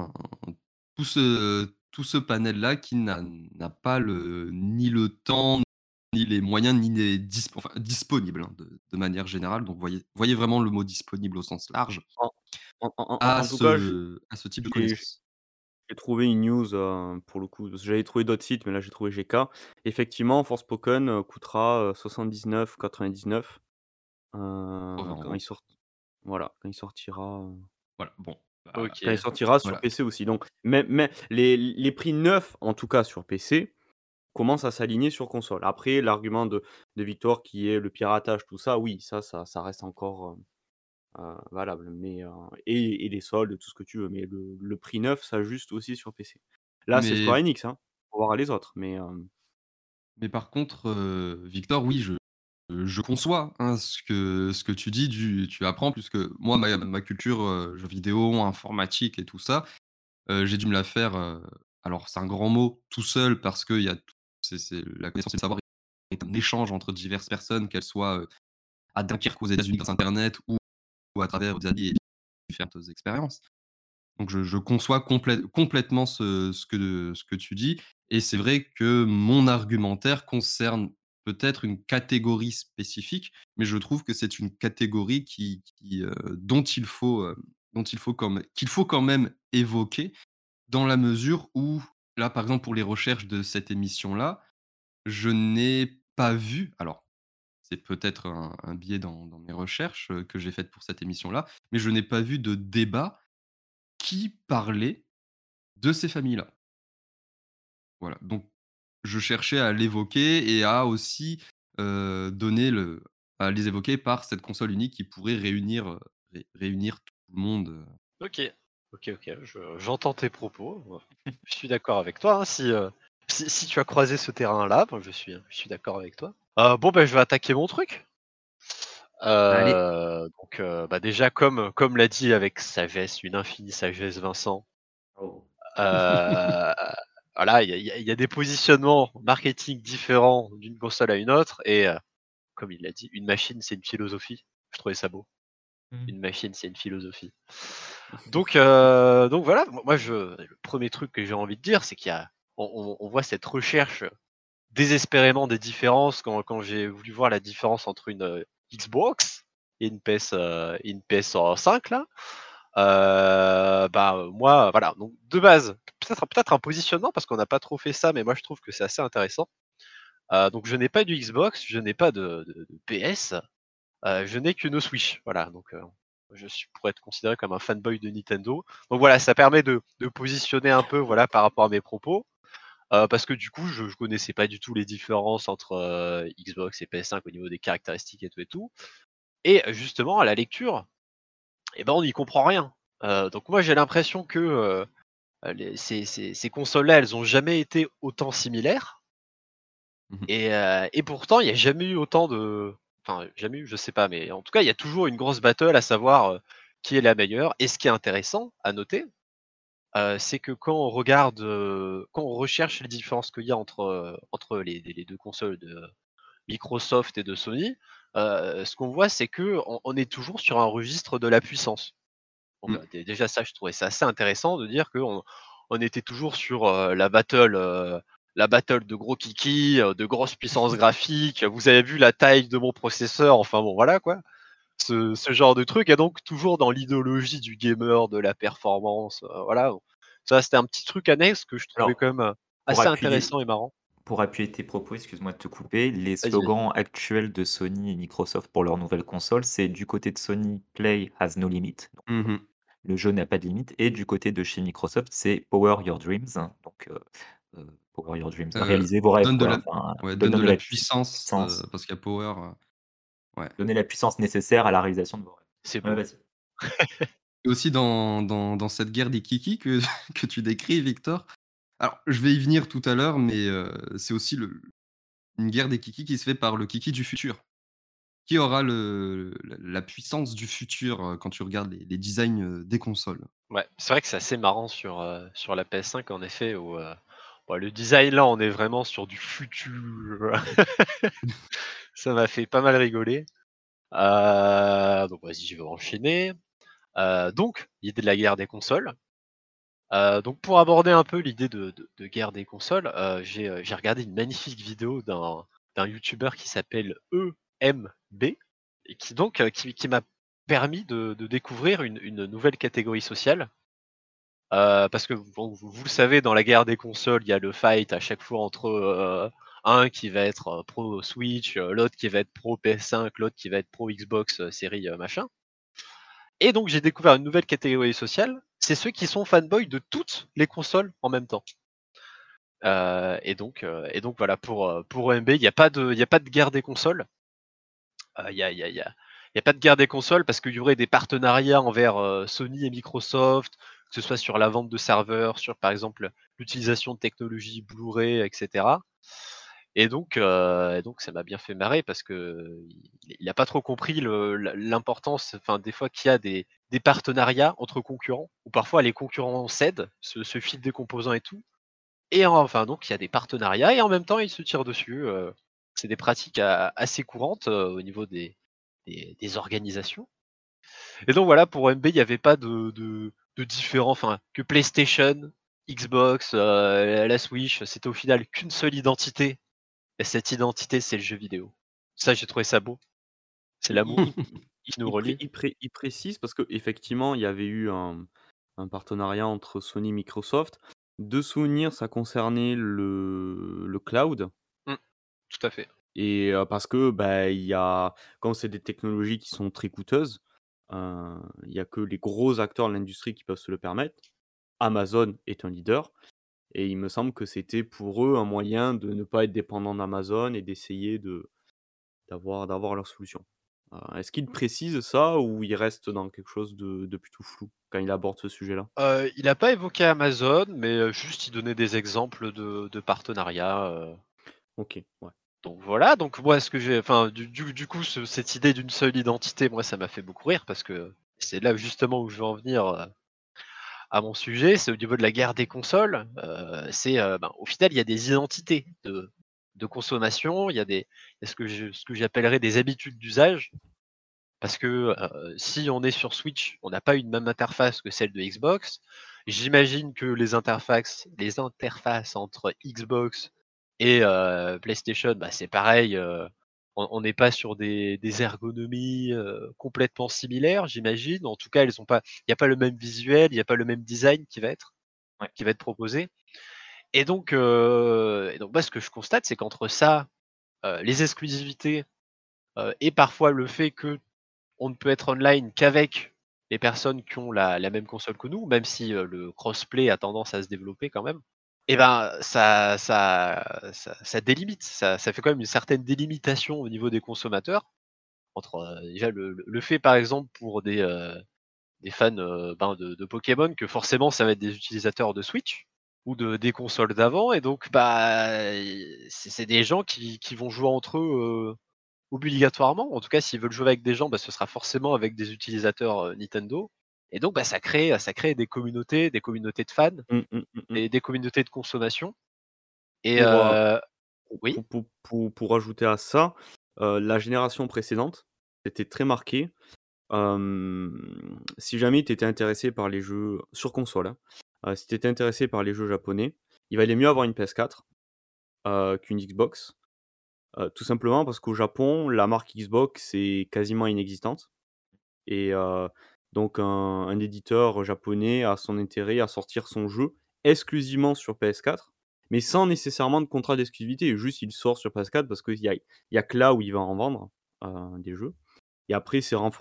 tout ce panel-là qui n'a pas ni le temps, ni les moyens, ni les disponibles, hein, de manière générale. Donc voyez vraiment le mot «disponible» au sens large En à en tout cas, ce type de j'ai connaissances. j'ai trouvé une news, pour le coup, parce que j'avais trouvé d'autres sites, mais là j'ai trouvé GK. Effectivement, Forspoken, coûtera, 79,99 80 quand il €. sort voilà, quand il sortira, Voilà, bon, bah, quand il OK. sortira sur voilà. PC aussi. Donc mais les prix neufs, en tout cas sur PC, commencent à s'aligner sur console. Après l'argument de Victor qui est le piratage, tout ça, oui, ça reste encore, valable, mais et les soldes, tout ce que tu veux, mais le prix neuf s'ajuste aussi sur PC. Là, c'est Square Mais Enix, hein, faut voir les autres, mais par contre, Victor, oui, je conçois, hein, ce que tu dis, tu apprends puisque moi ma culture, jeux vidéo, informatique et tout ça, j'ai dû me la faire, alors c'est un grand mot, tout seul parce qu'il y a tout c'est la connaissance et le savoir est un échange entre diverses personnes, qu'elles soient, à Dunkerque aux États-Unis grâce à internet ou à travers des amis et différentes expériences. Donc je conçois complètement ce que tu dis et c'est vrai que mon argumentaire concerne peut-être une catégorie spécifique, mais je trouve que c'est une catégorie dont il faut qu'il faut quand même évoquer dans la mesure où, là, par exemple, pour les recherches de cette émission-là, je n'ai pas vu alors c'est peut-être un biais dans mes recherches, que j'ai faites pour cette émission-là, mais je n'ai pas vu de débat qui parlait de ces familles-là. Voilà, donc je cherchais à l'évoquer et à aussi, donner le à les évoquer par cette console unique qui pourrait réunir tout le monde, OK. OK, j'entends tes propos. Je suis d'accord avec toi, hein, si tu as croisé ce terrain-là, bon, je suis d'accord avec toi. Bon, ben, je vais attaquer mon truc. Allez. Donc, bah, déjà comme l'a dit avec sagesse, une infinie sagesse Vincent, Oh. heu, voilà, il y a des positionnements marketing différents d'une console à une autre et comme il l'a dit, une machine, c'est une philosophie. Je trouvais ça beau. Mmh. Une machine, c'est une philosophie. Donc voilà, moi le premier truc que j'ai envie de dire, c'est qu'il y a on voit cette recherche désespérément des différences quand j'ai voulu voir la différence entre une, Xbox et une PS5 là. Bah, moi, voilà, donc de base, peut-être un positionnement parce qu'on n'a pas trop fait ça, mais moi je trouve que c'est assez intéressant. Donc je n'ai pas du Xbox, je n'ai pas de PS, je n'ai qu'une Switch, voilà, donc pourrais être considéré comme un fanboy de Nintendo. Donc voilà, ça permet de positionner un peu, voilà, par rapport à mes propos, parce que du coup, je connaissais pas du tout les différences entre, Xbox et PS5 au niveau des caractéristiques et tout et justement à la lecture, et ben, on n'y comprend rien. Donc moi, j'ai l'impression que, les ces consoles-là, elles ont jamais été autant similaires Mmh mh. et pourtant, il y a jamais eu autant enfin, jamais eu, je sais pas, mais en tout cas, il y a toujours une grosse battle à savoir, qui est la meilleure et ce qui est intéressant à noter, c'est que quand on recherche les différences qu'il y a entre les 2 consoles de Microsoft et de Sony, ce qu'on voit, c'est qu'on est toujours sur un registre de la puissance. Bon, bah, Mmh. déjà ça, je trouvais ça assez intéressant de dire qu'on était toujours sur, la battle de gros kikis, de grosses puissances graphiques. Vous avez vu la taille de mon processeur, enfin bon, voilà quoi. Ce genre de truc et donc toujours dans l'idéologie du gamer, de la performance, voilà. Ça, c'était un petit truc annexe que je trouvais Alors, quand même, pour assez appuyer intéressant et marrant. pour appuyer tes propos, excuse-moi de te couper, les Vas-y, vas-y. slogans actuels de Sony et Microsoft pour leur nouvelle console, c'est du côté de Sony: «Play has no limit», donc Mmh. le jeu n'a pas de limite et du côté de chez Microsoft, c'est «Power your dreams», hein, donc power your dreams, réalisez vos rêves Donne de quoi, la enfin, ouais, donne donne de de la la puissance, puissance, parce qu'il y a power, ouais. donnez la puissance nécessaire à la réalisation de vos rêves. C'est Ouais, beau. vas-y. Et aussi dans cette guerre des kikis que que tu décris, Victor. Alors, je vais y venir tout à l'heure, mais c'est aussi une guerre des kikis qui se fait par le kiki du futur. Qui aura la puissance du futur, quand tu regardes les designs, des consoles? Ouais, c'est vrai que c'est assez marrant sur la PS5 en effet où, bah, le design là, on est vraiment sur du futur. Ça m'a fait pas mal rigoler. Donc vas-y, je vais enchaîner. Donc l'idée de la guerre des consoles. Donc pour aborder un peu l'idée de guerre des consoles, j'ai regardé une magnifique vidéo d'un youtubeur qui s'appelle EMB et qui donc, qui m'a permis de découvrir une nouvelle catégorie sociale. Parce que bon, vous le savez, dans la guerre des consoles, il y a le fight à chaque fois entre, un qui va être, pro Switch, l'autre qui va être pro PS5, l'autre qui va être pro Xbox, série, machin. Et donc j'ai découvert une nouvelle catégorie sociale, c'est ceux qui sont fanboys de toutes les consoles en même temps. Et donc voilà pour OMB, il y a pas de guerre des consoles. Il y a pas de guerre des consoles parce qu'il y aurait des partenariats envers, Sony et Microsoft, que ce soit sur la vente de serveurs, sur par exemple l'utilisation de technologies Blu-ray et cetera. Et donc ça m'a bien fait marrer parce que il a pas trop compris l'importance, enfin des fois qu'il y a des partenariats entre concurrents, où parfois les concurrents cèdent, se filent des composants et tout, et enfin donc il y a des partenariats et en même temps ils se tirent dessus. C'est des pratiques assez courantes au niveau des organisations. Et donc voilà, pour MB, il n'y avait pas de différent, enfin que PlayStation, Xbox, la Switch, c'était au final qu'une seule identité. Et cette identité, c'est le jeu vidéo. Ça, j'ai trouvé ça beau. C'est Il l'amour il il qui nous il pré relie. il pré il précise parce qu'effectivement, il y avait eu un partenariat entre Sony et Microsoft. De souvenir, ça concernait le cloud Mmh, tout à fait. et parce que, bah, il y a quand c'est des technologies qui sont très coûteuses, il y a que les gros acteurs de l'industrie qui peuvent se le permettre. Amazon est un leader et il me semble que c'était pour eux un moyen de ne pas être dépendant d'Amazon et d'essayer d'avoir leur solution. Est-ce qu'il précise ça ou il reste dans quelque chose de plutôt flou quand il aborde ce sujet-là? Il a pas évoqué Amazon, mais juste il donnait des exemples de partenariats. OK, ouais. Donc voilà, donc moi ce que j'ai enfin du coup cette idée d'une seule identité, moi ça m'a fait beaucoup rire parce que c'est là justement où je veux en venir, à mon sujet, c'est au niveau de la guerre des consoles. Ben, au final, il y a des identités de consommation, il y a ce que j'appellerais des habitudes d'usage. Parce que, si on est sur Switch, on n'a pas une même interface que celle de Xbox. J'imagine que les interfaces entre Xbox et PlayStation, bah, c'est pareil, on n'est pas sur des ergonomies, complètement similaires, j'imagine. En tout cas, elles ont pas il y a pas le même visuel, il y a pas le même design Ouais. qui va être proposé. Et donc moi, ce que je constate, c'est qu'entre ça, les exclusivités, et parfois le fait que on ne peut être online qu'avec les personnes qui ont la même console que nous, même si, le crossplay a tendance à se développer quand même. Et ben, ça délimite, ça fait quand même une certaine délimitation au niveau des consommateurs entre, déjà le fait par exemple pour des fans, ben, de Pokémon que forcément ça va être des utilisateurs de Switch ou des consoles d'avant et donc bah, c'est des gens qui vont jouer entre eux, obligatoirement. En tout cas, s'ils veulent jouer avec des gens, bah, ce sera forcément avec des utilisateurs, Nintendo et donc bah, ça crée des communautés de fans, Mmh, mmh, mmh, mmh. des communautés de consommation et Pour, oui? pour rajouter à ça, la génération précédente, c'était très marqué. Si jamais tu étais intéressé par les jeux sur console, hein, si tu étais intéressé par les jeux japonais, il valait mieux avoir une PS4, qu'une Xbox. Tout simplement parce qu'au Japon, la marque Xbox est quasiment inexistante et donc un éditeur japonais a son intérêt à sortir son jeu exclusivement sur PS4, mais sans nécessairement de contrat d'exclusivité. Juste, il sort sur PS4 parce qu'il y a que là où il va en vendre, des jeux et après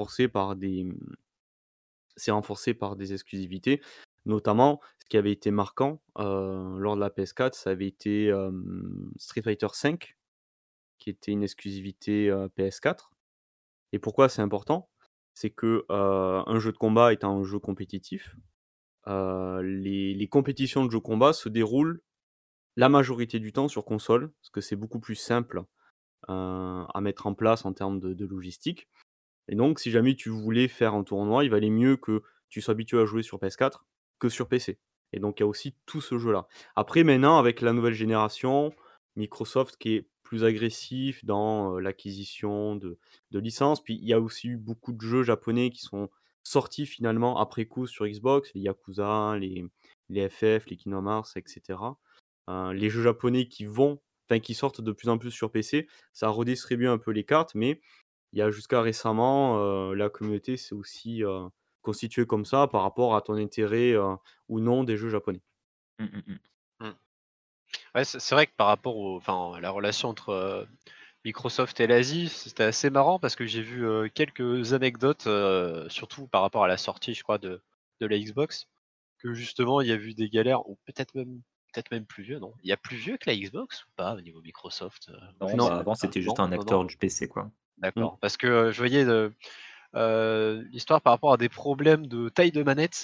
c'est renforcé par des exclusivités. Notamment, ce qui avait été marquant, lors de la PS4, ça avait été, Street Fighter V qui était une exclusivité, PS4 et pourquoi c'est important? C'est que, un jeu de combat étant un jeu compétitif, les compétitions de jeux de combat se déroulent la majorité du temps sur console, parce que c'est beaucoup plus simple, à mettre en place en termes de logistique et donc si jamais tu voulais faire un tournoi, il valait mieux que tu sois habitué à jouer sur PS4 que sur PC et donc il y a aussi tout ce jeu-là. Après maintenant avec la nouvelle génération, Microsoft qui est plus agressif dans, l'acquisition de licences, puis il y a aussi eu beaucoup de jeux japonais qui sont sortis finalement après coup sur Xbox, les Yakuza, les FF, les Kingdom Hearts et cetera. Les jeux japonais qui sortent de plus en plus sur PC, ça redistribue un peu les cartes, mais il y a jusqu'à récemment, la communauté s'est aussi, constituée comme ça par rapport à ton intérêt, ou non des jeux japonais. Mmh, mmh mh. Mmh. Ouais, c'est vrai que par rapport la relation entre, Microsoft et l'Asie, c'était assez marrant parce que j'ai vu, quelques anecdotes, surtout par rapport à la sortie, je crois, de la Xbox, que justement il y a eu des galères ou peut-être même plus vieux, non? Il y a plus vieux que la Xbox ou pas au niveau Microsoft? Je Non, ne Non, sais bah, même avant, pas. c'était juste Non? un Non, non? acteur du PC, quoi. mmh, D'accord. Parce que, je voyais l'histoire par rapport à des problèmes de taille de manette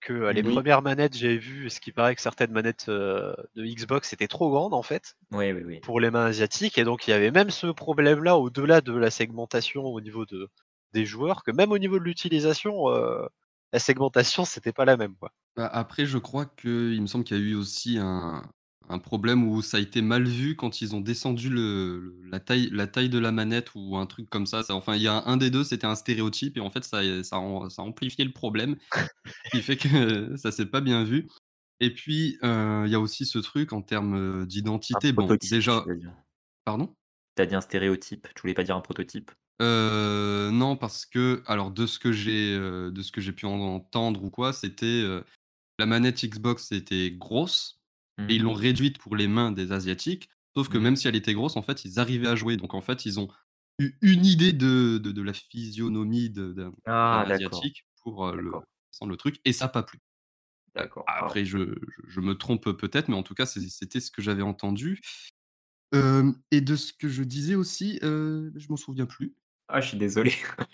que les Oui. premières manettes, j'avais vu, ce qui paraît que certaines manettes de Xbox étaient trop grandes en fait Oui, oui, oui. pour les mains asiatiques, et donc il y avait même ce problème-là au-delà de la segmentation au niveau des joueurs, que même au niveau de l'utilisation, la segmentation c'était pas la même quoi. Bah, après, je crois qu'il me semble qu'il y a eu aussi un problème où ça a été mal vu quand ils ont descendu la taille de la manette ou un truc comme ça. Enfin, il y a un des 2, c'était un stéréotype et en fait, ça a amplifié le problème, ce qui fait que ça s'est pas bien vu et puis, il y a aussi ce truc en termes, Un d'identité. Bon, prototype, tu déjà veux dire. pardon? Tu as dit un stéréotype, tu voulais pas dire un prototype? Non, parce que alors de ce que j'ai pu en entendre ou quoi, c'était, la manette Xbox était grosse et Mmh. ils l'ont réduite pour les mains des asiatiques, sauf que Mmh. même si elle était grosse, en fait, ils arrivaient à jouer. Donc en fait, ils ont eu une idée de la physionomie d'un Ah d'accord, asiatique pour, d'accord, descendre le truc et ça a pas plu. d'accord. Ah, Après je me trompe peut-être, mais en tout cas, c'était ce que j'avais entendu. Et de ce que je disais aussi, je m'en souviens plus. je suis désolé.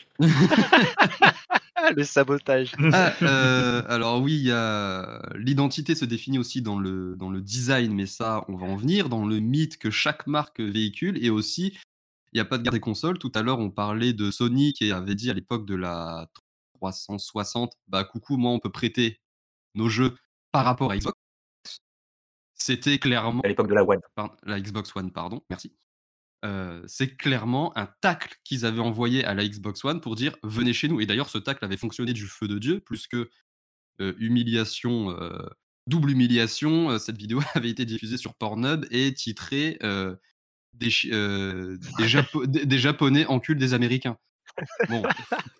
Le sabotage. Ah, alors oui, il y a l'identité se définit aussi dans le design, mais ça, on va en venir, dans le mythe que chaque marque véhicule et aussi, il y a pas de guerre des consoles. Tout à l'heure, on parlait de Sony qui avait dit à l'époque de la 360: «Bah, coucou, moi, on peut prêter nos jeux par rapport à Xbox». C'était clairement À l'époque de la One. la Xbox One, pardon, merci. C'est clairement un tacle qu'ils avaient envoyé à la Xbox One pour dire: «Venez chez nous» et d'ailleurs, ce tacle avait fonctionné du feu de Dieu plus que humiliation, double humiliation, cette vidéo avait été diffusée sur Pornhub et titrée, «Des Japonais enculent des Américains». Bon,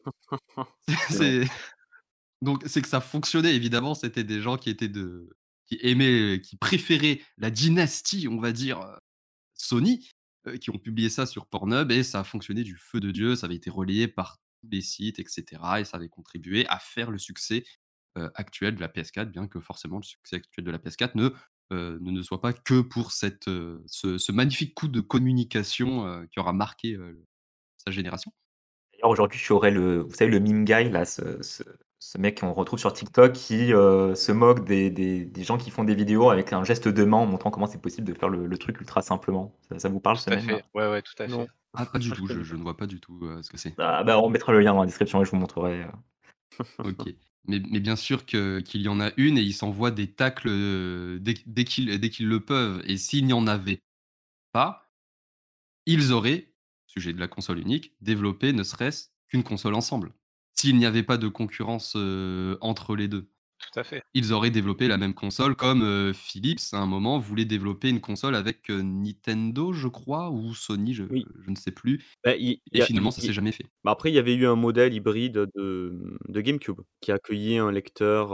Non. c'est donc c'est que ça fonctionnait évidemment, c'était des gens qui aimaient, qui préféraient la dynastie, on va dire, Sony, qui ont publié ça sur Pornhub et ça a fonctionné du feu de Dieu. Ça avait été relayé par tous les sites et cetera et ça avait contribué à faire le succès, actuel de la PS4, bien que forcément le succès actuel de la PS4 ne soit pas que pour ce magnifique coup de communication, qui aura marqué, sa génération. D'ailleurs, aujourd'hui, tu aurais vous savez, le meme guy là, ce mec qu'on retrouve sur TikTok qui, se moque des gens qui font des vidéos avec un geste de main en montrant comment c'est possible de faire le truc ultra simplement. Ça vous parle Tout ce à mème-là? fait. Ouais, tout à Non. fait. Ah pas du Je tout, je connais je pas. ne vois pas du tout, ce que c'est. Ah bah, on mettra le lien dans la description et je vous montrerai. OK. Mais bien sûr qu'il y en a une et ils s'envoient des tacles, dès qu'ils le peuvent et s'il n'y en avait pas, ils auraient, sujet de la console unique, développé ne serait-ce qu'une console ensemble. S'il n'y avait pas de concurrence, entre les 2, Tout à fait. ils auraient développé la même console comme, Philips à un moment voulait développer une console avec, Nintendo je crois ou Sony, je Oui. je ne sais plus Bah, il et y a finalement ça s'est jamais fait. bah, après, il y avait eu un modèle hybride de GameCube qui accueillait un lecteur,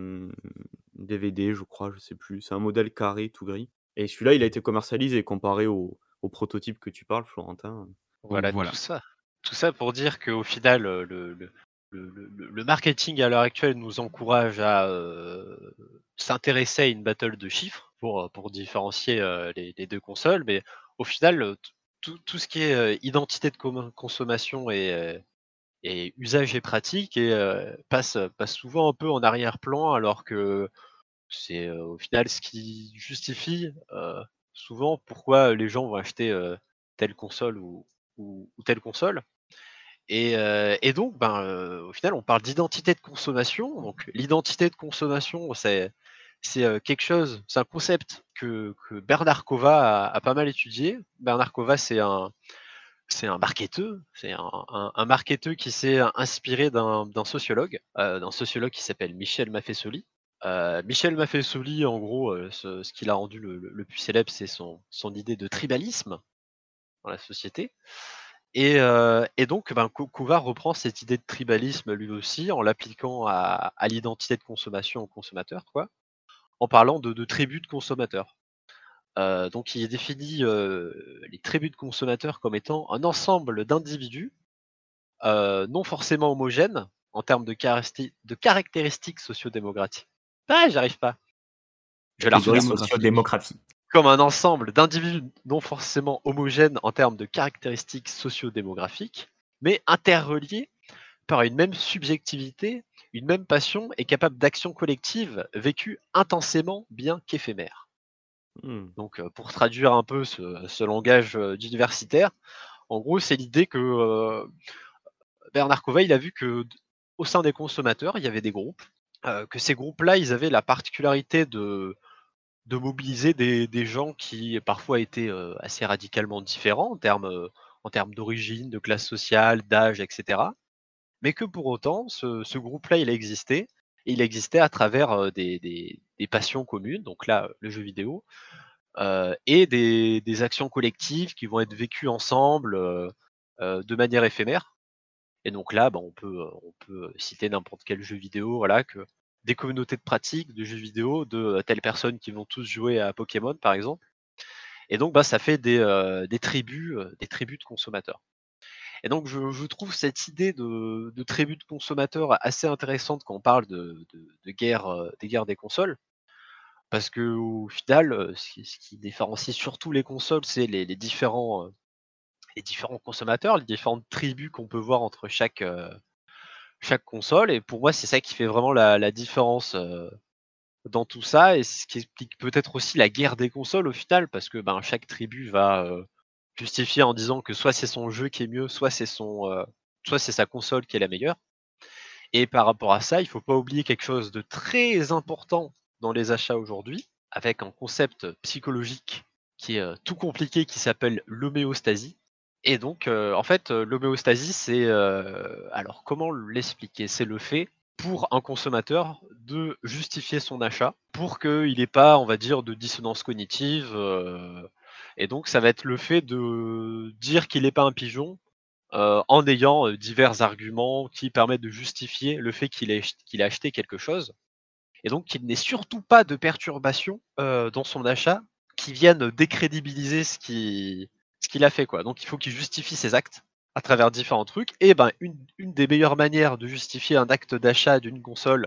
DVD, je crois, je sais plus. C'est un modèle carré tout gris et celui-là, il a été commercialisé comparé au prototype que tu parles, Florentin. Donc Voilà, voilà. tout ça pour dire qu'au final, le marketing à l'heure actuelle nous encourage à, s'intéresser à une battle de chiffres pour différencier, les 2 consoles. Mais au final, tout ce qui est, identité de consommation et usage et pratique passe souvent un peu en arrière-plan alors que c'est, au final ce qui justifie, souvent pourquoi les gens vont acheter, telle console ou telle console. Et donc ben, au final, on parle d'identité de consommation. Donc l'identité de consommation, c'est quelque chose, c'est un concept que Bernard Kova a pas mal étudié. Bernard Kova, c'est un marketeur, c'est un marketeur qui s'est inspiré d'un sociologue qui s'appelle Michel Maffesoli. Michel Maffesoli, en gros, ce qui l'a rendu le plus célèbre, c'est son idée de tribalisme dans la société. Et donc, ben, Kuva reprend cette idée de tribalisme lui aussi en l'appliquant à l'identité de consommation au consommateur, quoi, en parlant de tribus de consommateurs. Donc il définit, les tribus de consommateurs comme étant un ensemble d'individus, non forcément homogènes en termes de caractéristiques sociodémographiques. Ah, j'arrive pas. Je vais la Catégorie refaire. Sociodémographique. sociodémographie. Comme un ensemble d'individus non forcément homogènes en termes de caractéristiques sociodémographiques, mais interreliés par une même subjectivité une même passion est capable d'actions collectives vécues intensément bien qu'éphémères. Mmh. Donc, pour traduire un peu ce langage d'universitaire, en gros, c'est l'idée que Bernard Covey, il a vu que au sein des consommateurs, il y avait des groupes, que ces groupes-là, ils avaient la particularité de mobiliser des gens qui parfois étaient assez radicalement différents en termes d'origine, de classe sociale, d'âge, etc. Mais que pour autant, ce groupe-là, il existait. Et il existait à travers des passions communes, donc là, le jeu vidéo, et des actions collectives qui vont être vécues ensemble de manière éphémère. Et donc là, bah, on peut citer n'importe quel jeu vidéo, voilà, que des communautés de pratique de jeux vidéo de telles personnes qui vont tous jouer à Pokémon, par exemple. Et donc, bah, ça fait des tribus de consommateurs. Et donc, je trouve cette idée de tribus de consommateurs assez intéressante quand on parle de guerre, des guerres des consoles. Parce qu'au final, ce qui différencie surtout les consoles, c'est les différents consommateurs, les différentes tribus qu'on peut voir entre chaque console. Et pour moi, c'est ça qui fait vraiment la différence dans tout ça, et ce qui explique peut-être aussi la guerre des consoles au final, parce que ben, chaque tribu va justifier en disant que soit c'est son jeu qui est mieux, soit c'est sa console qui est la meilleure. Et par rapport à ça, il faut pas oublier quelque chose de très important dans les achats aujourd'hui, avec un concept psychologique qui est tout compliqué, qui s'appelle l'homéostasie. Et donc, en fait, l'homéostasie, c'est, alors comment l'expliquer? C'est le fait, pour un consommateur, de justifier son achat pour qu'il ait pas, on va dire, de dissonance cognitive, et donc ça va être le fait de dire qu'il est pas un pigeon, en ayant, divers arguments qui permettent de justifier le fait qu'il ait acheté quelque chose, et donc qu'il n'ait surtout pas de perturbations, dans son achat qui viennent décrédibiliser ce qu'il a fait, quoi. Donc il faut qu'il justifie ses actes à travers différents trucs, et ben, une des meilleures manières de justifier un acte d'achat d'une console,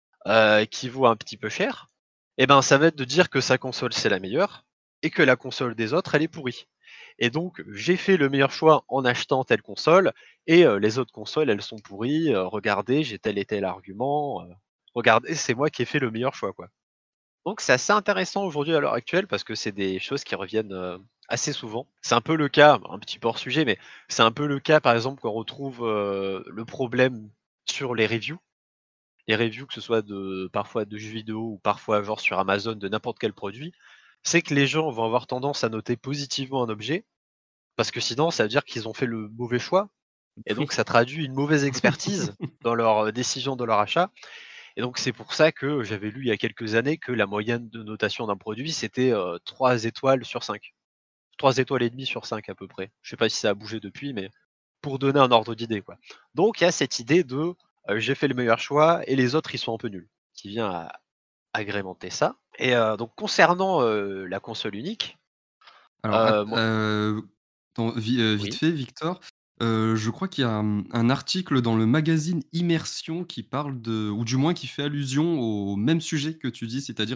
qui vaut un petit peu cher, et ben, ça va être de dire que sa console, c'est la meilleure et que la console des autres, elle est pourrie. Et donc j'ai fait le meilleur choix en achetant telle console, et les autres consoles, elles sont pourries, regardez, j'ai tel et tel argument, regardez, c'est moi qui ai fait le meilleur choix, quoi. Donc c'est assez intéressant aujourd'hui à l'heure actuelle parce que c'est des choses qui reviennent, assez souvent. C'est un peu le cas, un petit peu hors sujet, mais c'est un peu le cas, par exemple, qu'on retrouve, le problème sur les reviews. Les reviews, que ce soit parfois de jeux vidéo ou parfois genre sur Amazon de n'importe quel produit, c'est que les gens vont avoir tendance à noter positivement un objet, parce que sinon ça veut dire qu'ils ont fait le mauvais choix, et Oui. donc ça traduit une mauvaise expertise dans leur, décision de leur achat. Et donc c'est pour ça que j'avais lu il y a quelques années que la moyenne de notation d'un produit, c'était, 3 étoiles sur 5. 3 étoiles et demie sur 5 à peu près. Je sais pas si ça a bougé depuis, mais pour donner un ordre d'idée, quoi. Donc il y a cette idée de, j'ai fait le meilleur choix et les autres, ils sont un peu nuls, qui vient agrémenter ça. Et donc concernant, la console unique, Alors, moi vite oui? fait, Victor, je crois qu'il y a un article dans le magazine Immersion qui parle ou du moins qui fait allusion au même sujet que tu dis, c'est-à-dire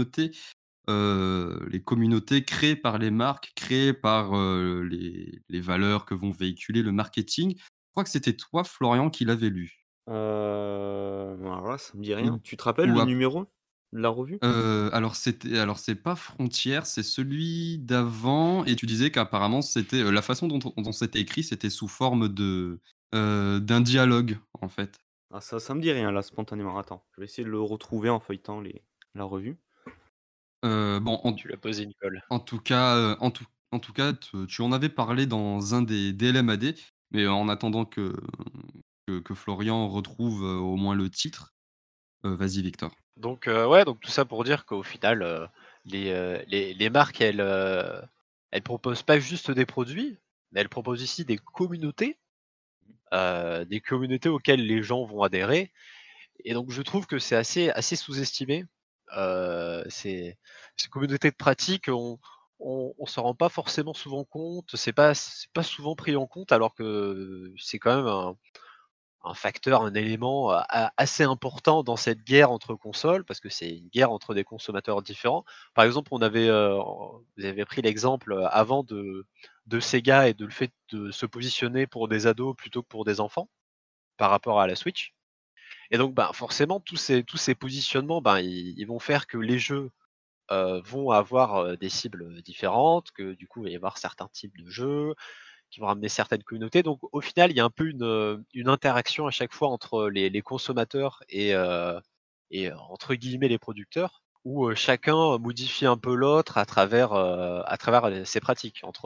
les communautés créées par les marques, créées par, les valeurs que vont véhiculer le marketing. Je crois que c'était toi, Florian, qui l'avais lu. Alors là, ça me dit Ou rien. Tu te rappelles ou le ap numéro de la revue? alors c'est pas Frontières, c'est celui d'avant, et tu disais qu'apparemment c'était, la façon dont c'était écrit, c'était sous forme d'un dialogue, en fait. Ah ça me dit rien là spontanément. Attends, je vais essayer de le retrouver en feuilletant la revue. Bon, Tu l'as posé une colle. en tout cas, en tout cas, tu en avais parlé dans un des DLMAD, mais en attendant que Florian retrouve, au moins le titre, vas-y, Victor. Donc ouais, donc tout ça pour dire qu'au final, les marques, elles proposent pas juste des produits, mais elles proposent aussi des communautés auxquelles les gens vont adhérer. Et donc je trouve que c'est assez sous-estimé. Ces communautés de pratique, on s'en rend pas forcément souvent compte, c'est pas souvent pris en compte, alors que c'est quand même un facteur, un élément, assez important dans cette guerre entre consoles, parce que c'est une guerre entre des consommateurs différents. Par exemple, vous avez pris l'exemple, avant de Sega et de le fait de se positionner pour des ados plutôt que pour des enfants, par rapport à la Switch. Et donc, ben, forcément, tous ces positionnements, ben, ils vont faire que les jeux vont avoir des cibles différentes, que du coup, il va y avoir certains types de jeux qui vont ramener certaines communautés. Donc, au final, il y a un peu une interaction à chaque fois entre les consommateurs et entre guillemets les producteurs, où chacun modifie un peu l'autre à travers ses pratiques. Entre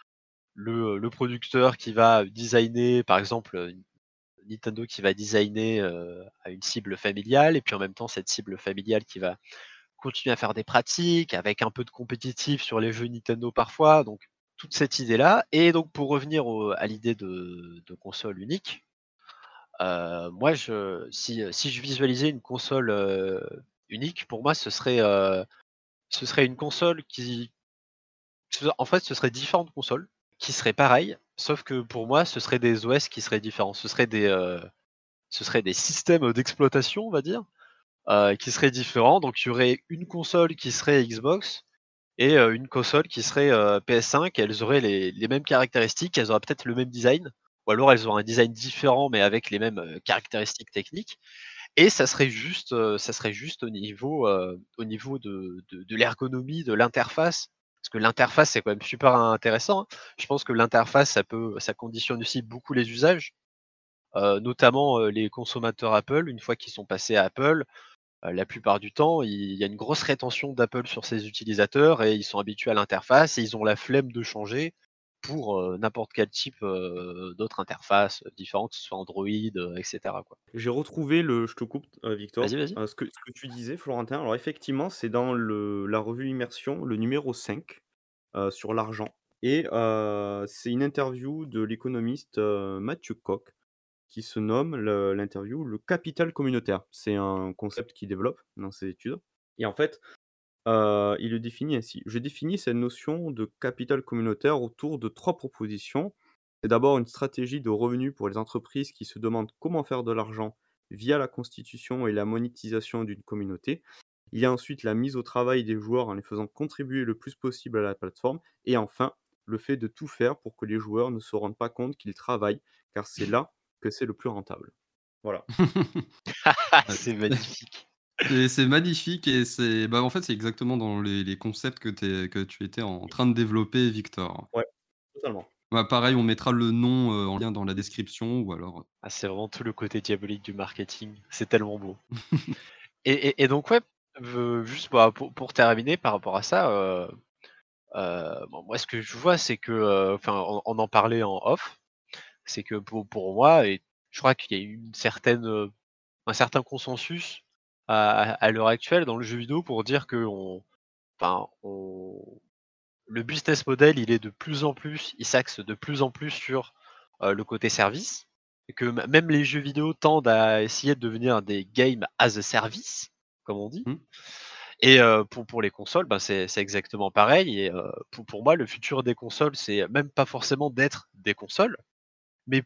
le producteur qui va designer, par exemple, Nintendo qui va designer à une cible familiale, et puis en même temps, cette cible familiale qui va continuer à faire des pratiques avec un peu de compétitif sur les jeux Nintendo parfois, donc toute cette idée-là. Et donc pour revenir à l'idée de console unique, moi si je visualisais une console unique, pour moi ce serait une console en fait ce serait différentes consoles qui seraient pareilles, sauf que pour moi ce serait des OS qui seraient différents. Ce serait des systèmes d'exploitation, on va dire, qui seraient différents. Donc il y aurait une console qui serait Xbox et une console qui serait PS5. Elles auraient les mêmes caractéristiques, elles auraient peut-être le même design, ou alors elles auraient un design différent mais avec les mêmes caractéristiques techniques. Et ça serait juste au niveau de l'ergonomie, de l'interface. Parce que l'interface, c'est quand même super intéressant, hein. Je pense que l'interface, ça conditionne aussi beaucoup les usages, notamment les consommateurs Apple. Une fois qu'ils sont passés à Apple, la plupart du temps, il y a une grosse rétention d'Apple sur ses utilisateurs et ils sont habitués à l'interface et ils ont la flemme de changer pour n'importe quel type d'autre interface différente, que ce soit Android, et cetera, quoi. J'ai retrouvé je te coupe, Victor, Vas-y, vas-y. ce que tu disais, Florentin. Alors effectivement, c'est dans la revue Immersion, le numéro 5, sur l'argent, et c'est une interview de l'économiste, Mathieu Koch, qui se nomme l'interview «Le capital communautaire». C'est un concept qu'il développe dans ses études, et en fait, il le définit ainsi: «Je définis cette notion de capital communautaire autour de 3 propositions. C'est d'abord une stratégie de revenu pour les entreprises qui se demandent comment faire de l'argent via la constitution et la monétisation d'une communauté. Il y a ensuite la mise au travail des joueurs en les faisant contribuer le plus possible à la plateforme, et enfin, le fait de tout faire pour que les joueurs ne se rendent pas compte qu'ils travaillent, car c'est là que c'est le plus rentable». Voilà. Ouais, C'est magnifique. c'est magnifique et en fait, c'est exactement dans les concepts que tu étais en train de développer, Victor. Ouais, totalement. Bah, pareil, on mettra le nom, en lien dans la description ou alors, Ah, c'est vraiment tout le côté diabolique du marketing. C'est tellement beau. Et donc ouais, juste bah, pour terminer par rapport à ça, bon, moi ce que je vois c'est que, enfin on en parlait en off, c'est que pour moi, et je crois qu'il y a eu un certain consensus à l'heure actuelle dans le jeu vidéo pour dire que enfin, le business model, il s'axe de plus en plus sur le côté service, et que même les jeux vidéo tendent à essayer de devenir des game as a service, comme on dit. mmh. Et pour les consoles, ben, c'est exactement pareil. Et pour moi, le futur des consoles, c'est même pas forcément d'être des consoles, mais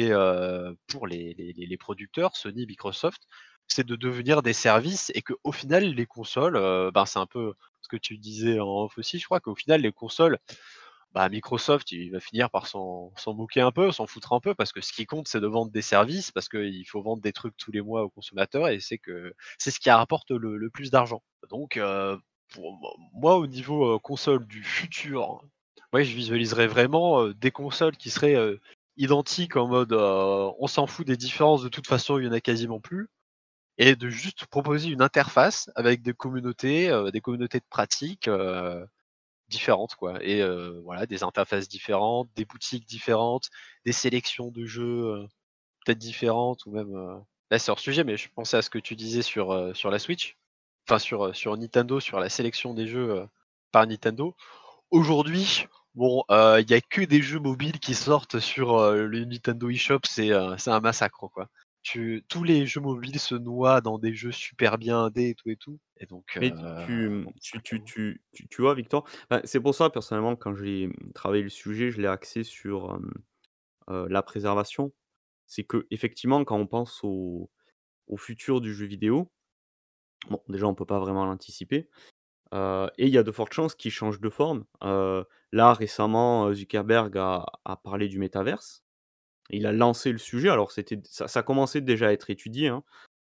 pour les producteurs, Sony, Microsoft, c'est de devenir des services, et qu'au final, les consoles, ben, c'est un peu ce que tu disais en off aussi, je crois qu'au final, les consoles, bah, Microsoft, il va finir par s'en moquer un peu, s'en foutre un peu, parce que ce qui compte, c'est de vendre des services, parce qu'il faut vendre des trucs tous les mois aux consommateurs, et c'est ce qui rapporte le plus d'argent. Donc, pour moi, au niveau console du futur, ouais, je visualiserais vraiment des consoles qui seraient identiques, en mode on s'en fout des différences, de toute façon, il y en a quasiment plus, et de juste proposer une interface avec des communautés de pratiques. Différentes, quoi. Et voilà, des interfaces différentes, des boutiques différentes, des sélections de jeux, peut-être différentes, ou même, là c'est hors sujet, mais je pensais à ce que tu disais sur la Switch, enfin sur Nintendo, sur la sélection des jeux, par Nintendo. Aujourd'hui, bon, il y a que des jeux mobiles qui sortent sur, le Nintendo eShop, c'est un massacre, quoi. Tous les jeux mobiles se noient dans des jeux super bien indés et tout, et donc Mais bon, c'est vrai que tu vois, Victor? Bah, c'est pour ça, personnellement, quand j'ai travaillé le sujet, je l'ai axé sur, la préservation. C'est que effectivement, quand on pense au futur du jeu vidéo, bon, déjà, on peut pas vraiment l'anticiper, et il y a de fortes chances qu'il change de forme. Là, récemment, Zuckerberg a parlé du métaverse. Il a lancé le sujet, alors ça commençait déjà à être étudié, hein.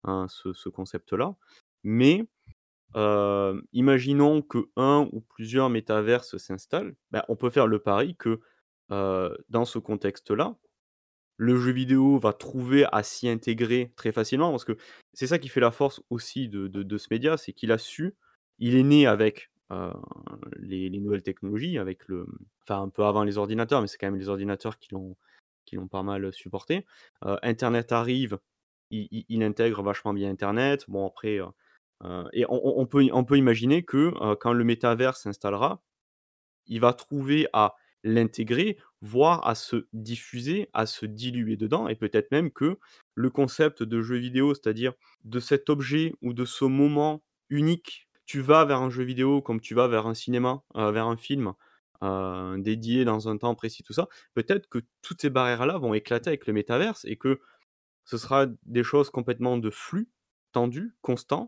ce concept-là. Mais, imaginons qu'un ou plusieurs métaverses s'installent, bah, on peut faire le pari que, dans ce contexte-là, le jeu vidéo va trouver à s'y intégrer très facilement parce que c'est ça qui fait la force aussi de ce média, c'est il est né avec, les nouvelles technologies, avec enfin un peu avant les ordinateurs, mais c'est quand même les ordinateurs qui l'ont pas mal supporté. Internet arrive, il intègre vachement bien internet. Bon après, et on peut imaginer que, quand le métavers s'installera, il va trouver à l'intégrer, voire à se diffuser, à se diluer dedans et peut-être même que le concept de jeu vidéo, c'est-à-dire de cet objet ou de ce moment unique, tu vas vers un jeu vidéo comme tu vas vers un cinéma, vers un film, dédié dans un temps précis, tout ça. Peut-être que toutes ces barrières-là vont éclater avec le métaverse et que ce sera des choses complètement de flux, tendus, constants,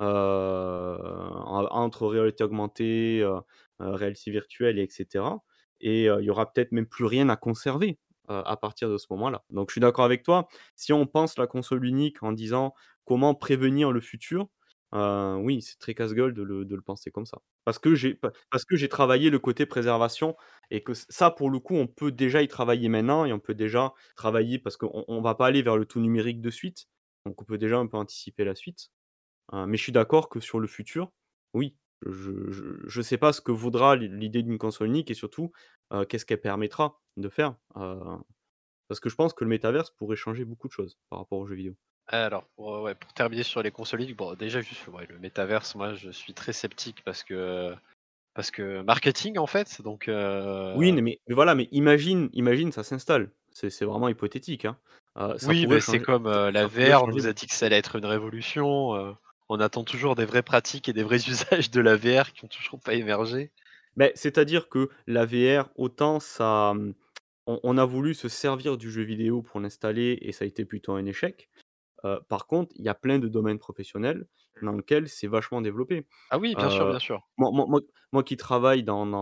entre réalité augmentée, réalité virtuelle et cetera et il y aura peut-être même plus rien à conserver, à partir de ce moment-là. Donc je suis d'accord avec toi, si on pense la console unique en disant: «Comment prévenir le futur?» Oui, c'est très casse-gueule de le penser comme ça. Parce que j'ai travaillé le côté préservation et que ça, pour le coup, on peut déjà y travailler maintenant et on peut déjà travailler parce qu'on va pas aller vers le tout numérique de suite, donc on peut déjà un peu anticiper la suite. Mais je suis d'accord que sur le futur, oui, je sais pas ce que vaudra l'idée d'une console unique et surtout, qu'est-ce qu'elle permettra de faire? Parce que je pense que le métaverse pourrait changer beaucoup de choses par rapport aux jeux vidéo. Alors, ouais, pour terminer sur les consoliques, bon, déjà, juste, ouais, le métaverse, moi, je suis très sceptique parce que marketing, en fait, donc Oui, mais voilà, mais imagine ça s'installe. C'est vraiment hypothétique, hein. Ça oui, pourrait mais c'est changer comme, la ça pourrait VR, on changer nous a beaucoup dit de que ça choses. allait être une révolution, on attend toujours des vraies pratiques et des vrais usages de la VR qui ont toujours pas émergé. Mais c'est-à-dire que la VR, autant ça, on a voulu se servir du jeu vidéo pour l'installer et ça a été plutôt un échec. Par contre, il y a plein de domaines professionnels dans lesquels c'est vachement développé. Ah oui, bien sûr, Heu, bien sûr. moi qui travaille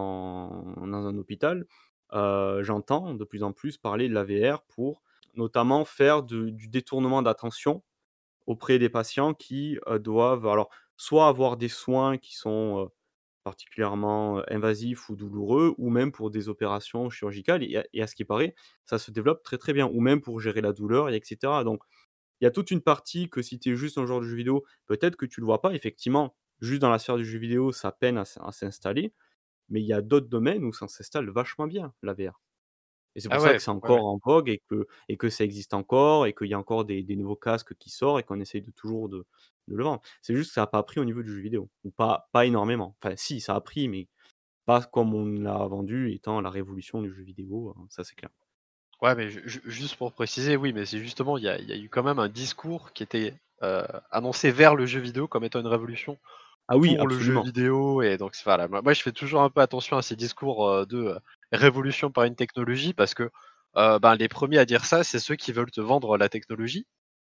dans un hôpital, j'entends de plus en plus parler de la VR pour notamment faire du détournement d'attention auprès des patients qui, doivent alors soit avoir des soins qui sont, particulièrement, invasifs ou douloureux ou même pour des opérations chirurgicales et à ce qui paraît, ça se développe très, très bien ou même pour gérer la douleur et cetera donc il y a toute une partie que si tu es juste un joueur de jeux vidéo, peut-être que tu le vois pas. Effectivement, juste dans la sphère du jeu vidéo, ça peine à s'installer, mais il y a d'autres domaines où ça s'installe vachement bien, la VR et c'est Ah pour ça ouais, que c'est ouais, ouais. encore en vogue et que ça existe encore et qu'il y a encore des nouveaux casques qui sortent et qu'on essaye toujours de le vendre. C'est juste que ça a pas pris au niveau du jeu vidéo ou pas énormément. Enfin si, ça a pris, mais pas comme on l'a vendu étant la révolution du jeu vidéo, ça c'est clair. Ouais, mais juste pour préciser, oui, mais c'est justement, il y a eu quand même un discours qui était, annoncé vers le jeu vidéo comme étant une révolution Ah oui, pour le jeu absolument. vidéo et donc voilà, moi je fais toujours un peu attention à ces discours, révolution par une technologie parce que, ben, les premiers à dire ça, c'est ceux qui veulent te vendre la technologie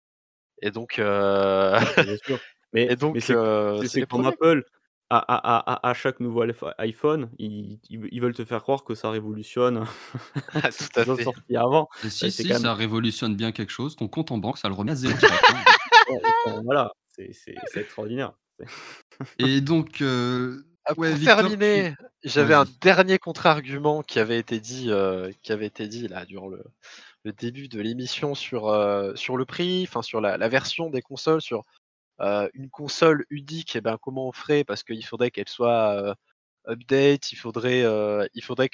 et donc Bah, bien sûr, mais et donc c'est c'est les comme premiers. Apple, à chaque nouveau iPhone, ils veulent te faire croire que ça révolutionne Ah tout ce tout à qu'ils ont fait. sorti avant. Et si, C'est si, quand même ça révolutionne bien quelque chose, ton compte en banque, ça le remet à zéro directement. ouais, enfin voilà, c'est extraordinaire. Et donc, Ah, ouais, pour Victor, terminer, j'avais un vas-y. dernier contre-argument qui avait été dit là durant le début de l'émission sur le prix, enfin sur la version des consoles, sur, une console unique et ben, comment on ferait? Parce qu'il faudrait qu'elle soit, update, il faudrait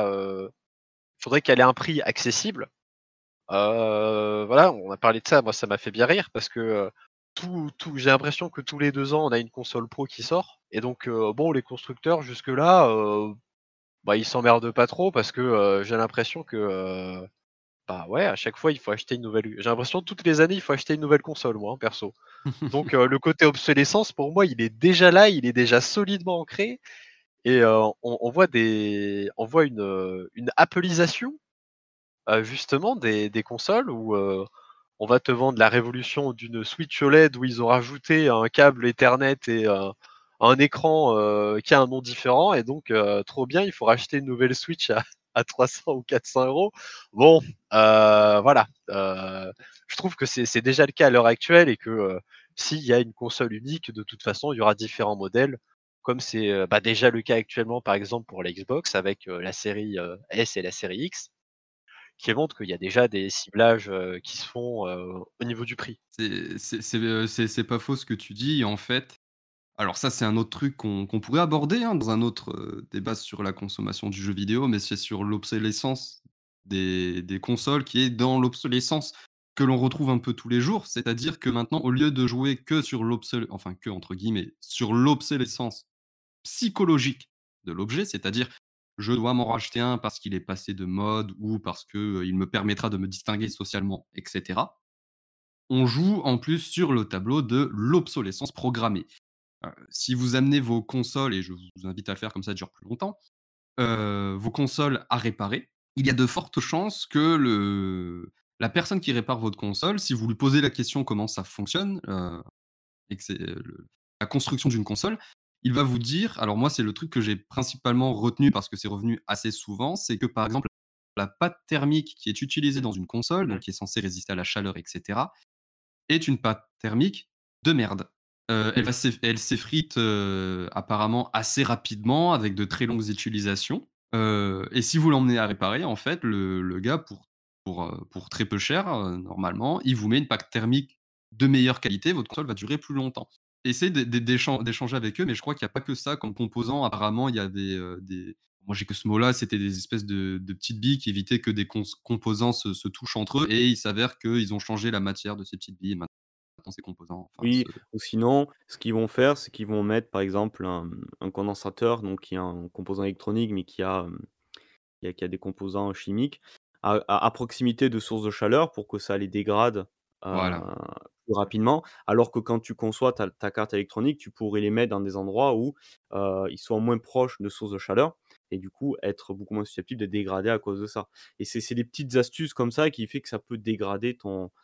qu'elle ait un prix accessible. Voilà, on a parlé de ça, moi ça m'a fait bien rire parce que, j'ai l'impression que tous les 2 ans, on a une console pro qui sort et donc, bon les constructeurs jusque-là, bah, ils s'emmerdent pas trop parce que, j'ai l'impression que, bah, ouais, à chaque fois, il faut acheter une nouvelle j'ai l'impression que toutes les années, il faut acheter une nouvelle console moi, hein, perso. Donc, le côté obsolescence pour moi, il est déjà là, il est déjà solidement ancré et on voit une appleisation, justement des consoles où, on va te vendre la révolution d'une Switch OLED où ils ont rajouté un câble Ethernet et un écran, qui a un nom différent et donc, trop bien, il faut racheter une nouvelle Switch à à 300 ou 400 €. Bon, voilà, je trouve que c'est déjà le cas à l'heure actuelle et que, s'il y a une console unique, de toute façon, il y aura différents modèles, comme c'est, bah, déjà le cas actuellement, par exemple, pour la Xbox avec, la série, S et la série X, qui montrent qu'il y a déjà des ciblages, qui se font, au niveau du prix. C'est pas faux ce que tu dis. En fait, alors ça, c'est un autre truc qu'on pourrait aborder, hein, dans un autre, débat sur la consommation du jeu vidéo, mais c'est sur l'obsolescence des consoles qui est dans l'obsolescence que l'on retrouve un peu tous les jours. C'est-à-dire que maintenant, au lieu de jouer que sur enfin «que» entre guillemets, sur l'obsolescence psychologique de l'objet, c'est-à-dire je dois m'en racheter un parce qu'il est passé de mode ou parce que, il me permettra de me distinguer socialement et cetera. On joue en plus sur le tableau de l'obsolescence programmée. Si vous amenez vos consoles, et je vous invite à le faire comme ça dure plus longtemps, vos consoles à réparer, il y a de fortes chances que la personne qui répare votre console, si vous lui posez la question comment ça fonctionne, et que c'est, la construction d'une console, il va vous dire, alors moi, c'est le truc que j'ai principalement retenu parce que c'est revenu assez souvent, c'est que, par exemple, la pâte thermique qui est utilisée dans une console, donc Mmh. qui est censée résister à la chaleur et cetera, est une pâte thermique de merde. Elle s'effrite, apparemment assez rapidement avec de très longues utilisations, et si vous l'emmenez à réparer, en fait, le gars pour très peu cher, normalement, il vous met une pâte thermique de meilleure qualité, votre console va durer plus longtemps. Essayez d'échanger avec eux, mais je crois qu'il y a pas que ça comme composant. Apparemment, il y a des moi j'ai que ce mot-là, c'était des espèces de petites billes qui évitaient que des composants se touchent entre eux, et il s'avère qu'ils ont changé la matière de ces petites billes et maintenant ces composants, enfin Oui, se ou sinon, ce qu'ils vont faire, c'est qu'ils vont mettre, par exemple, un condensateur, donc qui est un composant électronique, mais qui a des composants chimiques à proximité de sources de chaleur pour que ça les dégrade, heu, voilà. plus rapidement. Alors que quand tu conçois ta carte électronique, tu pourrais les mettre dans des endroits où, ils soient moins proches de sources de chaleur et du coup être beaucoup moins susceptibles d'être dégradés à cause de ça. Et c'est des petites astuces comme ça qui fait que ça peut dégrader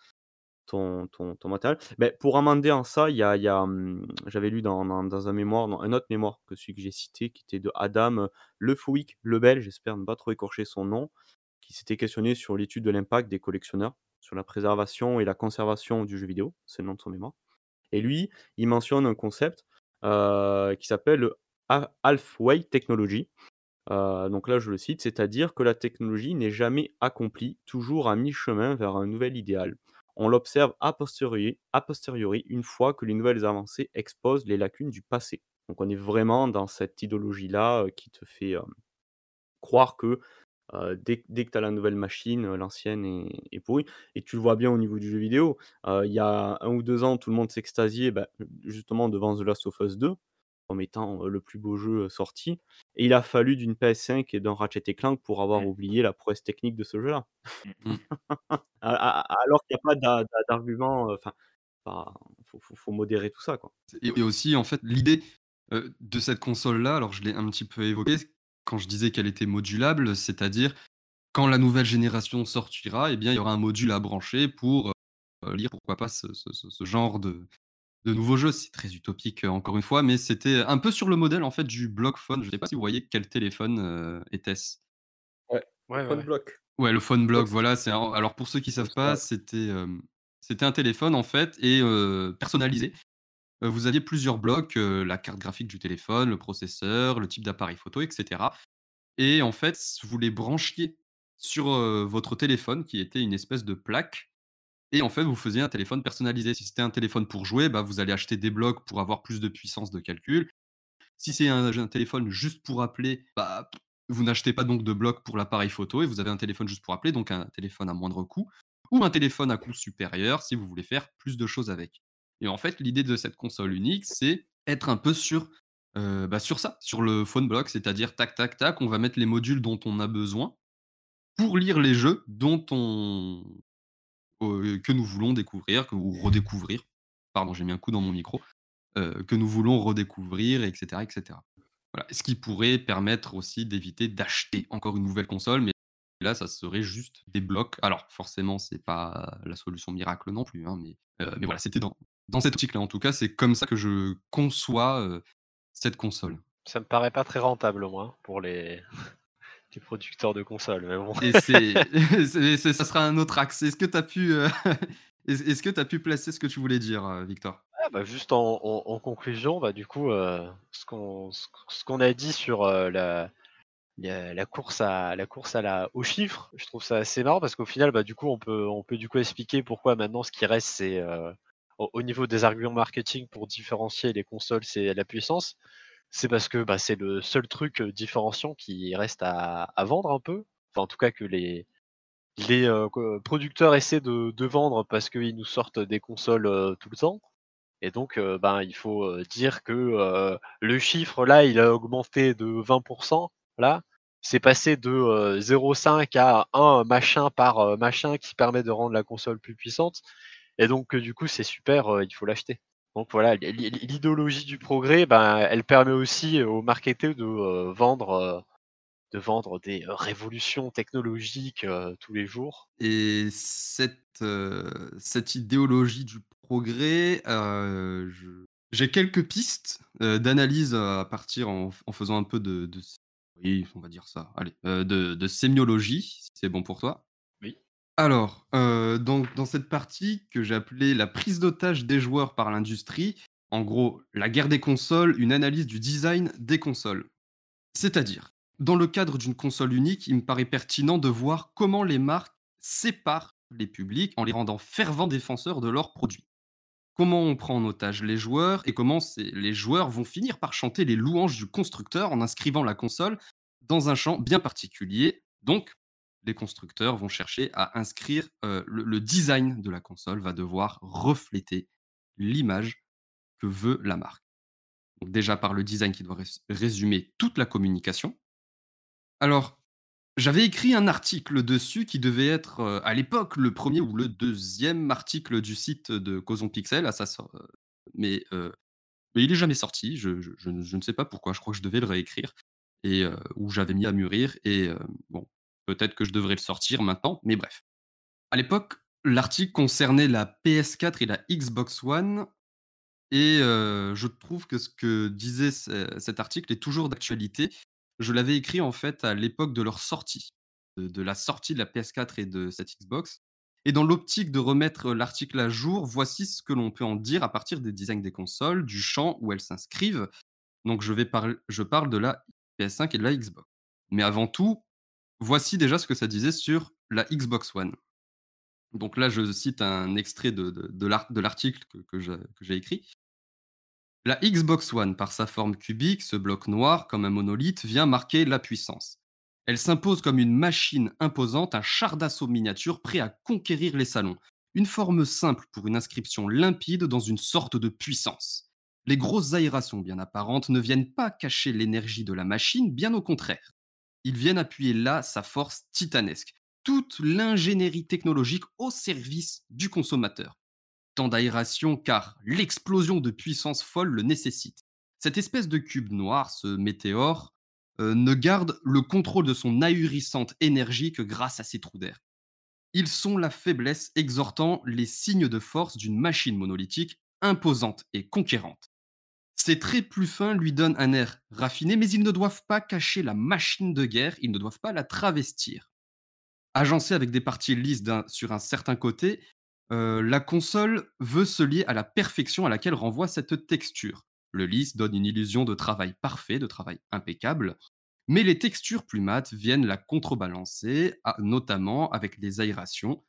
ton matériel. Beh, pour amender en ça, j'avais lu dans un mémoire, dans un autre mémoire que celui que j'ai cité, qui était de Adam, Lefouic Lebel, j'espère ne pas trop écorcher son nom, qui s'était questionné sur l'étude de l'impact des collectionneurs, sur la préservation et la conservation du jeu vidéo, c'est le nom de son mémoire. Et lui, il mentionne un concept, qui s'appelle le halfway technology. Donc là, je le cite: «C'est-à-dire que la technologie n'est jamais accomplie, toujours à mi-chemin vers un nouvel idéal. On l'observe a posteriori, une fois que les nouvelles avancées exposent les lacunes du passé». Donc on est vraiment dans cette idéologie-là, qui te fait, croire que, dès que tu as la nouvelle machine, l'ancienne est pourrie. Et tu le vois bien au niveau du jeu vidéo. Il y a 1 ou 2 ans, tout le monde s'extasiait, bah, justement devant The Last of Us 2 comme étant, le plus beau jeu, sorti, et il a fallu d'une PS5 et d'un Ratchet& et Clank pour avoir Mmh. oublié la prouesse technique de ce jeu-là. Mmh. Mmh. Alors qu'il y a pas d'argument, enfin, pas faut modérer tout ça, quoi. Et aussi, en fait, l'idée, de cette console-là, alors je l'ai un petit peu évoqué quand je disais qu'elle était modulable, c'est-à-dire quand la nouvelle génération sortira, eh bien, il y aura un module à brancher pour, lire pourquoi pas ce genre de nouveaux jeux. C'est très utopique, encore une fois, mais c'était un peu sur le modèle, en fait, du Blockphone. Je ne sais pas si vous voyez quel téléphone, était-ce? Ouais, le Ouais, ouais, Phone ouais. Block. Ouais, le Phone Block, Block, voilà, c'est un alors pour ceux qui savent pas, ouais. c'était un téléphone, en fait, et personnalisé. Vous aviez plusieurs blocs, la carte graphique du téléphone, le processeur, le type d'appareil photo et cetera, et en fait, vous les branchiez sur, votre téléphone qui était une espèce de plaque, et en fait, vous faisiez un téléphone personnalisé. Si c'était un téléphone pour jouer, bah, vous allez acheter des blocs pour avoir plus de puissance de calcul. Si c'est un téléphone juste pour appeler, bah, vous n'achetez pas donc de blocs pour l'appareil photo et vous avez un téléphone juste pour appeler, donc un téléphone à moindre coût, ou un téléphone à coût supérieur si vous voulez faire plus de choses avec. Et en fait, l'idée de cette console unique, c'est être un peu sur, bah, sur ça, sur le phone block, c'est-à-dire tac, tac, tac, on va mettre les modules dont on a besoin pour lire les jeux que nous voulons découvrir ou redécouvrir. Pardon, j'ai mis un coup dans mon micro. Que nous voulons redécouvrir et cetera et cetera. Voilà, ce qui pourrait permettre aussi d'éviter d'acheter encore une nouvelle console, mais là, ça serait juste des blocs. Alors forcément, c'est pas la solution miracle non plus, hein, mais voilà, c'était dans cette optique-là. En tout cas, c'est comme ça que je conçois, cette console. Ça me paraît pas très rentable, moi, pour les les producteurs de consoles, mais bon. Et ça sera un autre axe. Est-ce que tu as pu, est-ce que tu as pu placer ce que tu voulais dire, Victor? Ah bah, juste en conclusion, bah, du coup, ce qu'on a dit sur, la course aux chiffres, je trouve ça assez marrant parce qu'au final, bah, du coup, on peut du coup expliquer pourquoi maintenant ce qui reste, c'est, au niveau des arguments marketing pour différencier les consoles, c'est la puissance. C'est parce que, bah, c'est le seul truc, différenciant qui reste à vendre un peu. Enfin, en tout cas que les producteurs essaient de vendre parce qu'ils nous sortent des consoles, tout le temps et donc, ben, il faut, dire que, le chiffre là, il a augmenté de 20 là. C'est passé de, 0,5 à 1 machin par, machin qui permet de rendre la console plus puissante et donc, du coup, c'est super, il faut l'acheter. Donc voilà, l'idéologie du progrès, ben, elle permet aussi aux marketeurs de vendre des, révolutions technologiques, tous les jours. Et cette idéologie du progrès, j'ai quelques pistes, d'analyse, à partir en faisant un peu de oui, on va dire ça, allez, de sémiologie, si c'est bon pour toi? Oui. Alors, dans cette partie que j'ai appelée «La prise d'otage des joueurs par l'industrie», en gros, la guerre des consoles, une analyse du design des consoles. C'est-à-dire, dans le cadre d'une console unique, il me paraît pertinent de voir comment les marques séparent les publics en les rendant fervents défenseurs de leurs produits. Comment on prend en otage les joueurs et comment les joueurs vont finir par chanter les louanges du constructeur en inscrivant la console dans un champ bien particulier. Donc, les constructeurs vont chercher à inscrire le design de la console va devoir refléter l'image que veut la marque. Donc déjà par le design qui doit résumer toute la communication. Alors, j'avais écrit un article dessus qui devait être, à l'époque, le premier ou le deuxième article du site de Causon Pixel à sa sor mais il est jamais sorti. Je ne sais pas pourquoi, je crois que je devais le réécrire et ou j'avais mis à mûrir et bon, peut-être que je devrais le sortir maintenant, mais bref. À l'époque, l'article concernait la PS4 et la Xbox One et je trouve que ce que disait cet article est toujours d'actualité. Je l'avais écrit, en fait, à l'époque de leur sortie, de la sortie de la PS4 et de cette Xbox et dans l'optique de remettre l'article à jour, voici ce que l'on peut en dire à partir des designs des consoles, du champ où elles s'inscrivent. Donc je parle de la PS5 et de la Xbox. Mais avant tout, voici déjà ce que ça disait sur la Xbox One. Donc là, je cite un extrait de l'article que j'ai écrit. La Xbox One, par sa forme cubique, ce bloc noir comme un monolithe, vient marquer la puissance. Elle s'impose comme une machine imposante, un char d'assaut miniature prêt à conquérir les salons. Une forme simple pour une inscription limpide dans une sorte de puissance. Les grosses aérations bien apparentes ne viennent pas cacher l'énergie de la machine, bien au contraire. Ils viennent appuyer là sa force titanesque, toute l'ingénierie technologique au service du consommateur. Tant d'aération car l'explosion de puissance folle le nécessite. Cette espèce de cube noir, ce météore, ne garde le contrôle de son ahurissante énergie que grâce à ses trous d'air. Ils sont la faiblesse exhortant les signes de force d'une machine monolithique imposante et conquérante. Ses traits plus fins lui donnent un air raffiné, mais ils ne doivent pas cacher la machine de guerre, ils ne doivent pas la travestir. Agencée avec des parties lisses sur un certain côté, la console veut se lier à la perfection à laquelle renvoie cette texture. Le lisse donne une illusion de travail parfait, de travail impeccable, mais les textures plus mates viennent la contrebalancer, notamment avec les aérations,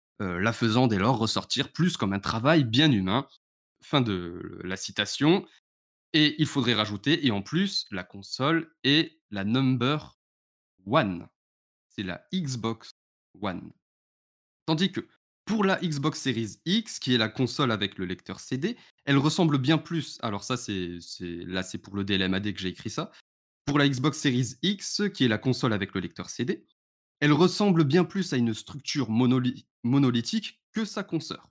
la faisant dès lors ressortir plus comme un travail bien humain. Fin de la citation. Et il faudrait rajouter, et en plus, la console est la number one. C'est la Xbox One. Tandis que pour la Xbox Series X, qui est la console avec le lecteur CD, elle ressemble bien plus. Alors ça, là, c'est pour le DLMAD que j'ai écrit ça. Pour la Xbox Series X, qui est la console avec le lecteur CD, elle ressemble bien plus à une structure monolithique que sa consœur.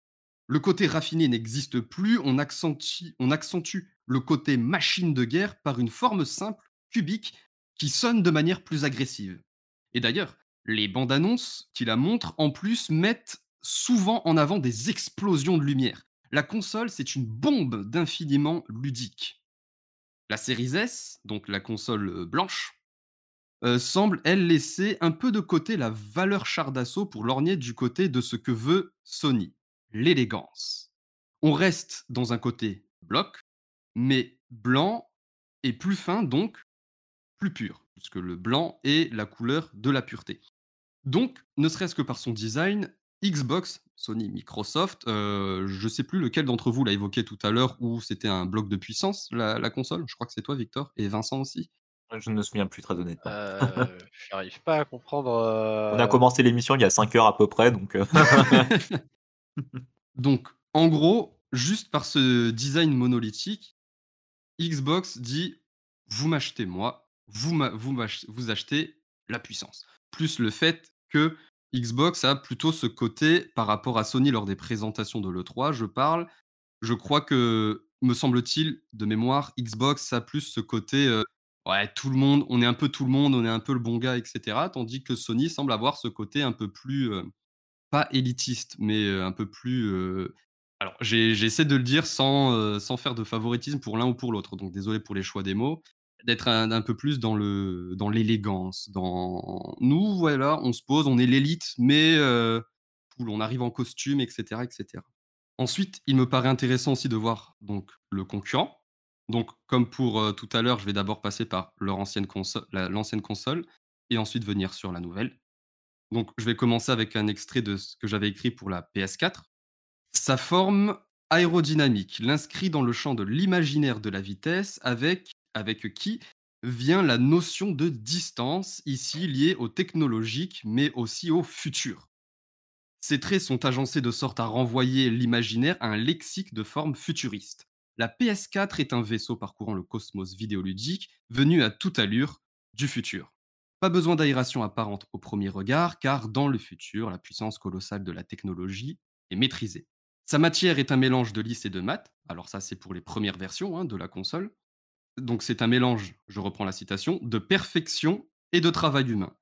Le côté raffiné n'existe plus, on accentue le côté machine de guerre par une forme simple, cubique, qui sonne de manière plus agressive. Et d'ailleurs, les bandes annonces qui la montrent en plus mettent souvent en avant des explosions de lumière. La console, c'est une bombe d'infiniment ludique. La Series S, donc la console blanche, semble, elle, laisser un peu de côté la valeur char d'assaut pour lorgner du côté de ce que veut Sony, l'élégance. On reste dans un côté bloc, mais blanc et plus fin, donc plus pur, puisque le blanc est la couleur de la pureté. Donc, ne serait-ce que par son design, Xbox, Sony, Microsoft, je sais plus lequel d'entre vous l'a évoqué tout à l'heure, où c'était un bloc de puissance, la console. Je crois que c'est toi, Victor, et Vincent aussi. Je ne me souviens plus très honnêtement. J'arrive pas à comprendre, On a commencé l'émission il y a 5 heures à peu près, donc Donc, en gros, juste par ce design monolithique, Xbox dit: «Vous m'achetez moi, vous achetez la puissance». Plus le fait que Xbox a plutôt ce côté par rapport à Sony lors des présentations de l'E3, je parle. Je crois que, me semble-t-il, de mémoire, Xbox a plus ce côté, ouais, tout le monde, on est un peu tout le monde, on est un peu le bon gars et cetera. Tandis que Sony semble avoir ce côté un peu plus, pas élitiste, mais, un peu plus, alors j'essaie de le dire sans faire de favoritisme pour l'un ou pour l'autre, donc désolé pour les choix des mots. D'être un peu plus dans l'élégance, dans nous, voilà, on se pose, on est l'élite, mais, cool, on arrive en costume et cetera et cetera. Ensuite, il me paraît intéressant aussi de voir donc le concurrent. Donc comme pour, tout à l'heure, je vais d'abord passer par l'ancienne console et ensuite venir sur la nouvelle. Donc, je vais commencer avec un extrait de ce que j'avais écrit pour la PS4. Sa forme aérodynamique l'inscrit dans le champ de l'imaginaire de la vitesse avec qui vient la notion de distance, ici liée au technologique, mais aussi au futur. Ces traits sont agencés de sorte à renvoyer l'imaginaire à un lexique de forme futuriste. La PS4 est un vaisseau parcourant le cosmos vidéoludique venu à toute allure du futur. Pas besoin d'aération apparente au premier regard, car dans le futur, la puissance colossale de la technologie est maîtrisée. Sa matière est un mélange de lisse et de mat. Alors ça, c'est pour les premières versions de la console. Donc c'est un mélange, je reprends la citation, de perfection et de travail humain.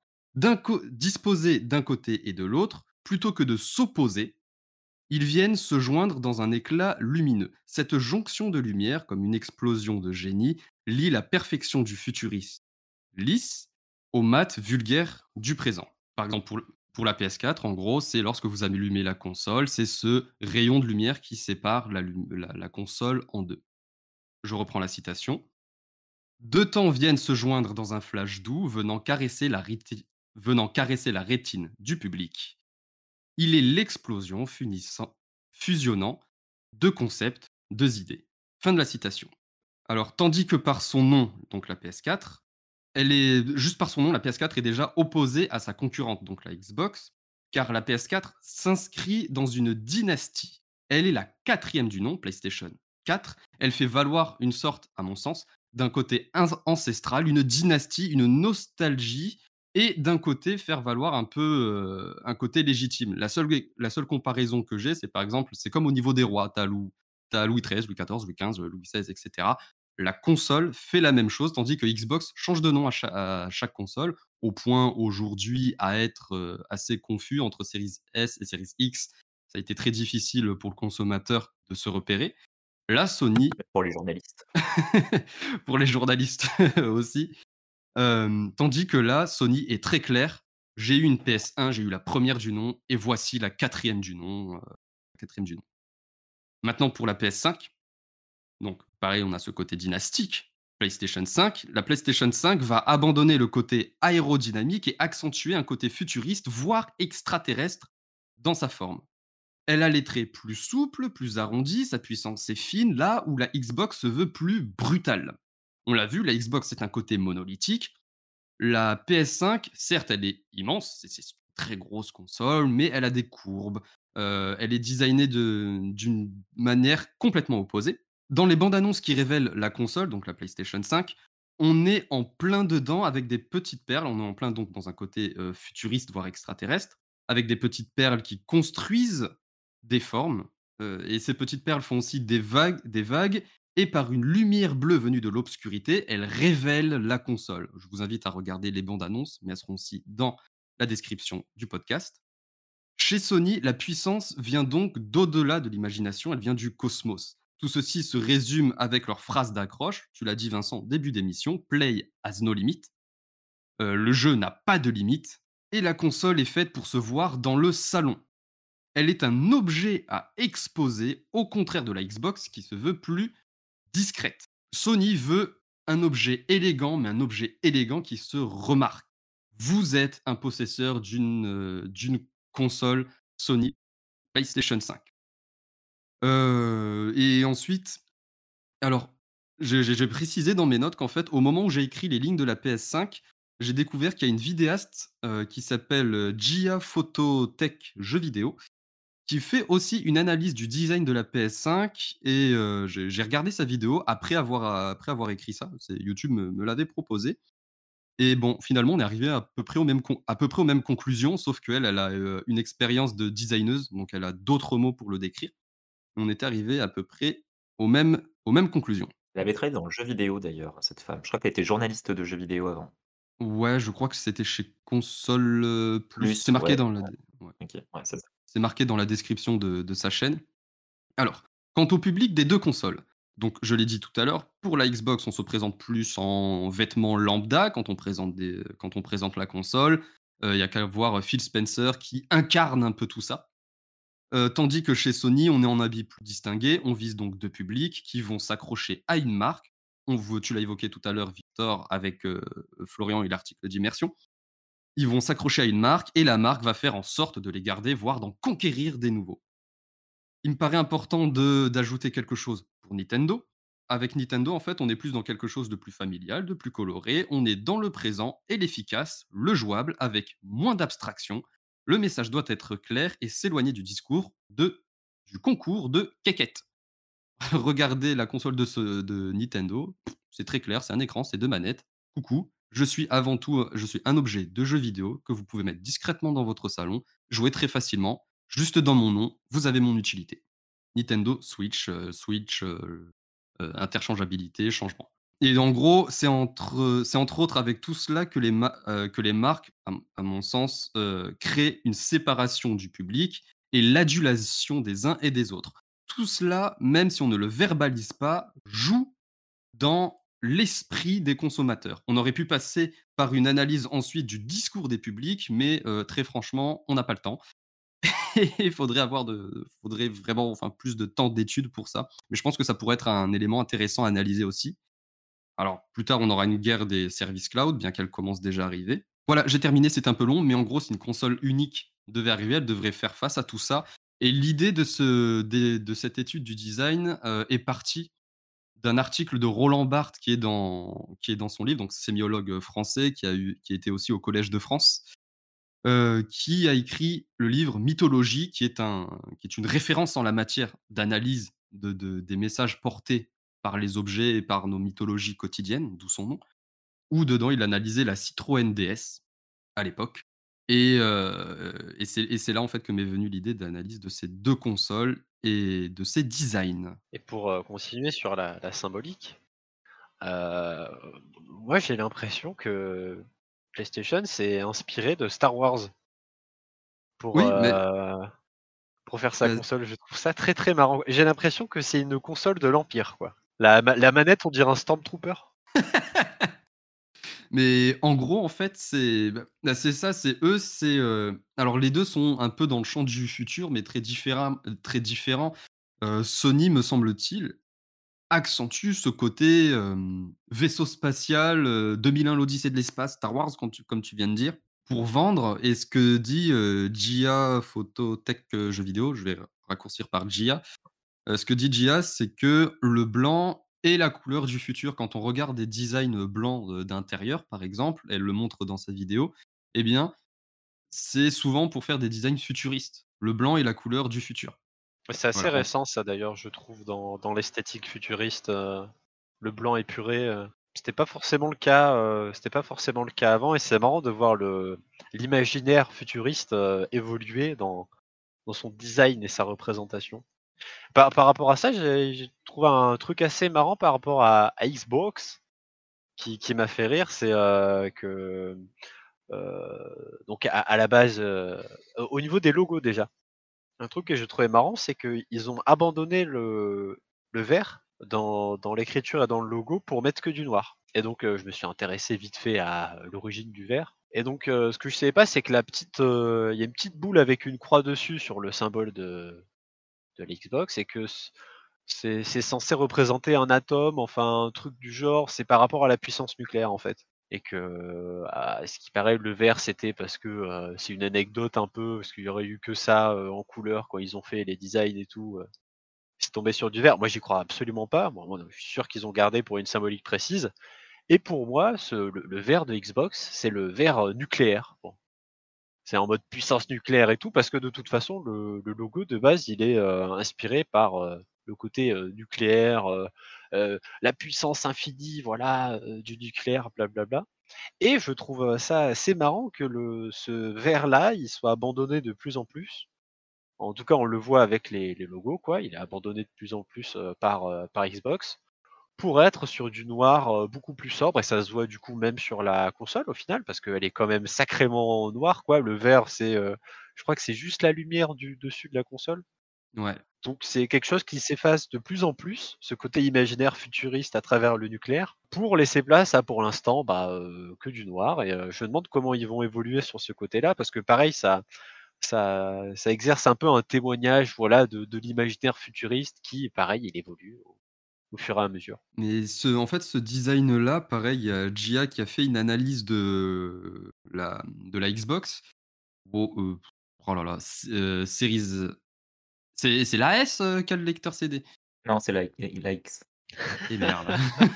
Disposés d'un côté et de l'autre, plutôt que de s'opposer, ils viennent se joindre dans un éclat lumineux. Cette jonction de lumière, comme une explosion de génie, lie la perfection du futuriste lisse au mat vulgaire du présent. Par exemple, pour la PS4, en gros, c'est lorsque vous allumez la console, c'est ce rayon de lumière qui sépare la console en deux. Je reprends la citation. Deux temps viennent se joindre dans un flash doux venant caresser la rétine du public. Il est l'explosion fusionnant deux concepts, deux idées. Fin de la citation. Alors, tandis que par son nom, donc la PS4, elle est juste par son nom, la PS4 est déjà opposée à sa concurrente, donc la Xbox, car la PS4 s'inscrit dans une dynastie. Elle est la quatrième du nom, PlayStation 4. Elle fait valoir une sorte, à mon sens, d'un côté ancestral, une dynastie, une nostalgie, et d'un côté faire valoir un peu un côté légitime. La seule comparaison que j'ai, c'est par exemple, c'est comme au niveau des rois. T'as Louis XIII, Louis XIV, Louis XV, Louis XVI, etc. La console fait la même chose, tandis que Xbox change de nom à chaque console, au point aujourd'hui à être assez confus entre Series S et Series X. Ça a été très difficile pour le consommateur de se repérer. La Sony, pour les journalistes. pour les journalistes aussi, tandis que là, Sony est très clair. J'ai eu une PS1, j'ai eu la première du nom, et voici la quatrième du nom. Maintenant pour la PS5, donc pareil, on a ce côté dynastique. PlayStation 5, la PlayStation 5 va abandonner le côté aérodynamique et accentuer un côté futuriste, voire extraterrestre, dans sa forme. Elle a les traits plus souples, plus arrondis, sa puissance est fine, là où la Xbox se veut plus brutale. On l'a vu, la Xbox est un côté monolithique. La PS5, certes, elle est immense, c'est une très grosse console, mais elle a des courbes. Elle est designée d'une manière complètement opposée. Dans les bandes annonces qui révèlent la console, donc la PlayStation 5, on est en plein dedans avec des petites perles. On est en plein donc dans un côté futuriste, voire extraterrestre, avec des petites perles qui construisent des formes. Et ces petites perles font aussi des vagues, et par une lumière bleue venue de l'obscurité, elles révèlent la console. Je vous invite à regarder les bandes annonces, mais elles seront aussi dans la description du podcast. Chez Sony, la puissance vient donc d'au-delà de l'imagination, elle vient du cosmos. Tout ceci se résume avec leur phrase d'accroche, tu l'as dit Vincent, début d'émission, Play has no limit. Le jeu n'a pas de limite et la console est faite pour se voir dans le salon. Elle est un objet à exposer, au contraire de la Xbox qui se veut plus discrète. Sony veut un objet élégant, mais un objet élégant qui se remarque. Vous êtes un possesseur d'une console Sony PlayStation 5. Et ensuite, alors, j'ai précisé dans mes notes qu'en fait, au moment où j'ai écrit les lignes de la PS5, j'ai découvert qu'il y a une vidéaste, qui s'appelle, Gia Phototech Jeux vidéo, qui fait aussi une analyse du design de la PS5 et j'ai regardé sa vidéo après avoir écrit ça. C'est YouTube me l'avait proposé et bon, finalement, on est arrivé à peu près aux mêmes conclusions, sauf qu'elle, elle a, une expérience de designeuse, donc elle a d'autres mots pour le décrire. On est arrivé à peu près aux mêmes conclusions. Elle avait travaillé dans le jeu vidéo d'ailleurs, cette femme. Je crois qu'elle était journaliste de jeux vidéo avant. Ouais, je crois que c'était chez Console, Plus. C'est Plus, marqué ouais, dans la ouais, dé ouais, OK, ouais, c'est ça. c'est marqué dans la description de sa chaîne. Alors, quant au public des 2 consoles, donc je l'ai dit tout à l'heure, pour la Xbox, on se présente plus en vêtements lambda quand on présente la console. Il y a qu'à voir Phil Spencer qui incarne un peu tout ça. Tandis que chez Sony, on est en habit plus distingué. On vise donc 2 publics qui vont s'accrocher à une marque. Tu l'as évoqué tout à l'heure, Victor, avec, Florian et l'article d'Immersion. Ils vont s'accrocher à une marque et la marque va faire en sorte de les garder, voire d'en conquérir des nouveaux. Il me paraît important d'ajouter quelque chose pour Nintendo. Avec Nintendo, en fait, on est plus dans quelque chose de plus familial, de plus coloré. On est dans le présent et l'efficace, le jouable, avec moins d'abstraction. Le message doit être clair et s'éloigner du concours de quéquette. Regardez la console de Nintendo, c'est très clair, c'est un écran, c'est 2 manettes. Coucou, je suis avant tout, je suis un objet de jeu vidéo que vous pouvez mettre discrètement dans votre salon, jouer très facilement, juste dans mon nom, vous avez mon utilité. Nintendo Switch, interchangeabilité, changement. Et en gros, c'est entre autres avec tout cela que les marques, à mon sens, créent une séparation du public et l'adulation des uns et des autres. Tout cela, même si on ne le verbalise pas, joue dans l'esprit des consommateurs. On aurait pu passer par une analyse ensuite du discours des publics, mais très franchement, on n'a pas le temps. Et faudrait vraiment, enfin, plus de temps d'études pour ça. Mais je pense que ça pourrait être un élément intéressant à analyser aussi. Alors, plus tard, on aura une guerre des services cloud, bien qu'elle commence déjà à arriver. Voilà, j'ai terminé, c'est un peu long, mais en gros, si une console unique devait arriver, elle devrait faire face à tout ça. Et l'idée de cette étude du design est partie d'un article de Roland Barthes qui est dans son livre, donc sémiologue français qui a été aussi au Collège de France, qui a écrit le livre Mythologie, qui est une référence en la matière d'analyse des messages portés par les objets et par nos mythologies quotidiennes, d'où son nom, où dedans il analysait la Citroën DS à l'époque. Et c'est là en fait que m'est venue l'idée d'analyse de ces 2 consoles et de ces designs. Et pour, continuer sur la symbolique, heu, moi j'ai l'impression que PlayStation s'est inspiré de Star Wars pour, Oui, mais pour faire sa bah, console. Je trouve ça très, très marrant. J'ai l'impression que c'est une console de l'Empire, quoi. La manette, on dirait un Stormtrooper. mais en gros, en fait, c'est ça, alors les 2 sont un peu dans le champ du futur, mais très différents. Sony, me semble-t-il, accentue ce côté, vaisseau spatial, 2001 l'Odyssée de l'espace, Star Wars, comme tu viens de dire, pour vendre. Et ce que dit, Gia Phototech, Jeux vidéo, je vais raccourcir par Gia. Ce que dit Gia, c'est que le blanc est la couleur du futur. Quand on regarde des designs blancs, d'intérieur, par exemple, elle le montre dans sa vidéo, eh bien, c'est souvent pour faire des designs futuristes. Le blanc est la couleur du futur. C'est assez Voilà, récent ça d'ailleurs, je trouve dans l'esthétique futuriste, le blanc épuré, c'était pas forcément le cas avant et c'est marrant de voir l'imaginaire futuriste, évoluer dans son design et sa représentation. Par rapport à ça, j'ai trouvé un truc assez marrant par rapport à Xbox qui m'a fait rire, c'est, que, donc à la base, au niveau des logos déjà, un truc que je trouvais marrant, c'est qu'ils ont abandonné le vert dans l'écriture et dans le logo pour mettre que du noir. Et donc, je me suis intéressé vite fait à l'origine du verre. Et donc, ce que je savais pas, c'est que il y a une petite boule avec une croix dessus sur le symbole de l'Xbox et que c'est censé représenter un atome, enfin un truc du genre, c'est par rapport à la puissance nucléaire en fait. Et que, à ce qui paraît, le vert c'était parce que c'est une anecdote un peu, parce qu'il y aurait eu que ça en couleur quand ils ont fait les designs et tout. C'est tombé sur du vert. Moi, j'y crois absolument pas. Moi, je suis sûr qu'ils ont gardé pour une symbolique précise. Et pour moi, le vert de Xbox, c'est le vert nucléaire. Bon, c'est en mode puissance nucléaire et tout, parce que de toute façon, le logo de base, il est inspiré par le côté nucléaire, la puissance infinie, voilà, du nucléaire, blablabla. Et je trouve ça assez marrant que ce vert-là, il soit abandonné de plus en plus. En tout cas, on le voit avec les logos, quoi. Il est abandonné de plus en plus par Xbox pour être sur du noir beaucoup plus sobre. Et ça se voit du coup même sur la console au final, parce qu'elle est quand même sacrément noire, quoi. Le vert, je crois que c'est juste la lumière du dessus de la console. Ouais. Donc c'est quelque chose qui s'efface de plus en plus, ce côté imaginaire futuriste à travers le nucléaire, pour laisser place à, pour l'instant, que du noir. Et je me demande comment ils vont évoluer sur ce côté-là, parce que pareil, ça exerce un peu un témoignage, voilà, de l'imaginaire futuriste qui, pareil, il évolue au fur et à mesure. Mais en fait, ce design-là, pareil, il y a Gia qui a fait une analyse de la Xbox. Bon, oh là là, Series, c'est la S, qui a le lecteur CD? Non, c'est la X. Et merde.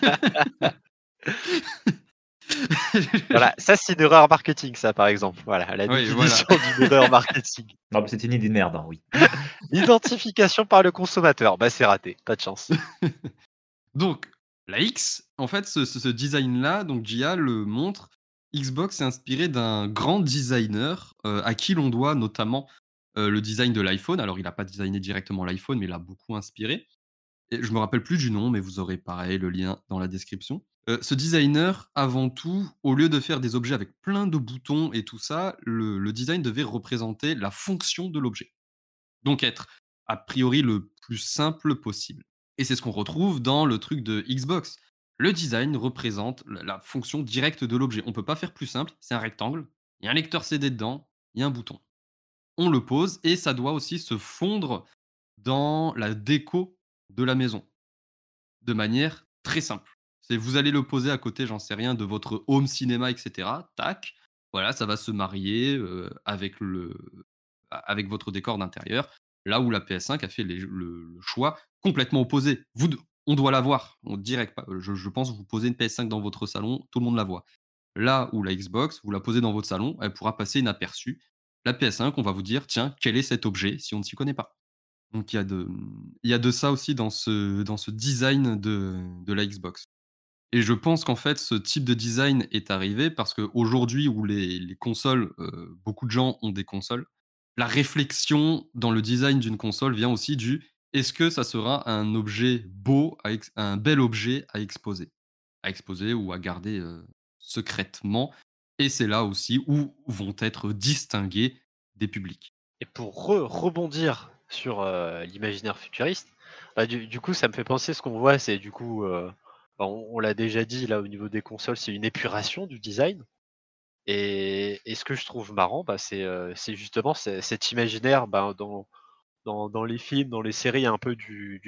Voilà, ça c'est une erreur marketing, ça par exemple. Voilà, la Oui, voilà. définition d'une erreur marketing. Non, mais c'est une idée de merde, hein, oui. Identification par le consommateur, c'est raté, pas de chance. Donc, la X, en fait, ce design-là, donc Gia le montre, Xbox est inspiré d'un grand designer, à qui l'on doit notamment, le design de l'iPhone. Alors, il a pas designé directement l'iPhone, mais il a beaucoup inspiré. Et je me rappelle plus du nom, mais vous aurez pareil le lien dans la description. Ce designer, avant tout, au lieu de faire des objets avec plein de boutons et tout ça, le design devait représenter la fonction de l'objet. Donc être a priori le plus simple possible. Et c'est ce qu'on retrouve dans le truc de Xbox. Le design représente la fonction directe de l'objet. On peut pas faire plus simple, c'est un rectangle, il y a un lecteur CD dedans, il y a un bouton. On le pose et ça doit aussi se fondre dans la déco de la maison de manière très simple. C'est vous allez le poser à côté, j'en sais rien, de votre home cinéma, et cetera. Tac, voilà, ça va se marier, avec votre décor d'intérieur. Là où la PS5 a fait le choix complètement opposé. On doit la voir, on direct pas je pense que vous posez une PS5 dans votre salon, tout le monde la voit. Là où la Xbox, vous la posez dans votre salon, elle pourra passer inaperçue. La PS5, on va vous dire: «Tiens, quel est cet objet?» si on ne s'y connaît pas. Donc il y a de ça aussi dans ce design de la Xbox. Et je pense qu'en fait, ce type de design est arrivé parce qu'aujourd'hui où les consoles, beaucoup de gens ont des consoles, la réflexion dans le design d'une console vient aussi du: «Est-ce que ça sera un objet beau un bel objet à exposer ou à garder, secrètement?» Et c'est là aussi où vont être distingués des publics. Et pour rebondir sur l'imaginaire futuriste, du coup, ça me fait penser, ce qu'on voit, c'est du coup, on l'a déjà dit là au niveau des consoles, c'est une épuration du design. Et ce que je trouve marrant, c'est justement cet imaginaire, dans les films, dans les séries un peu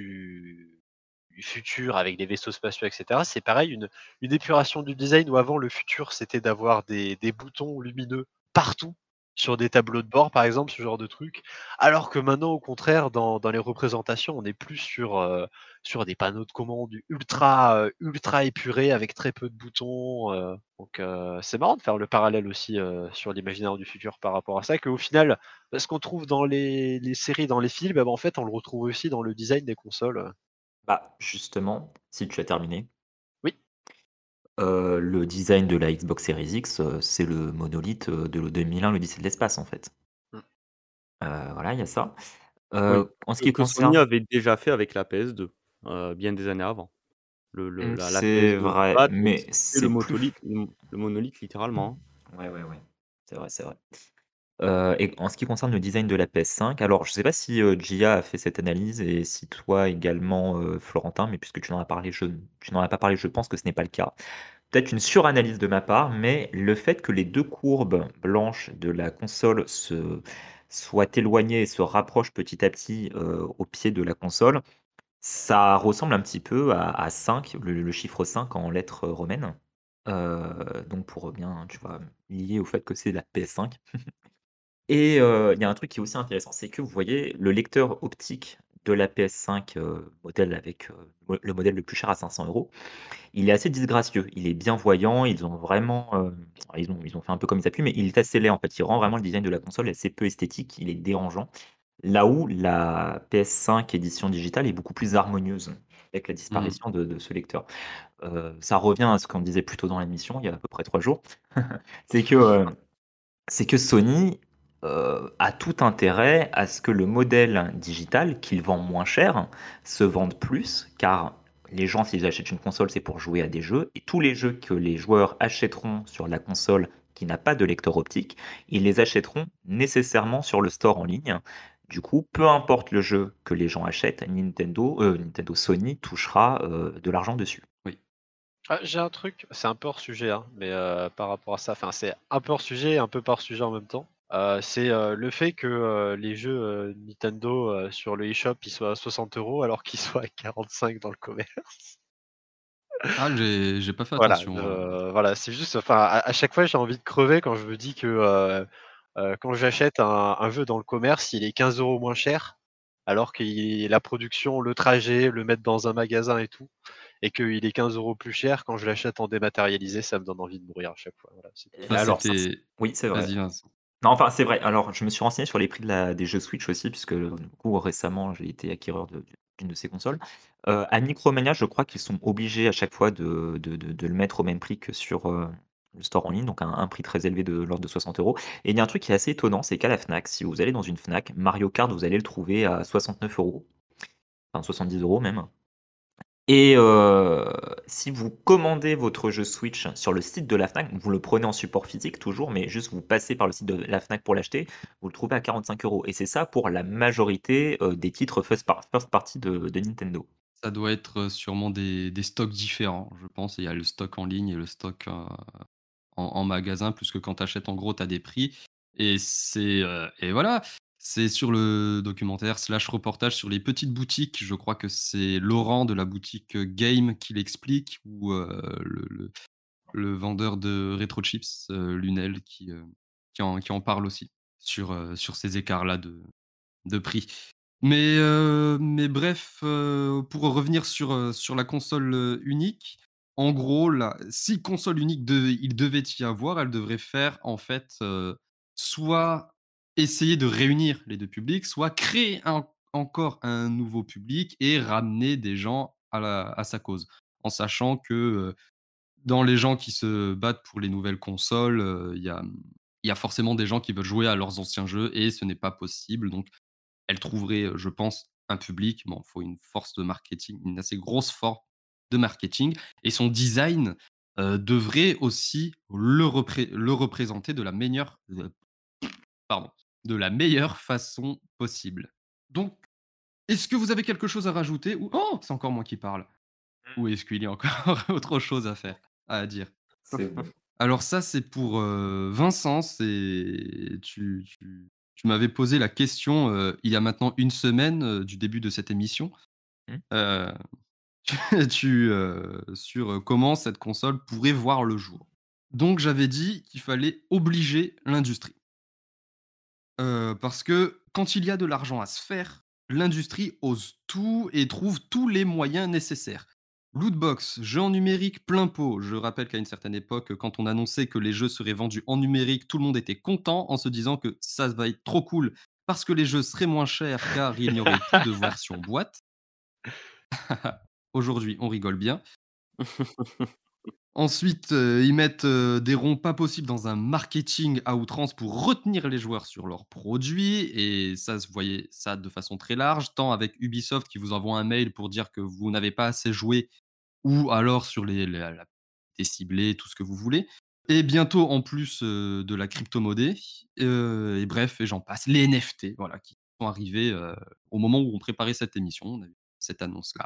du futur avec des vaisseaux spatiaux, et cetera. C'est pareil, une épuration du design où avant le futur, c'était d'avoir des boutons lumineux partout, sur des tableaux de bord par exemple, ce genre de truc. Alors que maintenant, au contraire, dans les représentations, on est plus sur des panneaux de commande ultra épurés avec très peu de boutons, donc c'est marrant de faire le parallèle aussi, sur l'imaginaire du futur par rapport à ça, qu'au final, ce qu'on trouve dans les séries, dans les films, en fait, on le retrouve aussi dans le design des consoles. Bah, justement, si tu as terminé, Oui. le design de la Xbox Series X, c'est le monolithe, de le 2001, l'Odyssée de l'espace, en fait. Mmh. Voilà, il y a ça. Oui, En ce que qui Sony concerne avait déjà fait avec la PS2, bien des années avant. La c'est PS2 vrai, fat, mais c'était c'est plus le monolithe littéralement, hein. ouais, ouais, ouais. C'est vrai, c'est vrai. Et en ce qui concerne le design de la PS5, alors je sais pas si, Gia a fait cette analyse et si toi également, Florentin, mais puisque tu n'en as pas parlé, je pense que ce n'est pas le cas. peut-être une suranalyse de ma part, mais le fait que les 2 courbes blanches de la console se soient éloignées et se rapprochent petit à petit, au pied de la console, ça ressemble un petit peu à 5, le chiffre 5 en lettres romaines. Donc pour bien, tu vois, lier au fait que c'est la PS5. Et il y a un truc qui est aussi intéressant, c'est que vous voyez le lecteur optique de la PS5, modèle avec, le modèle le plus cher à 500 €. Il est assez disgracieux, il est bien voyant, ils ont vraiment, ils ont fait un peu comme ils a pu, mais il est assez laid en fait. Il rend vraiment le design de la console assez peu esthétique, il est dérangeant. Là où la PS5 édition digitale est beaucoup plus harmonieuse avec la Mmh. disparition de ce lecteur. Ça revient à ce qu'on disait plus tôt dans l'émission, il y a à peu près 3 jours. C'est que, Sony, a tout intérêt à ce que le modèle digital qu'il vend moins cher se vende plus, car les gens, s'ils achètent une console, c'est pour jouer à des jeux et tous les jeux que les joueurs achèteront sur la console qui n'a pas de lecteur optique, ils les achèteront nécessairement sur le store en ligne. Du coup, peu importe le jeu que les gens achètent, Sony touchera, de l'argent dessus. Oui. Ah, j'ai un truc, c'est un peu hors sujet, hein, mais par rapport à ça, enfin, c'est un peu hors sujet et un peu pas hors sujet en même temps. C'est, le fait que, les jeux, Nintendo, sur le eShop, ils soient à 60 € alors qu'ils soient à 45 dans le commerce. Ah, j'ai pas fait Voilà, attention, voilà, c'est juste, enfin, à chaque fois, j'ai envie de crever quand je me dis que, quand j'achète un jeu dans le commerce, il est 15 € moins cher, alors que la production, le trajet, le mettre dans un magasin et tout, et qu'il est 15 € plus cher quand je l'achète en dématérialisé, ça me donne envie de mourir à chaque fois, voilà, c'est tout. Ça, Alors ça, c'était oui, c'est vrai. vas-y, Vincent. Non, enfin, c'est vrai. Alors, je me suis renseigné sur les prix des jeux Switch aussi, puisque, du coup, récemment, j'ai été acquéreur d'une de ces consoles. À Micromania, je crois qu'ils sont obligés à chaque fois de le mettre au même prix que sur, le store en ligne, donc un prix très élevé de l'ordre de 60 €. Et il y a un truc qui est assez étonnant, c'est qu'à la Fnac, si vous allez dans une Fnac, Mario Kart, vous allez le trouver à 69 €, enfin 70 € même. Et si vous commandez votre jeu Switch sur le site de la Fnac, vous le prenez en support physique toujours, mais juste vous passez par le site de la Fnac pour l'acheter, vous le trouvez à 45 €. Et c'est ça pour la majorité, des titres first party de Nintendo. Ça doit être, sûrement des stocks différents, je pense. Il y a le stock en ligne et le stock, en magasin, puisque quand tu achètes en gros, tu as des prix et voilà. C'est sur le documentaire slash reportage sur les petites boutiques, je crois que c'est Laurent de la boutique, Game qui l'explique ou, le vendeur de rétro chips, Lunel qui en parle aussi sur ces écarts-là de prix. Mais bref, pour revenir sur la console, unique, en gros, là, si console unique il devait y avoir, elle devrait faire en fait, soit essayer de réunir les 2 publics, soit créer encore un nouveau public et ramener des gens à sa cause. En sachant que, dans les gens qui se battent pour les nouvelles consoles, il y a forcément des gens qui veulent jouer à leurs anciens jeux et ce n'est pas possible, donc elle trouverait, je pense, un public. Bon, il faut une force de marketing, une assez grosse force de marketing et son design, devrait aussi le représenter pardon, de la meilleure façon possible. Donc, est-ce que vous avez quelque chose à rajouter ou oh! C'est encore moi qui parle. Ou est-ce qu'il y a encore autre chose à dire? C'est bon. Alors ça, c'est pour, Vincent, tu m'avais posé la question, il y a maintenant une semaine, du début de cette émission, Mmh. heu, sur, comment cette console pourrait voir le jour. Donc j'avais dit qu'il fallait obliger l'industrie. Parce que quand il y a de l'argent à se faire, l'industrie ose tout et trouve tous les moyens nécessaires. Lootbox, jeux en numérique plein pot. Je rappelle qu'à une certaine époque, quand on annonçait que les jeux seraient vendus en numérique, tout le monde était content en se disant que ça va être trop cool parce que les jeux seraient moins chers car il n'y aurait plus de version boîte. Aujourd'hui, on rigole bien. Ensuite, ils mettent, des ronds pas possibles dans un marketing à outrance pour retenir les joueurs sur leurs produits et ça se voyait ça de façon très large, tant avec Ubisoft qui vous envoie un mail pour dire que vous n'avez pas assez joué ou alors sur la des ciblés, tout ce que vous voulez et bientôt en plus, de la crypto-monnaie, et bref et j'en passe. Les NFT, voilà, qui sont arrivés, au moment où on préparait cette émission, on a eu cette annonce-là.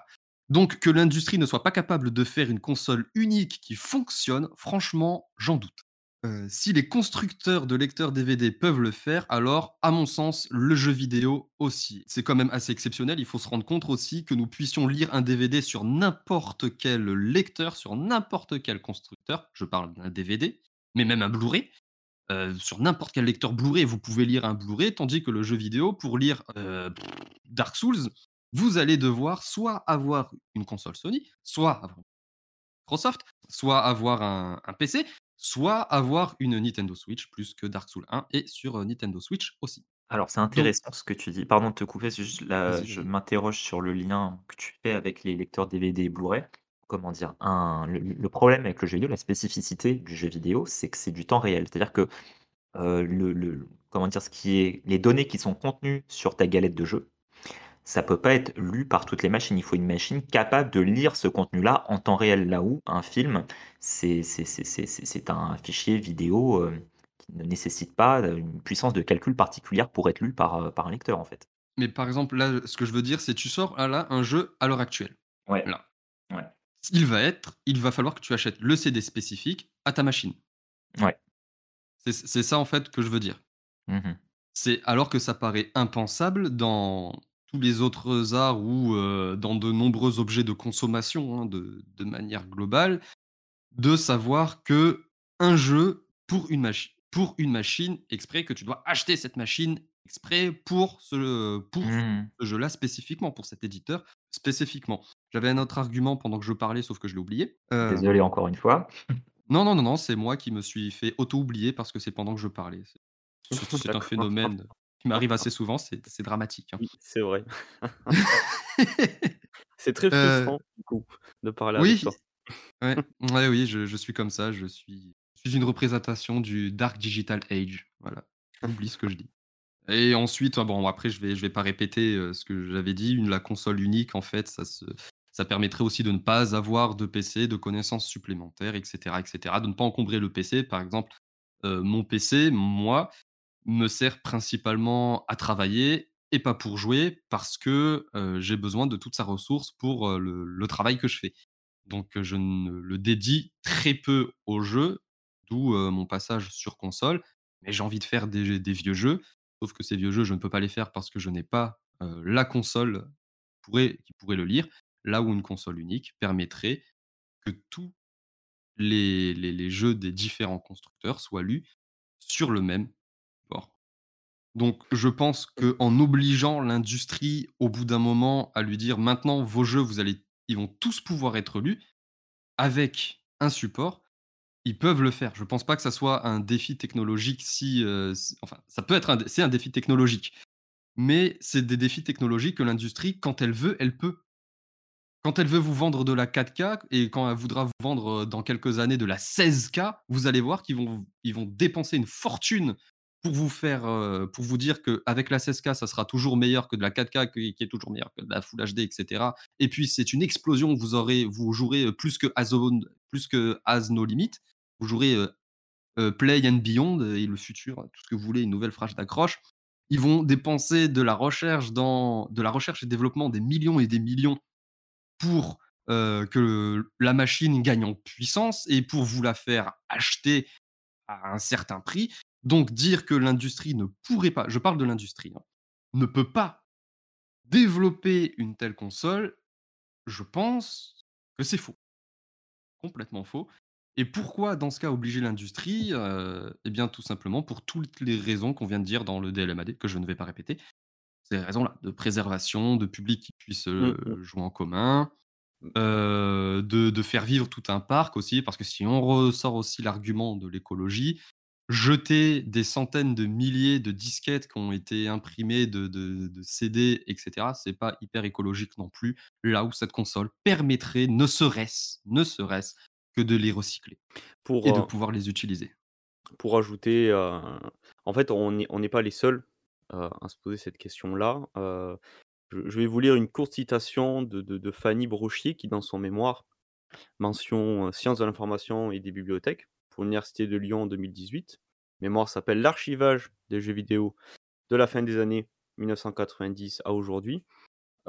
Donc que l'industrie ne soit pas capable de faire une console unique qui fonctionne, franchement, j'en doute. Si les constructeurs de lecteurs DVD peuvent le faire, alors, à mon sens, le jeu vidéo aussi. C'est quand même assez exceptionnel. Il faut se rendre compte aussi que nous puissions lire un DVD sur n'importe quel lecteur, sur n'importe quel constructeur. Je parle d'un DVD, mais même un Blu-ray. Sur n'importe quel lecteur Blu-ray, vous pouvez lire un Blu-ray, tandis que le jeu vidéo, pour lire Dark Souls, vous allez devoir soit avoir une console Sony, soit avoir Microsoft, soit avoir un PC, soit avoir une Nintendo Switch plus que Dark Souls 1 et sur Nintendo Switch aussi. Alors, c'est Donc, intéressant ce que tu dis. Pardon de te couper, c'est juste là, vas-y, je vas-y. m'interroge sur le lien que tu fais avec les lecteurs DVD et Blu-ray. Comment dire? Le problème avec le jeu vidéo, la spécificité du jeu vidéo, c'est que c'est du temps réel. C'est-à-dire que, comment dire? Ce qui est les données qui sont contenues sur ta galette de jeu, ça peut pas être lu par toutes les machines. Il faut une machine capable de lire ce contenu-là en temps réel. Là où un film, c'est un fichier vidéo, qui ne nécessite pas, une puissance de calcul particulière pour être lu par un lecteur, en fait. Mais par exemple, là, ce que je veux dire, c'est tu sors là un jeu à l'heure actuelle. Ouais, Là, ouais, il va falloir que tu achètes le CD spécifique à ta machine. ouais. C'est ça en fait que je veux dire. Mmh. C'est alors que ça paraît impensable dans tous les autres arts ou dans de nombreux objets de consommation, hein, de manière globale, de savoir que un jeu pour une machine exprès, que tu dois acheter cette machine exprès pour Mmh. ce jeu-là spécifiquement, pour cet éditeur spécifiquement. J'avais un autre argument pendant que je parlais, sauf que je l'ai oublié. Désolé encore une fois. Non, non, non, non, c'est moi qui me suis fait auto-oublier parce que c'est pendant que je parlais. C'est un D'accord. phénomène qui m'arrive assez souvent, c'est dramatique, hein. Oui, c'est vrai. C'est très Heu, frustrant, du coup, de parler avec oui, toi. ouais, ouais, oui, je suis comme ça, je suis une représentation du dark digital age, voilà. J'oublie ce que je dis et ensuite, bon, après je vais pas répéter, ce que j'avais dit, la console unique, en fait, ça permettrait aussi de ne pas avoir de PC, de connaissances supplémentaires et cetera, de ne pas encombrer le PC. Par exemple, mon PC, moi, me sert principalement à travailler et pas pour jouer parce que, j'ai besoin de toute sa ressource pour, le travail que je fais. Donc, je ne le dédie très peu aux jeux, d'où, mon passage sur console. Mais j'ai envie de faire des vieux jeux, sauf que ces vieux jeux, je ne peux pas les faire parce que je n'ai pas, la console qui pourrait le lire. Là où une console unique permettrait que tous les jeux des différents constructeurs soient lus sur le même support. Donc je pense qu'en obligeant l'industrie, au bout d'un moment, à lui dire: «Maintenant, vos jeux, ils vont tous pouvoir être lus avec un support», ils peuvent le faire. Je pense pas que ça soit un défi technologique si enfin, ça peut être c'est un défi technologique, mais c'est des défis technologiques que l'industrie, quand elle veut, elle peut. Quand elle veut vous vendre de la 4K et quand elle voudra vous vendre, dans quelques années de la 16K, vous allez voir ils vont dépenser une fortune pour vous faire, pour vous dire qu'avec la 16K, ça sera toujours meilleur que de la 4K qui est toujours meilleure que de la Full HD et cetera et puis c'est une explosion, vous jouerez, plus que As No Limit. Vous jouerez, Play and Beyond et le futur, tout ce que vous voulez, une nouvelle phrase d'accroche. Ils vont dépenser de la recherche et développement des millions et des millions pour, que la machine gagne en puissance et pour vous la faire acheter à un certain prix. Donc dire que l'industrie ne pourrait pas, je parle de l'industrie, hein, ne peut pas développer une telle console, je pense que c'est faux, complètement faux. Et pourquoi dans ce cas obliger l'industrie? Et bien tout simplement pour toutes les raisons qu'on vient de dire dans le DLMAD, que je ne vais pas répéter. Ces raisons-là, de préservation, de public qui puisse, Mmh mh. jouer en commun, de faire vivre tout un parc aussi, parce que si on ressort aussi l'argument de l'écologie, jeter des centaines de milliers de disquettes qui ont été imprimées, de CD et cetera, c'est pas hyper écologique non plus. Là où cette console permettrait, ne serait-ce que de les recycler et Pour, de pouvoir les utiliser. pour ajouter, en fait, on n'est pas les seuls, à se poser cette question-là. Je vais vous lire une courte citation de Fanny Brochier qui, dans son mémoire, mention, sciences de l'information et des bibliothèques pour l'université de Lyon en 2018. Mémoire s'appelle «L'archivage des jeux vidéo de la fin des années 1990 à aujourd'hui».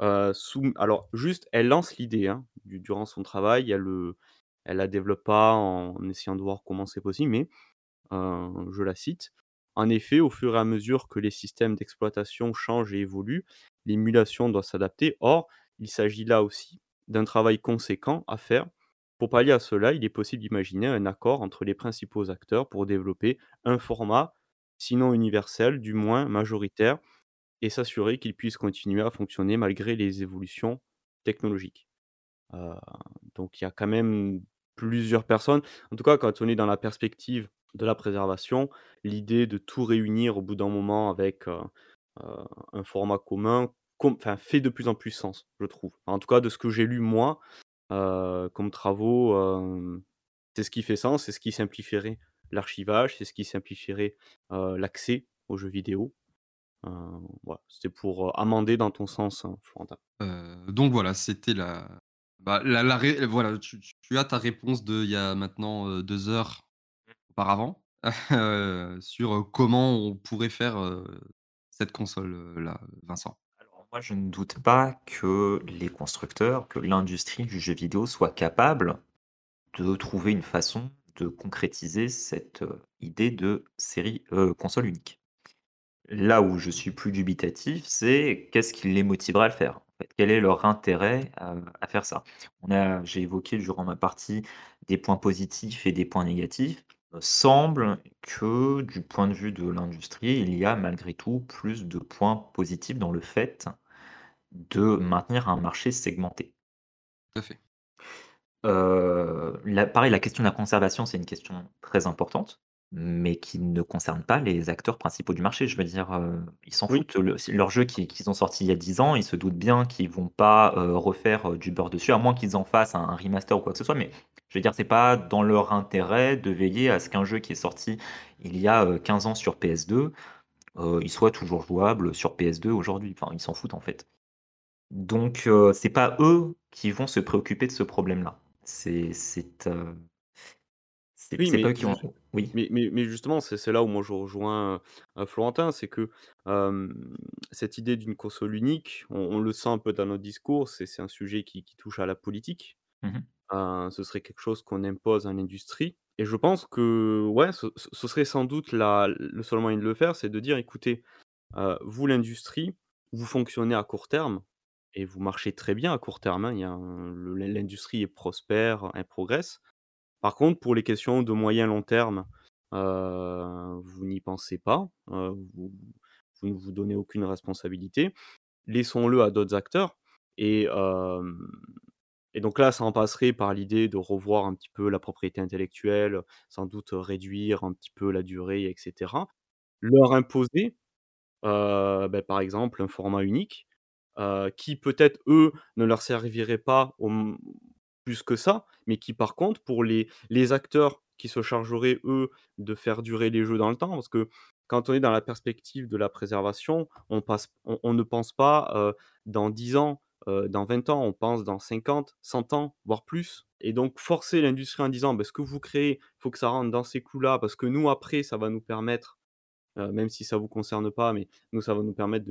Alors juste, elle lance l'idée, hein, durant son travail, elle la développe pas en essayant de voir comment c'est possible, mais je la cite: «En effet, au fur et à mesure que les systèmes d'exploitation changent et évoluent, l'émulation doit s'adapter. Or, il s'agit là aussi d'un travail conséquent à faire. Pour pallier à cela, il est possible d'imaginer un accord entre les principaux acteurs pour développer un format, sinon universel, du moins majoritaire, et s'assurer qu'il puisse continuer à fonctionner malgré les évolutions technologiques». Heu, donc il y a quand même plusieurs personnes, en tout cas quand on est dans la perspective de la préservation, l'idée de tout réunir au bout d'un moment avec, un format commun, fait de plus en plus sens, je trouve. En tout cas de ce que j'ai lu moi, comme travaux, c'est ce qui fait sens, c'est ce qui simplifierait l'archivage, c'est ce qui simplifierait, l'accès aux jeux vidéo. Heu, voilà, c'était pour, amender dans ton sens, Florentin. Donc voilà, c'était la ré voilà, tu as ta réponse d'il y a maintenant, 2 heures auparavant, sur, comment on pourrait faire, cette console, là, Vincent. Alors moi, je ne doute pas que les constructeurs, que l'industrie du jeu vidéo soit capable de trouver une façon de concrétiser cette, idée de série, console unique. Là où je suis plus dubitatif, c'est qu'est-ce qui les motiverait à le faire, en fait? Quel est leur intérêt à faire ça? J'ai évoqué durant ma partie des points positifs et des points négatifs. Il me semble que du point de vue de l'industrie, il y a malgré tout plus de points positifs dans le fait de maintenir un marché segmenté. Tout à fait. La pareil, la question de la conservation, c'est une question très importante, mais qui ne concerne pas les acteurs principaux du marché. Je veux dire, ils s'en Oui. foutent. Leur jeu qu'ils ont sorti il y a 10 ans, ils se doutent bien qu'ils vont pas, refaire, du beurre dessus, à moins qu'ils en fassent un remaster ou quoi que ce soit. Mais je veux dire, c'est pas dans leur intérêt de veiller à ce qu'un jeu qui est sorti il y a, 15 ans sur PS2, il soit toujours jouable sur PS2 aujourd'hui. Enfin, ils s'en foutent, en fait. Donc, c'est pas eux qui vont se préoccuper de ce problème-là. Oui, C'est pas eux mais qui vont. Oui. mais justement, c'est là où moi je rejoins, Florentin, c'est que, cette idée d'une console unique, on le sent un peu dans notre discours, c'est un sujet qui touche à la politique. Mmh. Ce serait quelque chose qu'on impose à l'industrie, et je pense que, ouais, ce serait sans doute le seul moyen de le faire, c'est de dire: «Écoutez, vous l'industrie, vous fonctionnez à court terme et vous marchez très bien à court terme, hein, il y a l'industrie est prospère, elle progresse. Par contre, pour les questions de moyen long terme, vous n'y pensez pas, vous ne vous donnez aucune responsabilité. Laissons-le à d'autres acteurs», et donc là, ça en passerait par l'idée de revoir un petit peu la propriété intellectuelle, sans doute réduire un petit peu la durée et cetera. Leur imposer, par exemple, un format unique, qui peut-être, eux, ne leur servirait pas plus que ça, mais qui par contre, pour les acteurs qui se chargeraient, eux, de faire durer les jeux dans le temps, parce que quand on est dans la perspective de la préservation, on ne pense pas, dans 10 ans, dans 20 ans, on pense dans 50, 100 ans, voire plus, et donc forcer l'industrie en disant: «Beh, ce que vous créez, il faut que ça rentre dans ces clous-là, parce que nous, après, ça va nous permettre, même si ça vous concerne pas, mais nous, ça va nous permettre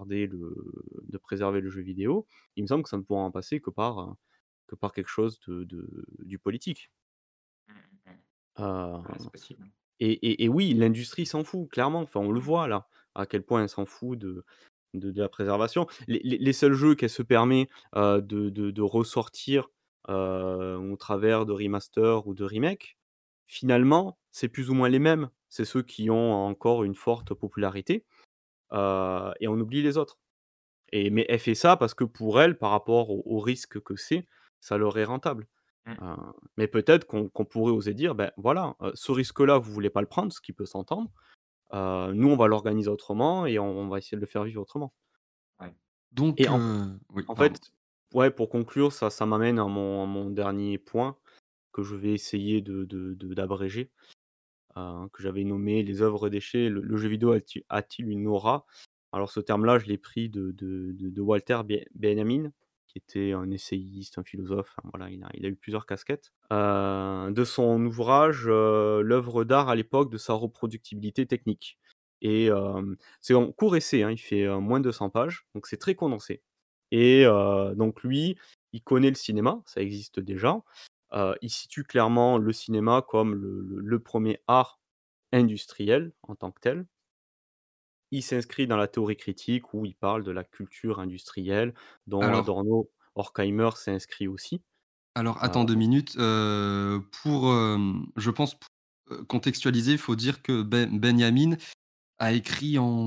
de préserver le jeu vidéo». Il me semble que ça ne pourra en passer que par quelque chose du politique. Mmh mh. Ouais, Heu c'est possible. et oui, l'industrie s'en fout, clairement. Enfin, on le Mmh. voit là, à quel point elle s'en fout de la préservation. Les seuls jeux qu'elle se permet, de ressortir, au travers de remasters ou de remakes, finalement, c'est plus ou moins les mêmes. C'est ceux qui ont encore une forte popularité, et on oublie les autres. Mais elle fait ça parce que pour elle, par rapport au risque que c'est, ça leur est rentable. Mmh. Heu, mais peut-être qu'on pourrait oser dire: «Ben, voilà, ce risque-là, vous voulez pas le prendre», ce qui peut s'entendre. Nous, on va l'organiser autrement et on va essayer de le faire vivre autrement. Ouais. Et Donc oui, en pardon. fait, ouais, pour conclure, ça m'amène à mon dernier point que je vais essayer d'abréger, que j'avais nommé «Les œuvres déchets, le jeu vidéo a-t-il une aura?» Alors ce terme-là, je l'ai pris de Walter Benjamin, qui était un essayiste, un philosophe, enfin voilà, il a eu plusieurs casquettes. De son ouvrage, «L'œuvre d'art à l'époque de sa reproductibilité technique», et c'est un court essai, hein, il fait, moins de 100 pages, donc c'est très condensé, et donc lui, il connaît le cinéma, ça existe déjà. Il situe clairement le cinéma comme le 1er art industriel en tant que tel. Il s'inscrit dans la théorie critique où il parle de la culture industrielle, dont Alors Adorno Horkheimer s'inscrit aussi. alors Heu, attends 2 minutes, pour, je pense, contextualiser, il faut dire que Benjamin a écrit en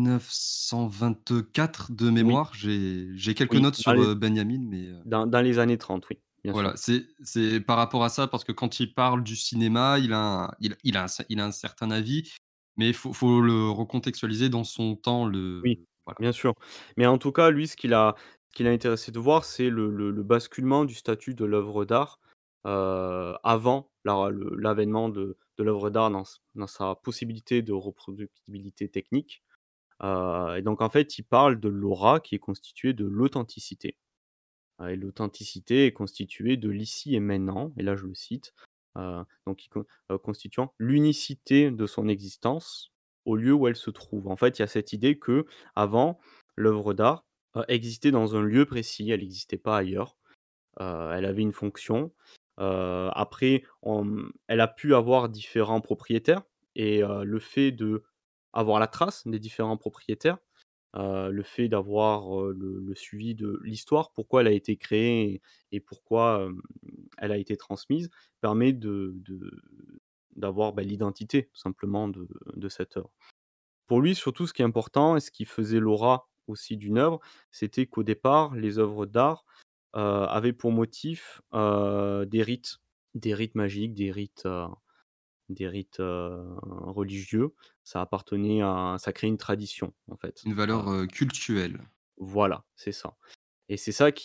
1924 de oui, mémoire. J'ai quelques oui, notes sur, Benjamin, mais, dans les années 30, oui, bien sûr. voilà, c'est par rapport à ça, parce que quand il parle du cinéma, il a un certain avis, mais il faut le recontextualiser dans son temps, Oui, voilà. bien sûr. Mais en tout cas, lui, ce qui l'a intéressé de voir, c'est le basculement du statut de l'œuvre d'art, avant l'avènement de l'œuvre d'art dans sa possibilité de reproductibilité technique. Et donc en fait, il parle de l'aura qui est constituée de l'authenticité. Et l'authenticité est constituée de l'ici et maintenant, et là je le cite, donc constituant l'unicité de son existence au lieu où elle se trouve. En fait, il y a cette idée que avant l'œuvre d'art, existait dans un lieu précis, elle n'existait pas ailleurs. Elle avait une fonction. Après elle a pu avoir différents propriétaires et le fait de avoir la trace des différents propriétaires, le fait d'avoir, le suivi de l'histoire, pourquoi elle a été créée et pourquoi, elle a été transmise, permet d'avoir, bah, l'identité tout simplement de cette œuvre. Pour lui, surtout, ce qui est important et ce qui faisait l'aura aussi d'une œuvre, c'était qu'au départ, les œuvres d'art, avaient pour motif, des rites magiques, des rites, religieux. Ça crée une tradition, en fait. Une valeur, cultuelle. Voilà, c'est ça. Et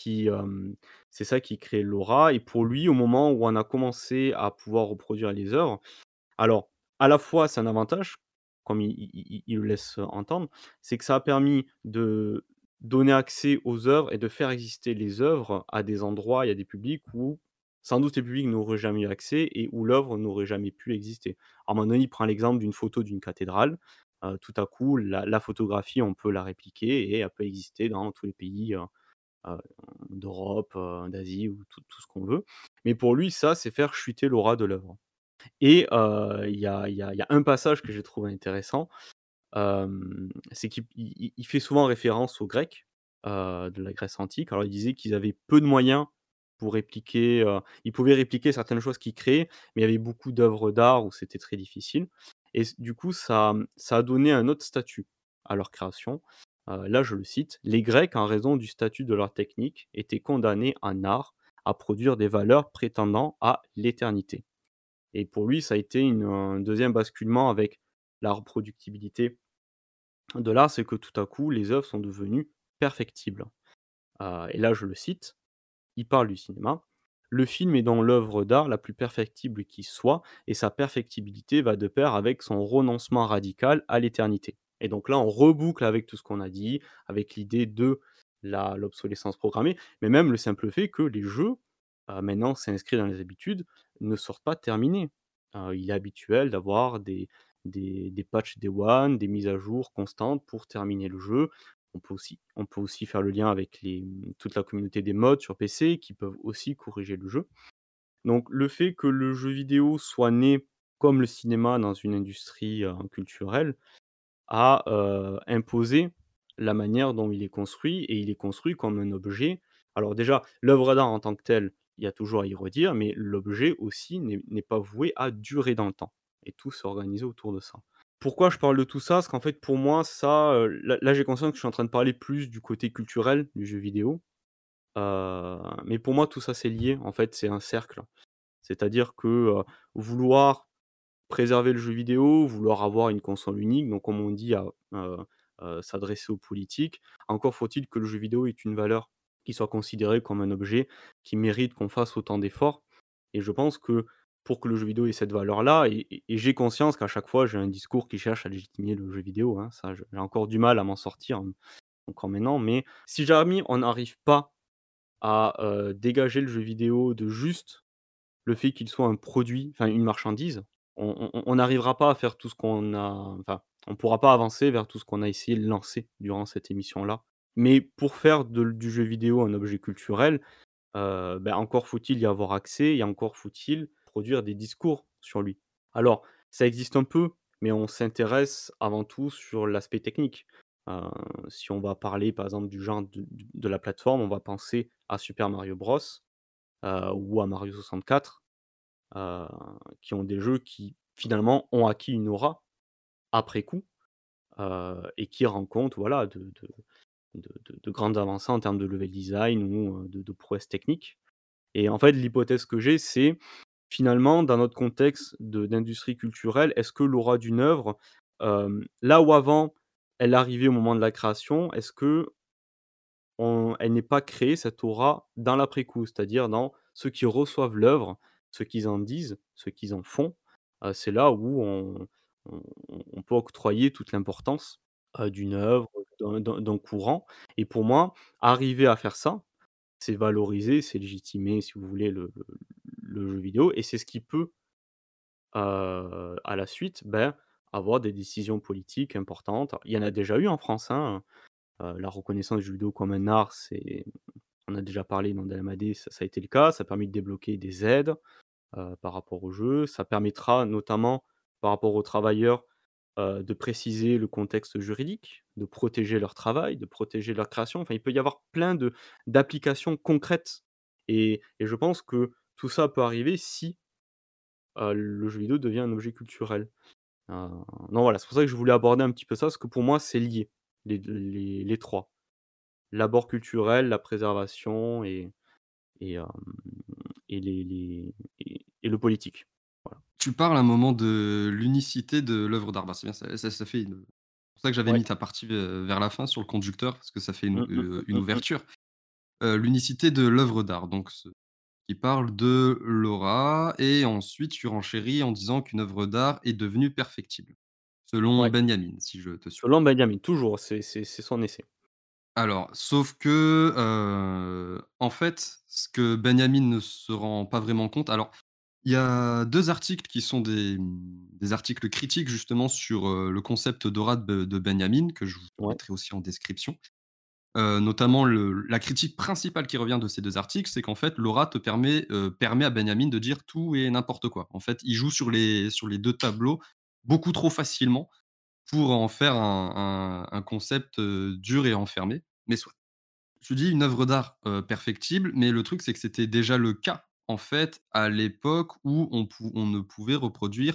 c'est ça qui crée l'aura et pour lui, au moment où on a commencé à pouvoir reproduire les œuvres, alors, à la fois, c'est un avantage, comme il le laisse entendre, c'est que ça a permis de donner accès aux œuvres et de faire exister les œuvres à des endroits et à des publics où, sans doute, les publics n'auraient jamais eu accès et où l'œuvre n'aurait jamais pu exister. À un moment donné, il prend l'exemple d'une photo d'une cathédrale. Tout à coup, la photographie, on peut la répliquer et elle peut exister dans tous les pays, heu, d'Europe, d'Asie ou tout ce qu'on veut. Mais pour lui, ça, c'est faire chuter l'aura de l'œuvre. Et il y a un passage que j'ai trouvé intéressant, c'est qu'il fait souvent référence aux Grecs, de la Grèce antique. Alors il disait qu'ils avaient peu de moyens pour répliquer, ils pouvaient répliquer certaines choses qu'ils créaient, mais il y avait beaucoup d'œuvres d'art où c'était très difficile et du coup ça a donné un autre statut à leur création. Là je le cite: «Les Grecs, en raison du statut de leur technique, étaient condamnés en art à produire des valeurs prétendant à l'éternité». Et pour lui, ça a été un 2e basculement avec la reproductibilité de l'art, c'est que tout à coup, les œuvres sont devenues perfectibles. Et là, je le cite, il parle du cinéma: «Le film est dans l'œuvre d'art la plus perfectible qui soit et sa perfectibilité va de pair avec son renoncement radical à l'éternité». Et donc là, on reboucle avec tout ce qu'on a dit, avec l'idée de l'obsolescence programmée, mais même le simple fait que les jeux, maintenant c'est inscrit dans les habitudes, ne sortent pas terminés. Il est habituel d'avoir des patchs day one, des mises à jour constantes pour terminer le jeu. On peut aussi faire le lien avec toute la communauté des mods sur PC qui peuvent aussi corriger le jeu. Donc le fait que le jeu vidéo soit né comme le cinéma dans une industrie, culturelle a, imposé la manière dont il est construit et il est construit comme un objet. Alors déjà, l'œuvre d'art en tant que telle, il y a toujours à y redire, mais l'objet aussi n'est pas voué à durer dans le temps et tout s'est organisé autour de ça. Pourquoi je parle de tout ça? Parce qu'en fait, pour moi, ça, là, j'ai conscience que je suis en train de parler plus du côté culturel du jeu vidéo, mais pour moi, tout ça, c'est lié. En fait, c'est un cercle. C'est-à-dire que, vouloir préserver le jeu vidéo, vouloir avoir une console unique, donc comme on dit, s'adresser aux politiques. Encore faut-il que le jeu vidéo ait une valeur qui soit considérée comme un objet qui mérite qu'on fasse autant d'efforts et je pense que pour que le jeu vidéo ait cette valeur-là et j'ai conscience qu'à chaque fois j'ai un discours qui cherche à légitimer le jeu vidéo, hein, ça j'ai encore du mal à m'en sortir, encore maintenant, mais si jamais on n'arrive pas à, dégager le jeu vidéo de juste le fait qu'il soit un produit, enfin une marchandise, on n'arrivera pas à faire tout ce qu'on a enfin, on pourra pas avancer vers tout ce qu'on a essayé de lancer durant cette émission-là Mais pour faire du jeu vidéo un objet culturel, encore faut-il y avoir accès et encore faut-il produire des discours sur lui. Alors, ça existe un peu, mais on s'intéresse avant tout sur l'aspect technique. Heu, Si on va parler par exemple du genre de la plateforme, on va penser à Super Mario Bros, ou à Mario 64, heu, qui ont des jeux qui finalement ont acquis une aura après coup, et qui rendent compte, voilà, de grandes avancées en termes de level design ou, de prouesses techniques. Et en fait, l'hypothèse que j'ai, c'est finalement dans notre contexte d'industrie culturelle, est-ce que l'aura d'une œuvre, là où avant elle arrivait au moment de la création, est-ce que elle n'est pas créée cette aura dans l'après-coup? C'est-à-dire dans ceux qui reçoivent l'œuvre, ce qu'ils en disent, ce qu'ils en font, c'est là où on on peut octroyer toute l'importance, d'une œuvre, d'un courant. Et pour moi, arriver à faire ça, c'est valoriser, c'est légitimer, si vous voulez, le jeu vidéo, et c'est ce qui peut, à la suite, avoir des décisions politiques importantes. Il y en a déjà eu en France, hein, la reconnaissance du jeu vidéo comme un art, on a déjà parlé dans Dalmadé, ça a été le cas. Ça a permis de débloquer des aides, par rapport au jeu. Ça permettra notamment, par rapport aux travailleurs, de préciser le contexte juridique, de protéger leur travail, de protéger leur création. Enfin, il peut y avoir plein d'applications concrètes, et je pense que tout ça peut arriver si, le jeu vidéo devient un objet culturel. Heu, non, voilà, c'est pour ça que je voulais aborder un petit peu ça, parce que pour moi, c'est lié, les 3. L'abord culturel, la préservation et hem et le politique. Voilà. Tu parles un moment de l'unicité de l'œuvre d'art. Bah, c'est bien, ça fait une c'est pour ça que j'avais Ouais. mis ta partie, vers la fin sur le conducteur, parce que ça fait Mmh, mmh, mmh, une mmh, mmh. ouverture. L'unicité de l'œuvre d'art, donc ce qui parle de l'aura, et ensuite tu renchéris en disant qu'une œuvre d'art est devenue perfectible, selon Ouais, Benjamin, si je te suis. selon Benjamin, toujours, c'est son essai. Alors, sauf que, en fait, ce que Benjamin ne se rend pas vraiment compte, alors, il y a 2 articles qui sont des articles critiques justement sur, le concept d'aura de Benjamin, que je vous Ouais, mettrai aussi en description. Notamment la critique principale qui revient de ces 2 articles, c'est qu'en fait l'aura permet à Benjamin de dire tout et n'importe quoi. En fait, il joue sur les 2 tableaux beaucoup trop facilement pour en faire un concept, dur et enfermé. Mais soit. Tu dis une œuvre d'art, perfectible, mais le truc c'est que c'était déjà le cas, en fait, à l'époque où on ne pouvait reproduire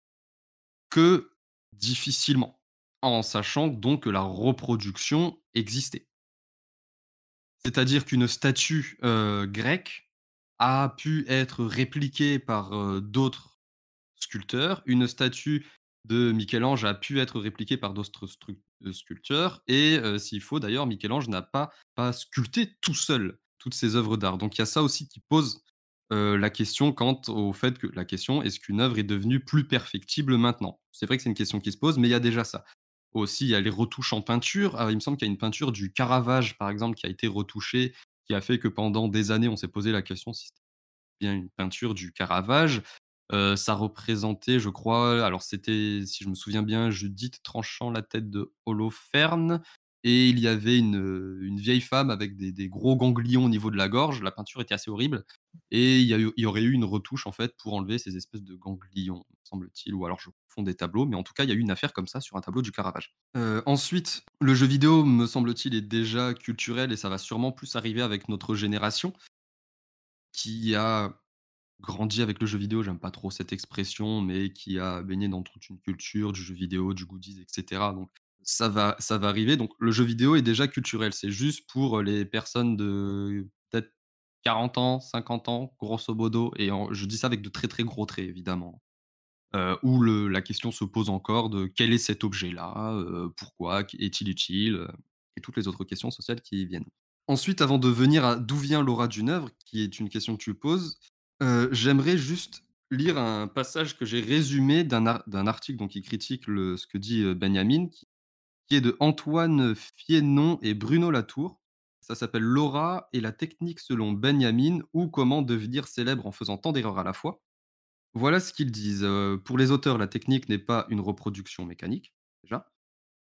que difficilement, en sachant donc que la reproduction existait. C'est-à-dire qu'une statue, grecque a pu être répliquée par, d'autres sculpteurs. Une statue de Michel-Ange a pu être répliquée par d'autres sculpteurs, et s'il faut d'ailleurs, Michel-Ange n'a pas sculpté tout seul toutes ces œuvres d'art. Donc il y a ça aussi qui pose, la question quant au fait que la question: «Est-ce qu'une œuvre est devenue plus perfectible maintenant?» C'est vrai que c'est une question qui se pose, mais il y a déjà ça. Aussi, il y a les retouches en peinture. Il me semble qu'il y a une peinture du Caravage, par exemple, qui a été retouchée, qui a fait que pendant des années, on s'est posé la question si c'était bien une peinture du Caravage. Ça représentait, je crois, alors c'était, si je me souviens bien, Judith tranchant la tête de Holoferne, et il y avait une vieille femme avec des gros ganglions au niveau de la gorge. La peinture était assez horrible, et il y aurait eu une retouche, en fait, pour enlever ces espèces de ganglions, me semble-t-il, ou alors je confonds des tableaux, mais en tout cas, il y a eu une affaire comme ça sur un tableau du Caravage. Ensuite, le jeu vidéo, me semble-t-il, est déjà culturel, et ça va sûrement plus arriver avec notre génération qui a grandi avec le jeu vidéo, j'aime pas trop cette expression, mais qui a baigné dans toute une culture du jeu vidéo, du goodies, et cetera. Donc ça va arriver. Donc le jeu vidéo est déjà culturel. C'est juste pour les personnes de peut-être 40 ans, 50 ans, grosso modo, et je dis ça avec de très, très gros traits, évidemment. Où la question se pose encore de: «Quel est cet objet-là? Pourquoi? Est-il utile?» Et toutes les autres questions sociales qui y viennent. Ensuite, avant de venir à d'où vient l'aura d'une œuvre, qui est une question que tu poses, j'aimerais juste lire un passage que j'ai résumé d'un article, donc qui critique ce que dit, Benjamin, qui est de Antoine Fiénon et Bruno Latour. Ça s'appelle «L'aura et la technique selon Benjamin, ou comment devenir célèbre en faisant tant d'erreurs à la fois». Voilà ce qu'ils disent: «Pour les auteurs, la technique n'est pas une reproduction mécanique, déjà.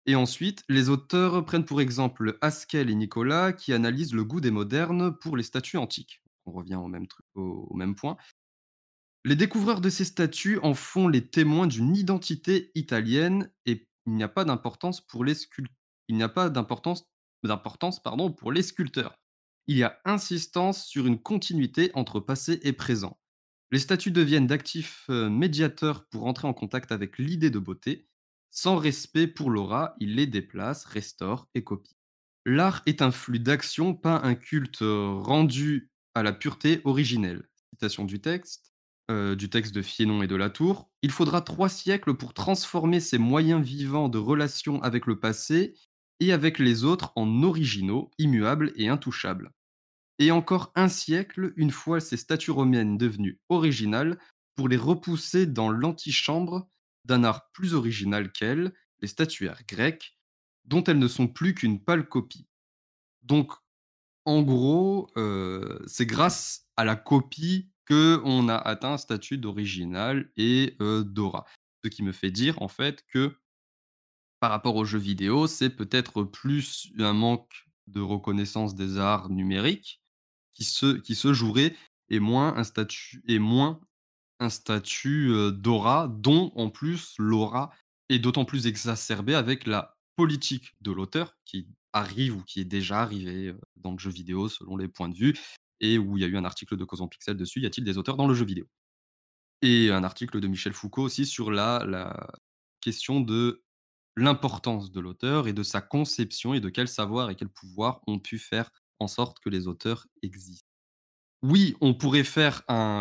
Et ensuite, les auteurs prennent pour exemple Haskell et Nicolas qui analysent le goût des modernes pour les statues antiques. On revient au même truc, au même point. Les découvreurs de ces statues en font les témoins d'une identité italienne et il n'y a pas d'importance pour les il n'y a pas d'importance pardon, pour les sculpteurs. Il y a insistance sur une continuité entre passé et présent. Les statues deviennent d'actifs médiateurs pour entrer en contact avec l'idée de beauté. Sans respect pour l'aura, ils les déplacent, restaurent et copient. L'art est un flux d'action, pas un culte rendu à la pureté originelle. Citation du texte de Fiénon et de Latour. Il faudra 3 siècles pour transformer ces moyens vivants de relation avec le passé et avec les autres en originaux, immuables et intouchables. Et encore un siècle, une fois ces statues romaines devenues originales, pour les repousser dans l'antichambre d'un art plus original qu'elles, les statuaires grecs, dont elles ne sont plus qu'une pâle copie. Donc, en gros, c'est grâce à la copie qu'on a atteint un statut d'original et d'aura. Ce qui me fait dire, en fait, que par rapport aux jeux vidéo, c'est peut-être plus un manque de reconnaissance des arts numériques qui se jouerait et moins un statut, d'aura dont en plus l'aura est d'autant plus exacerbée avec la politique de l'auteur qui arrive ou qui est déjà arrivé, dans le jeu vidéo selon les points de vue et où il y a eu un article de Cause en Pixel dessus: «Y a-t-il des auteurs dans le jeu vidéo?» Et un article de Michel Foucault aussi sur la question de l'importance de l'auteur et de sa conception et de quel savoir et quel pouvoir ont pu faire en sorte que les auteurs existent. Oui, on pourrait faire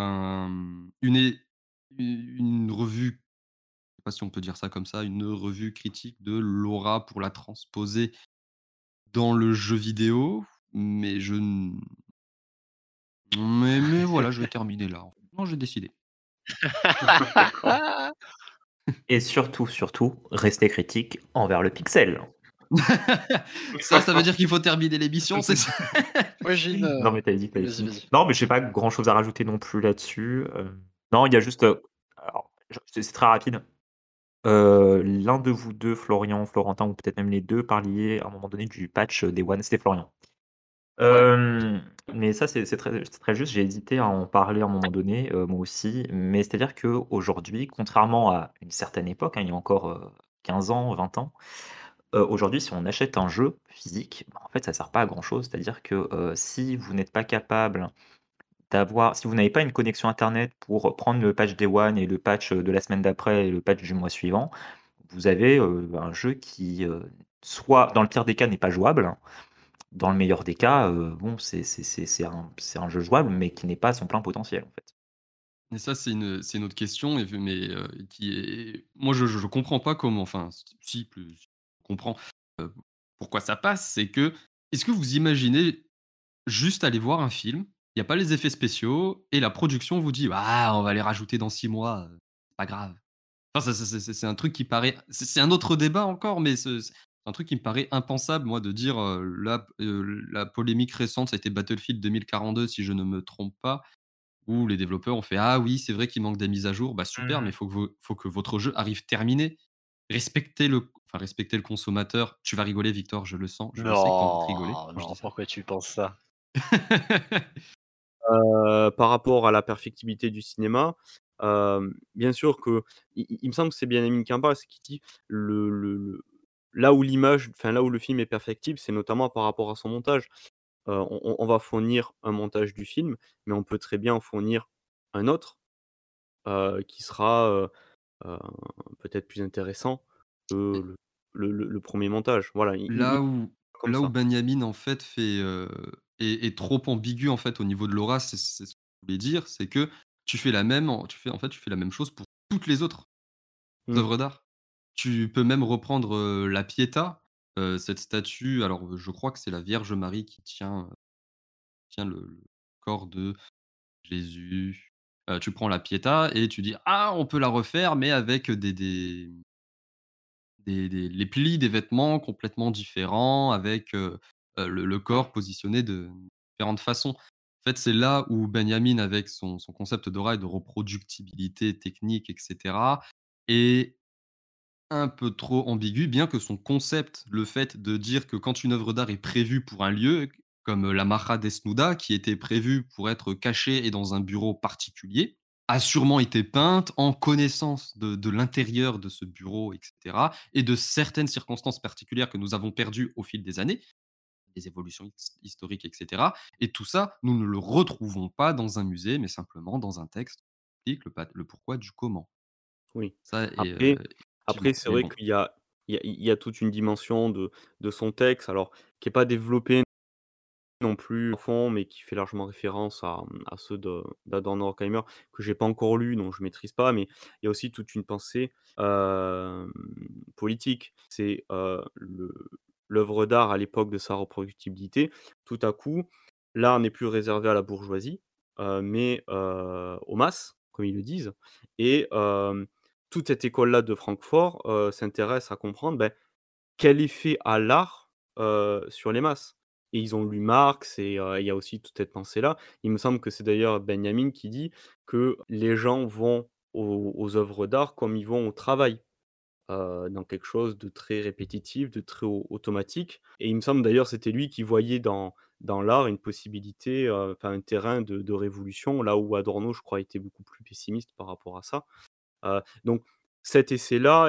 une revue, je sais pas si on peut dire ça comme ça, une revue critique de l'aura pour la transposer dans le jeu vidéo, mais je n mais voilà, je vais terminer là. Non, j'ai décidé. D'accord. Et surtout, surtout, restez critique envers le pixel. Ça veut dire qu'il faut terminer l'émission, c'est ça? Ouais, j'ai une, Non, mais tu dit que tu vas-y, fini. vas-y. Non, mais j'ai pas grand-chose à rajouter non plus là-dessus, non, il y a juste, alors je c'est très rapide. L'un de vous 2, Florian, Florentin ou peut-être même les 2, parliez à un moment donné du patch, Day One, c'était Florian. Ouais. Mais ça, c'est très juste. J'ai hésité à en parler à un moment donné, moi aussi. Mais c'est-à-dire qu'aujourd'hui, contrairement à une certaine époque, hein, il y a encore, 15 ans, 20 ans, aujourd'hui, si on achète un jeu physique, bah, en fait, ça sert pas à grand-chose. C'est-à-dire que, si vous n'êtes pas capable si vous n'avez pas une connexion internet pour prendre le patch Day One et le patch, de la semaine d'après et le patch du mois suivant, vous avez, un jeu qui, soit dans le pire des cas n'est pas jouable, dans le meilleur des cas, bon, c'est un jeu jouable, mais qui n'est pas à son plein potentiel, en fait. Et ça, c'est une autre question mais qui est moi, je comprends pas comment enfin, si, plus je comprends, heu, pourquoi ça passe. C'est que, est-ce que vous imaginez juste aller voir un film, il y a pas les effets spéciaux et la production vous dit: «Ah, on va les rajouter dans 6 mois, c'est pas grave». Enfin, ça c'est un truc qui paraît c'est un autre débat encore, mais c'est un truc qui me paraît impensable, moi, de dire, la polémique récente, ça a été Battlefield 2042, si je ne me trompe pas, où les développeurs ont fait: «Ah oui, c'est vrai qu'il manque des mises à jour». Bah super, mais Mmh. faut que votre jeu arrive terminé. Respectez le consommateur. Tu vas rigoler Victor, je le sais que tu as envie de rigoler Non, quand je dis non, ça. pourquoi tu penses ça? Par rapport à la perfectibilité du cinéma, bien sûr que il me semble que c'est Benjamin Campbell qui dit là où l'image enfin, là où le film est perfectible, c'est notamment par rapport à son montage. On va fournir un montage du film, mais on peut très bien en fournir un autre, qui sera, heu, peut-être plus intéressant que le 1er montage. Voilà, Là où comme là où ça. Benjamin, en fait, est trop ambigu, en fait, au niveau de l'aura, c'est ce que je voulais dire, c'est que tu fais la même chose pour toutes les autres Mmh. œuvres d'art. Tu peux même reprendre, la Pietà, cette statue, alors, je crois que c'est la Vierge Marie qui tient le corps de Jésus. Tu prends la Pietà et tu dis: «Ah, on peut la refaire, mais avec des les plis des vêtements complètement différents avec, le corps positionné de différentes façons. En fait, c'est là où Benjamin avec son concept d'aura et de reproductibilité technique et cetera est un peu trop ambigu, bien que son concept, le fait de dire que quand une œuvre d'art est prévue pour un lieu, comme la Maja Desnuda, qui était prévue pour être cachée et dans un bureau particulier, a sûrement été peinte en connaissance de l'intérieur de ce bureau, etc., et de certaines circonstances particulières que nous avons perdues au fil des années, des évolutions historiques, etc. Et tout ça, nous ne le retrouvons pas dans un musée, mais simplement dans un texte qui explique le pourquoi du comment. Oui. Ça est Après après effectivement, c'est mais vrai bon. qu'il y a toute une dimension de son texte, alors qui est pas développée non plus à fond, mais qui fait largement référence à ceux d'Adorno Horkheimer, que j'ai pas encore lu, donc je maîtrise pas, mais il y a aussi toute une pensée, politique. C'est, l'œuvre d'art à l'époque de sa reproductibilité. Tout à coup, l'art n'est plus réservé à la bourgeoisie, mais, aux masses, comme ils le disent, et toute cette école-là de Francfort, s'intéresse à comprendre, quel effet a l'art, sur les masses? Et ils ont lu Marx et il y a aussi toute cette pensée-là. Il me semble que c'est d'ailleurs Benjamin qui dit que les gens vont aux œuvres d'art comme ils vont au travail, dans quelque chose de très répétitif, de très automatique, et il me semble d'ailleurs c'était lui qui voyait dans l'art une possibilité, enfin un terrain de révolution, là où Adorno, je crois, était beaucoup plus pessimiste par rapport à ça. Donc cet essai-là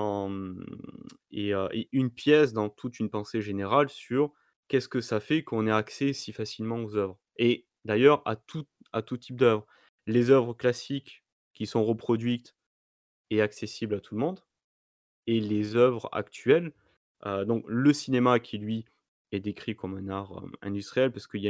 est une pièce dans toute une pensée générale sur qu'est-ce que ça fait qu'on ait accès si facilement aux œuvres? Et d'ailleurs à tout type d'œuvres. Les œuvres classiques qui sont reproduites et accessibles à tout le monde, et les œuvres actuelles, donc le cinéma qui lui est décrit comme un art, industriel, parce qu'il y a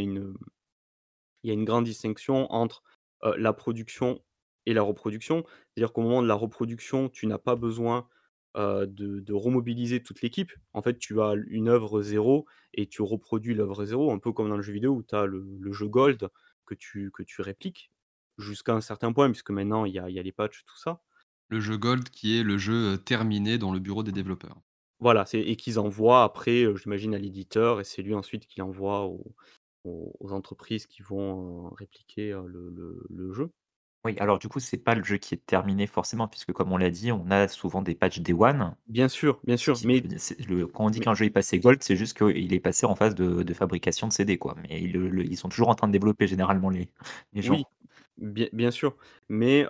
une grande distinction entre, la production et la reproduction. C'est-à-dire qu'au moment de la reproduction, tu n'as pas besoin, de remobiliser toute l'équipe. En fait, tu as une œuvre zéro et tu reproduis l'œuvre zéro, un peu comme dans le jeu vidéo où tu as le jeu Gold que tu répliques jusqu'à un certain point, puisque maintenant il y a les patchs, tout ça. Le jeu Gold qui est le jeu, terminé dans le bureau des développeurs. Voilà, et qu'ils envoient après, j'imagine à l'éditeur, et c'est lui ensuite qui l'envoie aux entreprises qui vont, répliquer, le jeu. Oui, alors du coup, c'est pas le jeu qui est terminé forcément, puisque comme on l'a dit, on a souvent des patchs Day One. Bien Ce sûr, qui veut dire quand on dit mais qu'un jeu est passé gold, c'est juste qu'il est passé en phase de fabrication de CD, quoi. Mais ils sont toujours en train de développer généralement les gens. oui, bien sûr, mais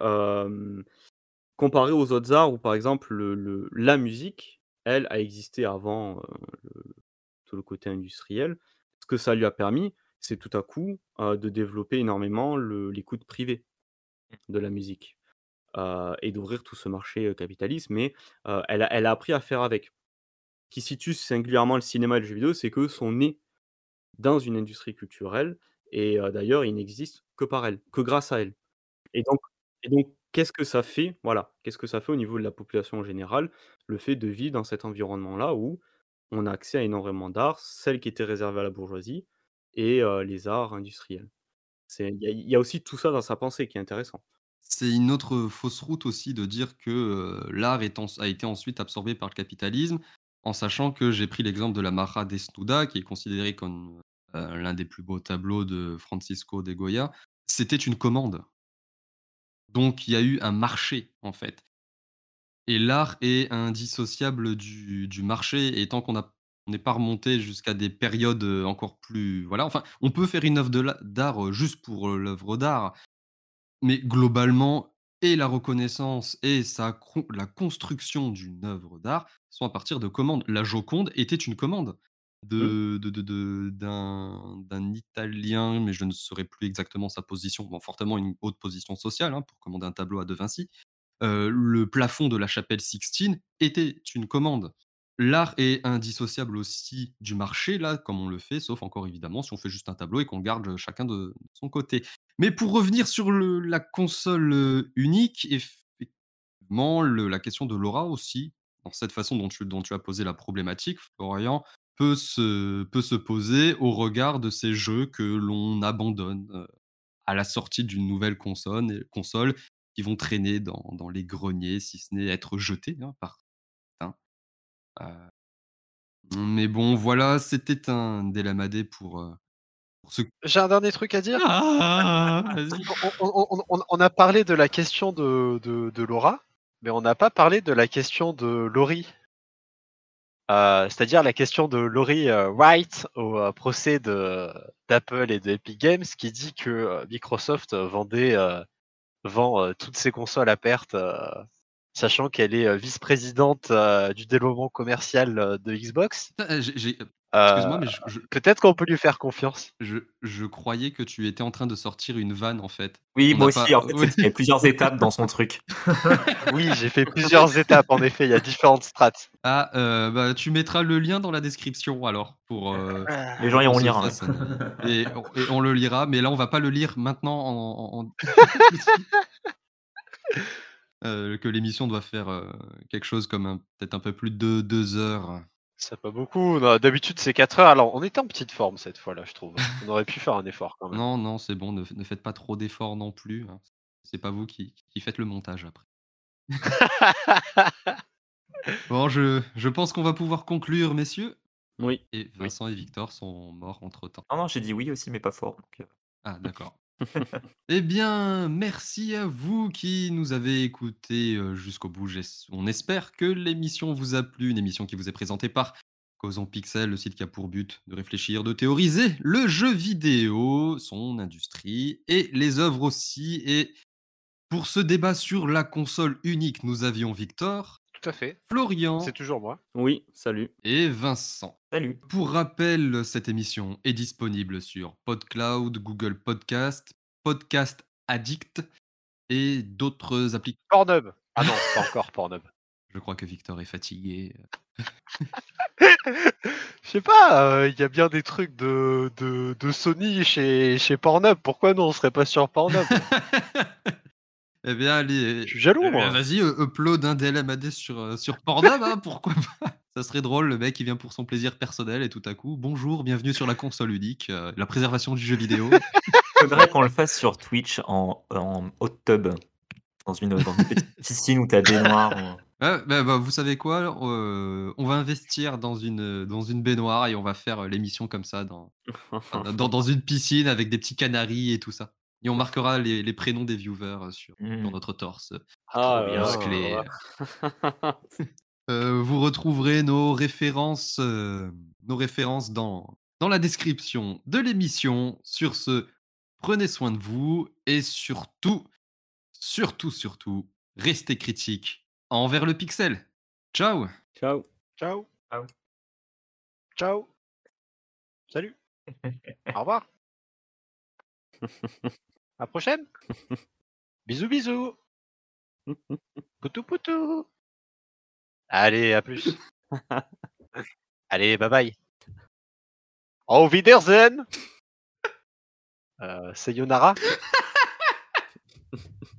comparé aux autres arts où, par exemple, la musique, elle, a existé avant, tout le côté industriel. Ce que ça lui a permis, c'est tout à coup, de développer énormément l'écoute privée de la musique, et d'ouvrir tout ce marché, capitaliste, mais elle a appris à faire avec. Qui situe singulièrement le cinéma et le jeu vidéo, c'est qu'eux sont nés dans une industrie culturelle, et d'ailleurs, ils n'existent que par elle, que grâce à elle. Et donc qu'est-ce que ça fait, voilà, qu'est-ce que ça fait au niveau de la population en général, le fait de vivre dans cet environnement-là où on a accès à énormément d'art, celles qui étaient réservées à la bourgeoisie, et les arts industriels. Il y a aussi tout ça dans sa pensée qui est intéressant. C'est une autre fausse route aussi de dire que, l'art a été ensuite absorbé par le capitalisme, en sachant que j'ai pris l'exemple de la Maja Desnuda qui est considéré comme, l'un des plus beaux tableaux de Francisco de Goya. C'était une commande. Donc il y a eu un marché, en fait. Et l'art est indissociable du marché, et tant on n'est pas remonté jusqu'à des périodes, encore plus voilà, enfin, on peut faire une œuvre d'art, juste pour, l'œuvre d'art, mais globalement, et la reconnaissance et la construction d'une œuvre d'art sont à partir de commandes. La Joconde était une commande Mmh, d'un Italien, mais je ne saurais plus exactement sa position. Bon, fortement une haute position sociale, hein, pour commander un tableau à De Vinci. Le plafond de la chapelle Sixtine était une commande. L'art est indissociable aussi du marché, là, comme on le fait, sauf encore évidemment si on fait juste un tableau et qu'on garde chacun de son côté. Mais pour revenir sur la console, unique, effectivement, la question de l'aura aussi, dans cette façon dont tu as posé la problématique, Florian, peut se poser au regard de ces jeux que l'on abandonne, à la sortie d'une nouvelle console qui vont traîner dans les greniers, si ce n'est être jetés, hein, par certains. Mais bon, voilà, c'était un délamadé pour ce J'ai un dernier truc à dire. ah! Vas-y. On a parlé de la question de l'aura. Mais on n'a pas parlé de la question de Laurie. C'est-à-dire la question de Laurie Wright au procès d'Apple et de Epic Games qui dit que Microsoft vend toutes ses consoles à perte, sachant qu'elle est vice-présidente du développement commercial de Xbox. Putain, excuse-moi, mais Peut-être qu'on peut lui faire confiance. je croyais que tu étais en train de sortir une vanne en fait. Oui, On moi n'a aussi, pas- en fait, c'est parce qu'il y a plusieurs étapes dans son truc. Oui, j'ai fait plusieurs étapes, en effet, il y a différentes strates. Ah, bah, tu mettras le lien dans la description alors pour Les gens qu'on iront se lire. fasse et on le lira, mais là on va pas le lire maintenant que l'émission doit faire quelque chose comme peut-être un peu plus de 2 heures. C'est pas beaucoup. Non, d'habitude, c'est 4 heures. Alors, on était en petite forme cette fois-là, je trouve. On aurait pu faire un effort quand même. Non, non, c'est bon, ne faites pas trop d'efforts non plus, hein. C'est pas vous qui faites le montage après. Bon, je pense qu'on va pouvoir conclure, messieurs. Oui. Et Vincent et Victor sont morts entre-temps. Non, j'ai dit oui aussi, mais pas fort. Donc, Ah, d'accord. Eh bien, merci à vous qui nous avez écoutés jusqu'au bout. On espère que l'émission vous a plu, une émission qui vous est présentée par Causons Pixel, le site qui a pour but de réfléchir, de théoriser le jeu vidéo, son industrie et les œuvres aussi. Et pour ce débat sur la console unique, nous avions Victor, Tout à fait. Florian C'est toujours moi. Oui, salut. et Vincent. salut. Pour rappel, cette émission est disponible sur PodCloud, Google Podcast, Podcast Addict et d'autres applications. Pornhub. Ah non, pas encore Pornhub. Je crois que Victor est fatigué. Je sais pas, il y a bien des trucs de Sony chez Pornhub. Pourquoi nous on serait pas sur Pornhub? Eh bien, allez, Je suis jaloux, moi. vas-y, upload un DLMAD sur Pornhub, hein, pourquoi pas. Ça serait drôle, le mec il vient pour son plaisir personnel et tout à coup, bonjour, bienvenue sur la console unique, la préservation du jeu vidéo. Faudrait qu'on le fasse sur Twitch en hot tub, dans une petite piscine où t'as des noirs. Ouais, bah, vous savez quoi? On va investir dans une baignoire et on va faire l'émission comme ça dans une piscine avec des petits canaris et tout ça. Et on marquera les prénoms des viewers sur notre torse. Ah, Trop bien. musclé. Vous retrouverez nos références dans la description de l'émission. Sur ce, prenez soin de vous et surtout, restez critiques envers le pixel. Ciao! Ciao. Ciao. Ciao. Ciao. Salut. Au revoir. À la prochaine. Bisous, bisous. Poutou, poutou. Allez, à plus. Allez, bye bye. Au Wiedersehen. Sayonara.